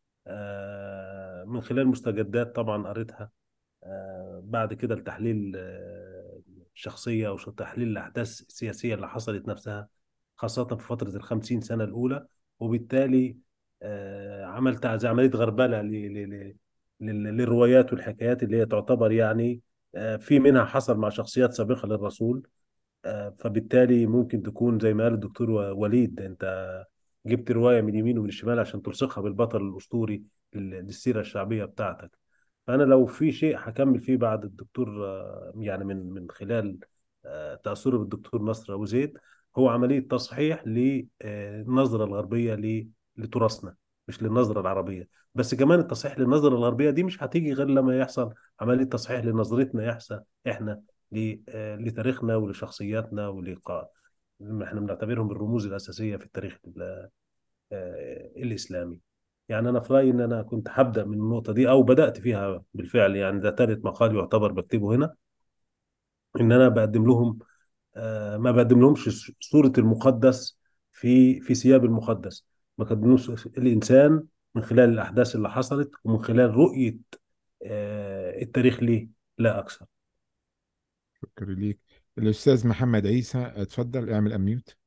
آه، من خلال مستجدات طبعا قريتها آه، بعد كده لتحليل آه، الشخصية أو تحليل الأحداث السياسية اللي حصلت نفسها، خاصة في فترة الخمسين سنة الأولى. وبالتالي آه، عملت زي عملية غربلة ل- ل- ل- لل- للروايات والحكايات اللي هي تعتبر يعني آه، في منها حصل مع شخصيات سابقة للرسول. آه، فبالتالي ممكن تكون زي ما قال الدكتور و- وليد، انت جبت رواية من اليمين ومن الشمال عشان تلصقها بالبطل الأسطوري لل- للسيرة الشعبية بتاعتك. فأنا لو في شيء هكمل فيه بعد الدكتور آه، يعني من من خلال آه، تأثره بالدكتور نصر أبو زيد، هو عملية تصحيح للنظرة الغربية ل- لتراثنا، مش للنظرة العربية. بس كمان التصحيح للنظرة الغربية دي مش هتيجي غير لما يحصل عملية تصحيح لنظرتنا يحصل احنا ل- آه، لتاريخنا ولشخصياتنا ولقاء اللي احنا بنعتبرهم الرموز الأساسية في التاريخ ال- آه، الإسلامي. يعني أنا في رأيي إن أنا كنت هبدأ من النقطة دي، أو بدأت فيها بالفعل. يعني ده ثالث مقال يعتبر بكتبه هنا، إن أنا بقدم لهم آه، ما بقدم لهمش صورة المقدس في في ثياب المقدس، بقدملهمش الإنسان من خلال الأحداث اللي حصلت ومن خلال رؤية آه، التاريخ ليه، لا أكثر. شكرا ليك. الأستاذ محمد عيسى، اتفضل اعمل أميوت.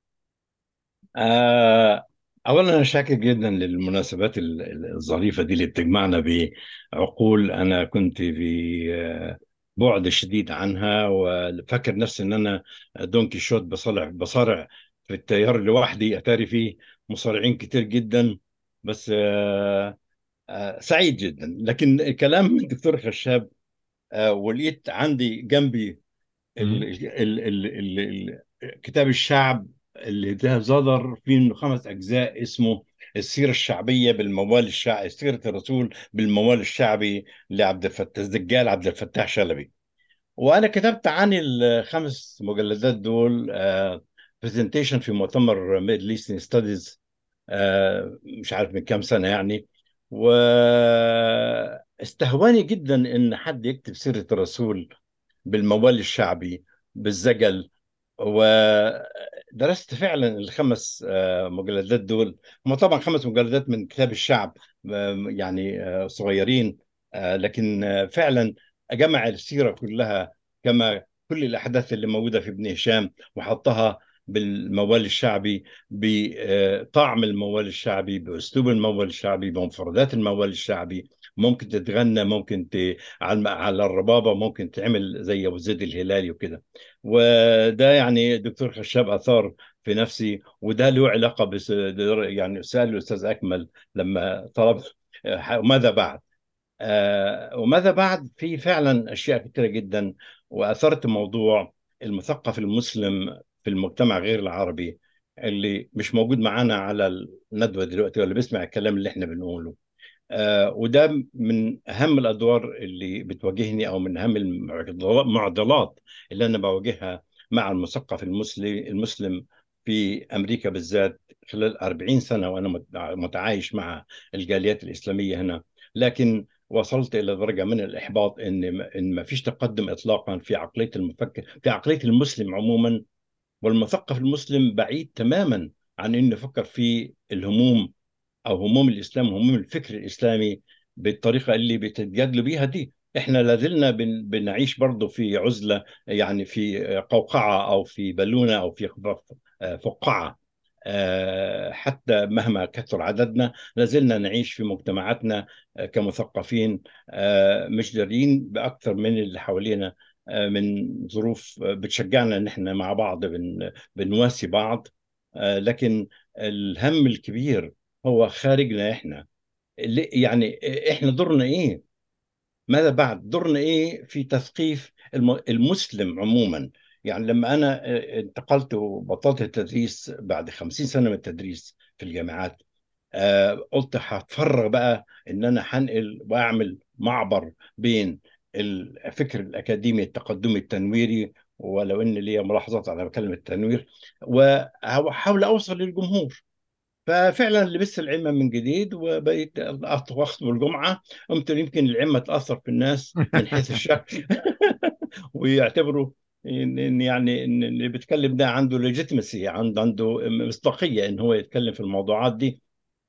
آه أولا أنا شاكر جدا للمناسبات ال- ال- الظريفة دي اللي بتجمعنا بعقول أنا كنت في آه، بعد شديد عنها، وفاكر نفسي إن أنا دون كيشوت بصارع بصارع في التيار لوحدي، أتاري فيه مصارعين كتير جدا. بس آه آه سعيد جدا. لكن كلام الدكتور خشاب، آه ولقيت عندي جنبي ال مم. ال ال ال ال كتاب الشعب اللي ده صدر فيه منه خمس أجزاء، اسمه السيرة الشعبية بالموال الشعبي، سيرة الرسول بالموال الشعبي لعبد الفتاح الدجال عبد الفتاح شلبي. وأنا كتبت عن الخمس مجلدات دول برزنتيشن في مؤتمر ميدل ايسترن ستاديز، مش عارف من كام سنة يعني. واستهواني جدا إن حد يكتب سيرة الرسول بالموال الشعبي بالزجل. ودرست فعلا الخمس آه، مجلدات دول. هم طبعا خمس مجلدات من كتاب الشعب، آه، يعني آه، صغيرين، آه، لكن آه، فعلا جمع السيرة كلها، كما كل الأحداث اللي موجودة في ابن هشام، وحطها بالموال الشعبي، بطعم الموال الشعبي، بأسلوب الموال الشعبي، بمفردات الموال الشعبي. ممكن تتغنى، ممكن ت... على على الربابة، ممكن تعمل زي أبو زيد الهلالي وكده. وده يعني الدكتور خشاب أثار في نفسي، وده له علاقة بس يعني سأل الأستاذ أكمل لما طلب آه، ماذا بعد. آه، وماذا بعد في فعلا أشياء كثيرة جدا. وأثرت موضوع المثقف المسلم في المجتمع غير العربي، اللي مش موجود معانا على الندوة دلوقتي، ولا بيسمع الكلام اللي احنا بنقوله. آه، وده من أهم الأدوار اللي بتواجهني، أو من أهم المعضلات اللي أنا بواجهها مع المثقف المسلم المسلم في أمريكا بالذات، خلال أربعين سنة وأنا مت- متعايش مع الجاليات الإسلامية هنا. لكن وصلت إلى درجة من الإحباط إن إن ما فيش تقدم إطلاقا في عقلية المفكر، في عقلية المسلم عموما. والمثقف المسلم بعيد تماما عن إنه يفكر في الهموم، او هموم الاسلام وهموم الفكر الاسلامي بالطريقه اللي بتتجادلوا بيها دي. احنا لازلنا بن بنعيش برضه في عزله، يعني في قوقعه، او في بالونه، او في فقاعه. آه، حتى مهما كثر عددنا لازلنا نعيش في مجتمعاتنا آه، كمثقفين، آه، مش دارين باكثر من اللي حوالينا، آه، من ظروف آه، بتشجعنا ان احنا مع بعض بن بنواسي بعض. آه، لكن الهم الكبير هو خارجنا احنا. اللي- يعني احنا دورنا ايه؟ ماذا بعد؟ دورنا ايه في تثقيف الم- المسلم عموما؟ يعني لما انا اه، انتقلت وبطلت التدريس بعد خمسين سنة من التدريس في الجامعات، آه، قلت هتفرغ بقى ان انا هنقل واعمل معبر بين الفكر الاكاديمي التقدمي التنويري، ولو ان لي ملاحظات على كلمة التنوير، واحاول اوصل للجمهور. ففعلا لبست العمة من جديد، وبقيت أخطب أخطب الجمعة. قمت يمكن العمة تأثر في الناس من حيث الشكل ويعتبروا إن إن يعني إن اللي بيتكلم ده عنده ليجيتمسي، عنده عنده مصداقية إن هو يتكلم في الموضوعات دي.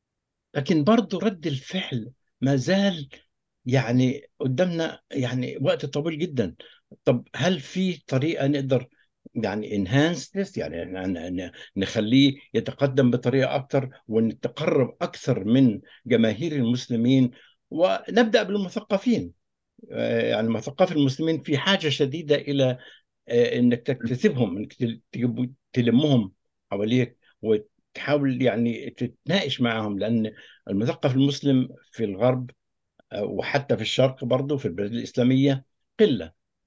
لكن برضه رد الفعل ما زال يعني قدامنا يعني وقت طويل جدا. طب هل في طريقة نقدر يعني enhance this، يعني ن- ن- نخليه يتقدم بطريقة أكثر، ونتقرب أكثر من جماهير المسلمين؟ ونبدأ بالمثقفين. آه، يعني مثقف المسلمين في حاجة شديدة إلى آه، انك تكتسبهم، انك تل- تجيب- تلمهم حواليك، وتحاول يعني تتناقش معهم. لان المثقف المسلم في الغرب آه، وحتى في الشرق برضه في البلاد الاسلاميه قله.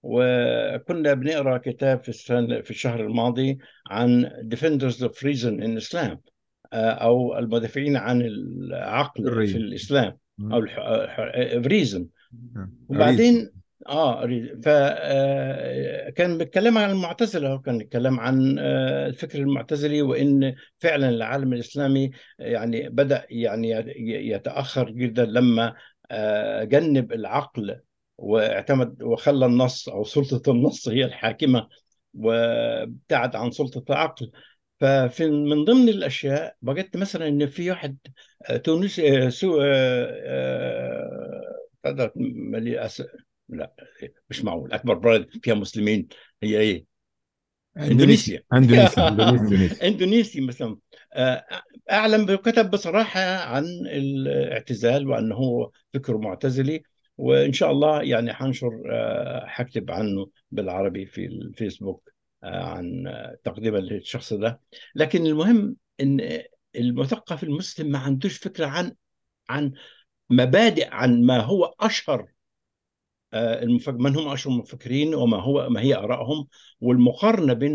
وكنا بنقرا كتاب في السنة في الشهر الماضي عن Defenders of Reason in Islam، آه، او المدافعين عن العقل في حرية. الاسلام، او مم. الريزن. آه. أريد. وبعدين اه فكان بيتكلم عن المعتزله، هو كان بيتكلم عن آه، الفكر المعتزلي، وان فعلا العالم الاسلامي يعني بدا يعني ي- يتاخر جدا لما آه، جنب العقل، واعتمد وخلى النص او سلطه النص هي الحاكمه، وابتعد عن سلطه العقل. ففي من ضمن الاشياء وجدت مثلا ان في واحد آه، تونسي، آه، سو آه، آه، قدرت مليئة أس... لا، مش معقول اكبر بلد فيها مسلمين هي ايه؟ اندونيسيا. اندونيسيا. اندونيسيا. اندونيسيا. اندونيسيا. اندونيسيا مثلا. آه، اعلم بكتب بصراحه عن الاعتزال، وانه هو فكر معتزلي. وان شاء الله يعني حنشر آه، حكتب عنه بالعربي في الفيسبوك، آه، عن آه، تقديما للشخص ده. لكن المهم ان المثقف المسلم ما عندوش فكره عن عن مبادئ، عن ما هو اشهر آه، المفك... من هم اشهر المفكرين، وما هو ما هي ارائهم، والمقارنه بين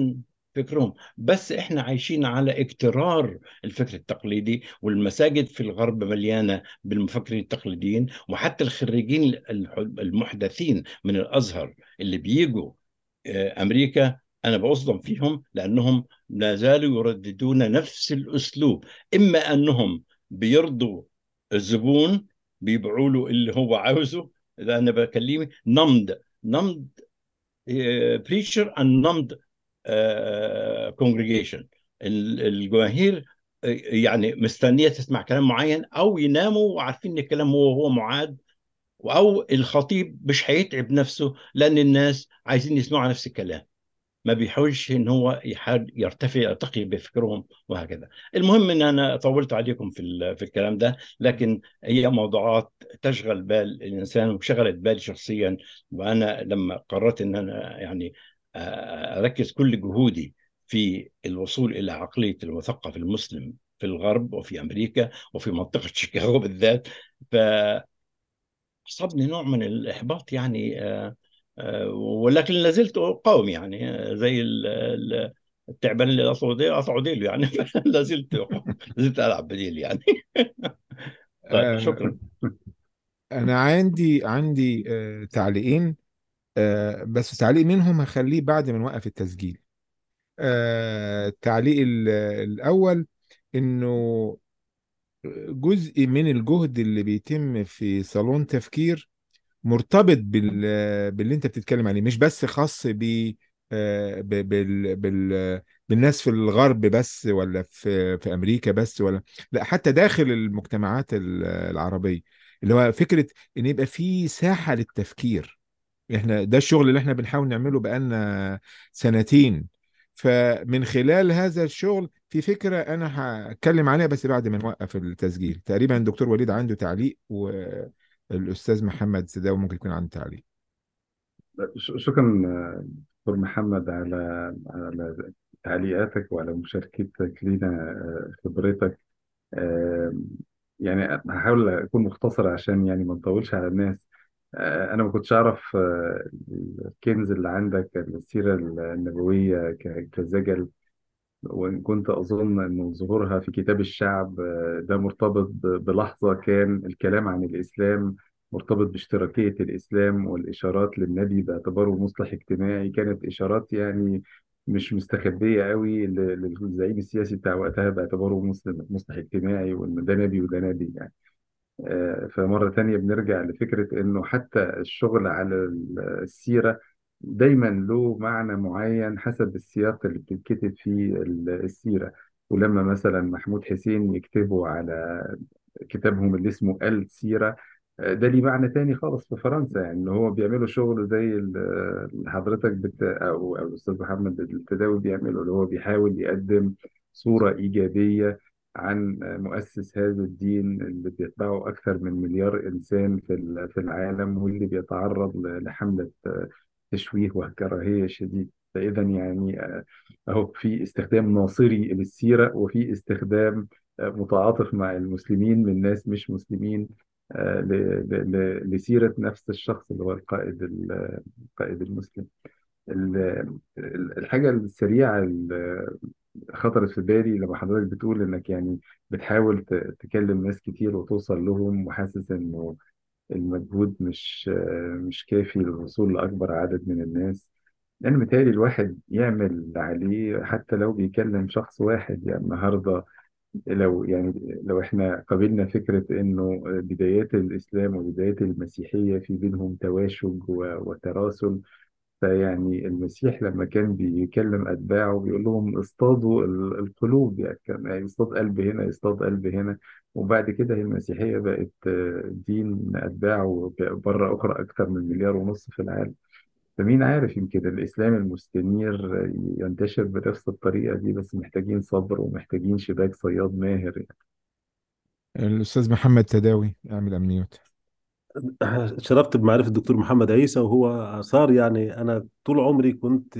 فكرهم، بس احنا عايشين على اكترار الفكر التقليدي، والمساجد في الغرب مليانة بالمفكرين التقليديين، وحتى الخريجين الح- المحدثين من الأزهر اللي بيجوا آه، أمريكا، أنا بصدم فيهم لأنهم لا زالوا يرددون نفس الأسلوب. إما أنهم بيرضوا الزبون، بيبيعوا له اللي هو عاوزه. إذا أنا بكلمه نمد نمد بريشر and numbed كونجريجيشن، الجماهير آه، يعني مستنيه تسمع كلام معين، او يناموا وعارفين ان الكلام هو هو معاد، او الخطيب مش هيتعب نفسه لان الناس عايزين يسمعوا نفس الكلام، ما بيحاولش ان هو يحاول يرتفع يرتقي بفكرهم وهكذا. المهم ان انا طولت عليكم في ال- في الكلام ده، لكن هي موضوعات تشغل بال الانسان وشغلت بالي شخصيا. وانا لما قررت ان انا يعني آه، اركز كل جهودي في الوصول الى عقليه المثقف المسلم في الغرب وفي امريكا وفي منطقه شيكاغو بالذات، أصابني نوع من الإحباط يعني. آه، آه، ولكن لازلت أقاوم يعني، آه، زي ال- ال- التعبان اللي قطعوا ديله قطعوا ديله يعني. لازلت أقاوم، لازلت ألعب بديل يعني. طيب آه، شكرا. انا عندي عندي آه، تعليقين، آه، بس تعليق منهم هخليه بعد ما نوقف التسجيل. آه، التعليق ال- الاول انه جزء من الجهد اللي بيتم في صالون تفكير مرتبط بال باللي انت بتتكلم عليه، مش بس خاص ب آه، ب- بال بال بالناس في الغرب بس، ولا في في امريكا بس، ولا لا، حتى داخل المجتمعات ال- العربيه، اللي هو فكره ان يبقى في ساحه للتفكير. احنا ده الشغل اللي احنا بنحاول نعمله بقالنا سنتين. فمن خلال هذا الشغل في فكرة انا هتكلم عليها بس بعد ما نوقف التسجيل. تقريبا الدكتور وليد عنده تعليق، والاستاذ محمد سداوي ممكن يكون عنده تعليق. ش- شكرا آه، دكتور محمد على على تعليقاتك وعلى مشاركتك لنا آه، خبرتك. آه، يعني هحاول أكون مختصر عشان يعني ما نطولش على الناس. آه، أنا ما كنتش أعرف آه، الكنز اللي عندك السيرة النبوية ك- كزجل، وإن كنت أظن أن ظهورها في كتاب الشعب آه، ده مرتبط ب- بلحظة كان الكلام عن الإسلام مرتبط باشتراكية الإسلام، والإشارات للنبي باعتباره مصلح اجتماعي كانت إشارات يعني مش مستخبية قوي ل- للزعيم السياسي بتاع وقتها باعتباره مسلم مصلح اجتماعي، وإن ده نبي وده نبي يعني. آه، فمرة تانية بنرجع لفكرة إنه حتى الشغل على ال- السيرة دايما له معنى معين حسب السياق اللي بتتكتب فيه ال- السيرة. ولما مثلا محمود حسين يكتبوا على كتابهم اللي اسمه السيرة، آه، ده ليه معنى تاني خالص في فرنسا، يعني إن هو بيعملوا شغل زي ال- اللي حضرتك بت... أو أو الأستاذ محمد التداوي بيعمله، اللي هو بيحاول يقدم صورة إيجابية عن مؤسس هذا الدين اللي بيتبعه أكثر من مليار إنسان في ال- في العالم، واللي بيتعرض ل- لحملة آه، تشويه وكراهية شديد. فإذا يعني آه، أهو في استخدام ناصري للسيرة، وفي استخدام آه، متعاطف مع المسلمين من ناس مش مسلمين آه، ل- ل- ل- لسيرة نفس الشخص اللي هو القائد ال- القائد المسلم. ال- ال- الحاجة السريعة اللي خطرت في بالي لما حضرتك بتقول إنك يعني بتحاول ت- تكلم ناس كتير وتوصل لهم، وحاسس إنه المجهود مش مش كافي للوصول لأكبر عدد من الناس. لأن متهيألي الواحد يعمل اللي عليه حتى لو بيكلم شخص واحد. يعني النهاردة لو يعني لو احنا قابلنا فكرة انه بدايات الاسلام وبدايات المسيحية في بينهم تواشج و- وتراسل، فيعني المسيح لما كان بيكلم اتباعه بيقول لهم اصطادوا ال- القلوب، يعني كان يعني يصطاد قلب هنا يصطاد قلب هنا. وبعد كده هي المسيحية بقت آه، دين اتباعه بره اخرى اكثر من مليار ونص في العالم. فمين عارف يمكن الإسلام المستنير ينتشر بنفس الطريقة دي، بس محتاجين صبر ومحتاجين شباك صياد ماهر يعني. الاستاذ محمد تداوي اعمل امنيوت. شرفت بمعرفة الدكتور محمد عيسى، وهو آثار يعني. أنا طول عمري كنت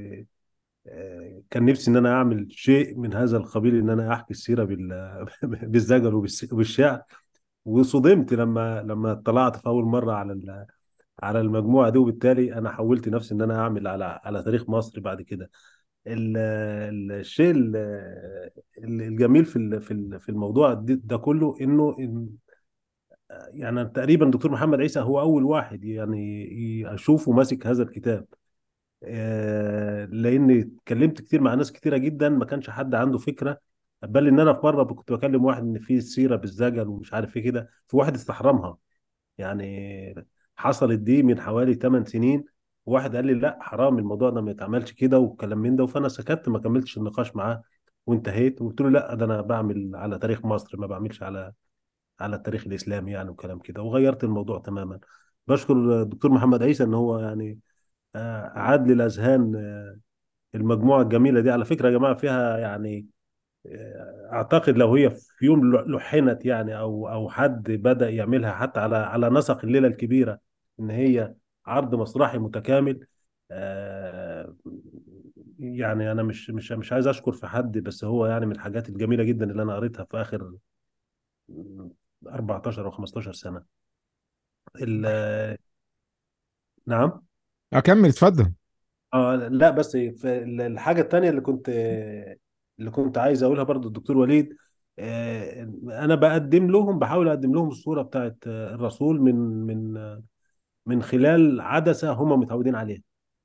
آه، كان نفسي إن أنا أعمل شيء من هذا القبيل، إن أنا أحكي السيرة بال- بالزجل وبالس- وبالشعر. وصدمت لما لما اطلعت في أول مرة على ال- على المجموعة دي، وبالتالي أنا حولت نفسي إن أنا أعمل على على تاريخ مصر بعد كده. ال- ال- الشيء ال- ال- الجميل في ال- في ال- في الموضوع ده ده كله انه إن- يعني تقريبا دكتور محمد عيسى هو اول واحد يعني ي- اشوفه ماسك هذا الكتاب. آه، لاني اتكلمت كتير مع ناس كتيره جدا ما كانش حد عنده فكره. بل ان انا في مره كنت بكلم واحد ان في سيره بالزجل ومش عارف ايه كده، في واحد استحرمها يعني. حصلت دي من حوالي ثمان سنين، وواحد قال لي لا حرام الموضوع ده ما يتعملش كده والكلام من ده، فانا سكت ما كملتش النقاش معاه وانتهيت، وقلت له لا ده انا بعمل على تاريخ مصر ما بعملش على على التاريخ الاسلامي يعني وكلام كده، وغيرت الموضوع تماما. بشكر الدكتور محمد عيسى ان هو يعني آه، اعاد للاذهان آه، المجموعه الجميله دي. على فكره يا جماعه فيها يعني آه، اعتقد لو هي في يوم لحنت يعني او او حد بدأ يعملها حتى على على نسق الليله الكبيره، ان هي عرض مسرحي متكامل. آه، يعني انا مش مش مش عايز اشكر في حد، بس هو يعني من الحاجات الجميله جدا اللي انا قريتها في اخر اربعتاشر او خمستاشر سنه. ال- نعم. اكمل اتفضل. اه لا بس في الحاجة التانية اللي كنت اللي كنت عايز اقولها برضو الدكتور وليد. آه، انا بقدم لهم بحاول اقدم لهم الصورة بتاعت آه، الرسول من من آه، من خلال عدسة هم متعودين عليها.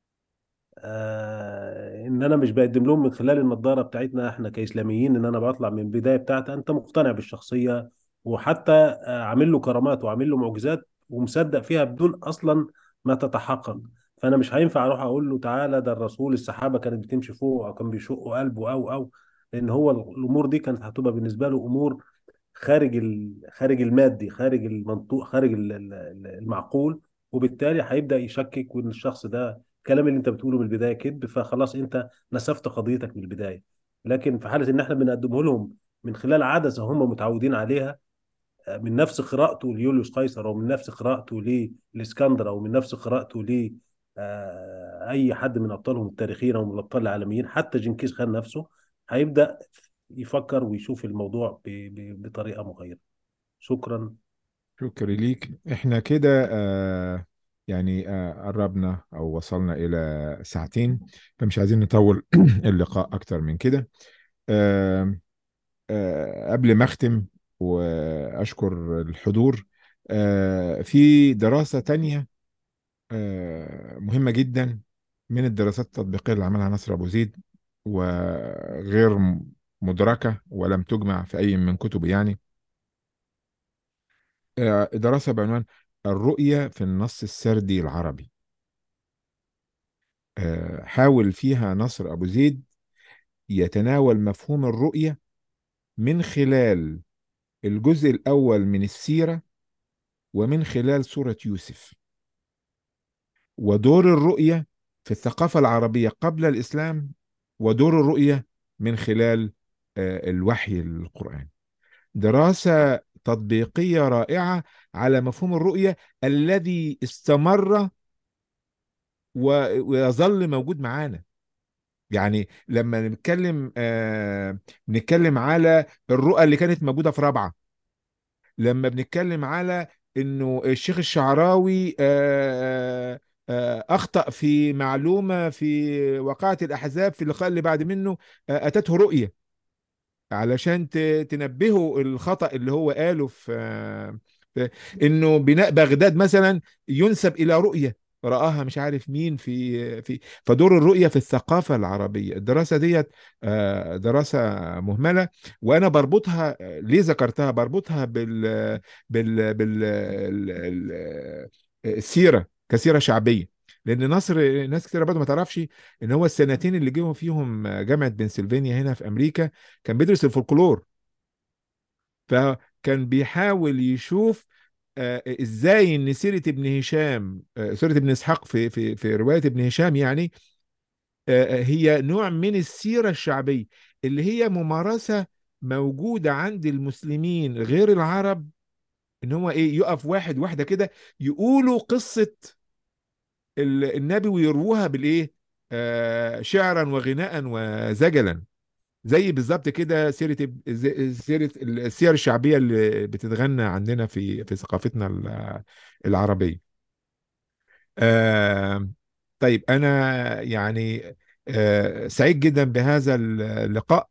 آه، ان انا مش بقدم لهم من خلال النظاره بتاعتنا احنا كاسلاميين، ان انا بطلع من البدايه بتاعتها انت مقتنع بالشخصيه، وحتى آه، عامل له كرامات وعامل له معجزات ومصدق فيها بدون اصلا ما تتحقق. فانا مش هينفع اروح اقول له تعالى ده الرسول السحابه كانت بتمشي فوق او كان بيشقوا قلبه او او لان هو الامور دي كانت هتبقى بالنسبه له امور خارج ال... خارج المادي، خارج المنطوق، خارج ال- ال- ال- المعقول. وبالتالي هيبدأ يشكك وان الشخص ده الكلام اللي انت بتقوله من البدايه كذب، فخلاص انت نسفت قضيتك من البدايه. لكن في حاله ان احنا بنقدمه لهم من خلال عدسه هم متعودين عليها، آه، من نفس قراءته ليوليوس قيصر او من نفس قراءته للاسكندر او من نفس قراءته ل آه، اي حد من ابطالهم التاريخيين او من الابطال العالميين، حتى جنكيز خان نفسه هيبدأ يفكر ويشوف الموضوع ب- ب- بطريقه مغايره. شكرا. شكرا ليك. احنا كده آه يعني آه قربنا او وصلنا الى ساعتين، فمش عايزين نطول اللقاء اكتر من كده. آه آه قبل ما اختم واشكر الحضور، آه في دراسة تانية آه مهمة جدا من الدراسات التطبيقية اللي عملها نصر ابو زيد، وغير م- مدركة ولم تجمع في اي من كتب يعني. آه، دراسة بعنوان الرؤية في النص السردي العربي. آه، حاول فيها نصر أبو زيد يتناول مفهوم الرؤية من خلال الجزء الأول من السيرة، ومن خلال سورة يوسف، ودور الرؤية في الثقافة العربية قبل الإسلام، ودور الرؤية من خلال آه، الوحي القرآني. دراسة تطبيقية رائعة على مفهوم الرؤية الذي استمر و- ويظل موجود معانا. يعني لما نتكلم آه نتكلم على الرؤى اللي كانت موجودة في رابعة، لما بنتكلم على انه الشيخ الشعراوي آه آه اخطأ في معلومة في وقعة الاحزاب في اللقاء اللي بعد منه، آه اتته رؤية علشان ت- تنبهوا الخطأ اللي هو قاله في في انه بناء بغداد مثلا ينسب الى رؤية رآها مش عارف مين في في فدور الرؤية في الثقافة العربية. الدراسة ديت آه، دراسة مهملة، وانا بربطها آه، ليه ذكرتها، بربطها بال بال بال ال- ال- السيرة كسيرة شعبية. لان نصر ناس كتير برضه ما تعرفش ان هو السنتين اللي جيهم فيهم جامعة بنسلفانيا هنا في امريكا كان بيدرس الفولكلور. فكان بيحاول يشوف آه، ازاي ان سيرة ابن هشام، آه، سيرة ابن اسحاق في في في رواية ابن هشام يعني، آه، آه، هي نوع من السيرة الشعبية اللي هي ممارسة موجودة عند المسلمين غير العرب. ان هو ايه، يقف واحد واحدة كده يقولوا قصة ال- النبي ويروها بالايه، آه، شعرا وغناء وزجلا، زي بالظبط كده سيرة اب- ز- سيرة السير الشعبية اللي بتتغنى عندنا في في ثقافتنا ال- العربية. آه طيب أنا يعني آه، سعيد جدا بهذا اللقاء،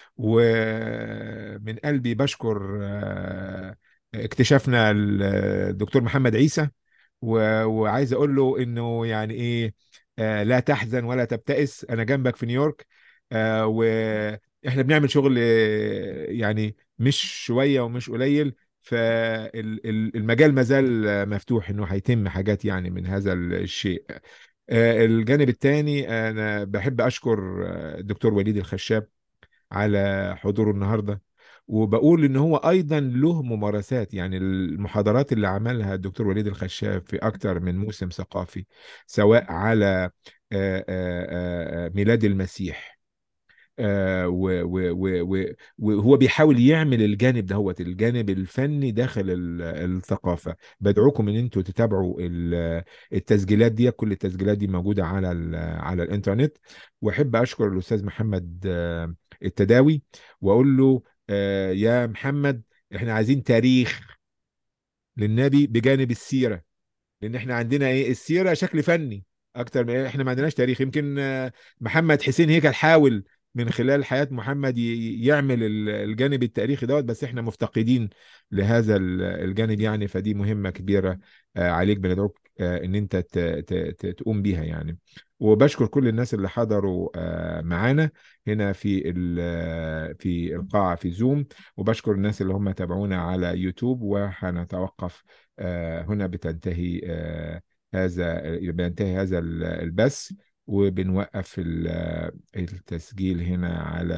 ومن قلبي بشكر آه، اكتشافنا الدكتور محمد عيسى، و- وعايز اقول له انه يعني ايه، آه، لا تحزن ولا تبتئس، انا جنبك في نيويورك. آه، واحنا بنعمل شغل آه، يعني مش شوية ومش قليل، فالمجال مازال آه، مفتوح انه هيتم حاجات يعني من هذا الشيء. آه، الجانب الثاني، انا بحب اشكر آه، الدكتور وليد الخشاب على حضوره النهارده، وبقول ان هو ايضا له ممارسات، يعني المحاضرات اللي عملها الدكتور وليد الخشاب في اكتر من موسم ثقافي، سواء على آه، آه، آه، ميلاد المسيح، آه، و- و- و- و- وهو بيحاول يعمل الجانب ده، هو الجانب الفني داخل ال- الثقافة. بدعوكم ان انتوا تتابعوا ال- التسجيلات دي، كل التسجيلات دي موجودة على ال- على الانترنت. واحب اشكر الاستاذ محمد آه، التداوي، واقول له آه، يا محمد، احنا عايزين تاريخ للنبي بجانب السيرة، لان احنا عندنا ايه، السيره شكل فني اكتر من احنا ما عندناش تاريخ. يمكن آه، محمد حسين هيكل حاول من خلال حياه محمد ي- يعمل ال- الجانب التاريخي دوت، بس احنا مفتقدين لهذا ال- الجانب يعني. فدي مهمه كبيره آه، عليك، بندعوك آه، ان انت ت- ت- ت- تقوم بيها يعني. وبشكر كل الناس اللي حضروا آه، معانا هنا في ال- في القاعه في زوم، وبشكر الناس اللي هم تابعونا على يوتيوب. وهنتوقف آه، هنا، بتنتهي آه، هذا بينتهي هذا البث، وبنوقف ال- التسجيل هنا على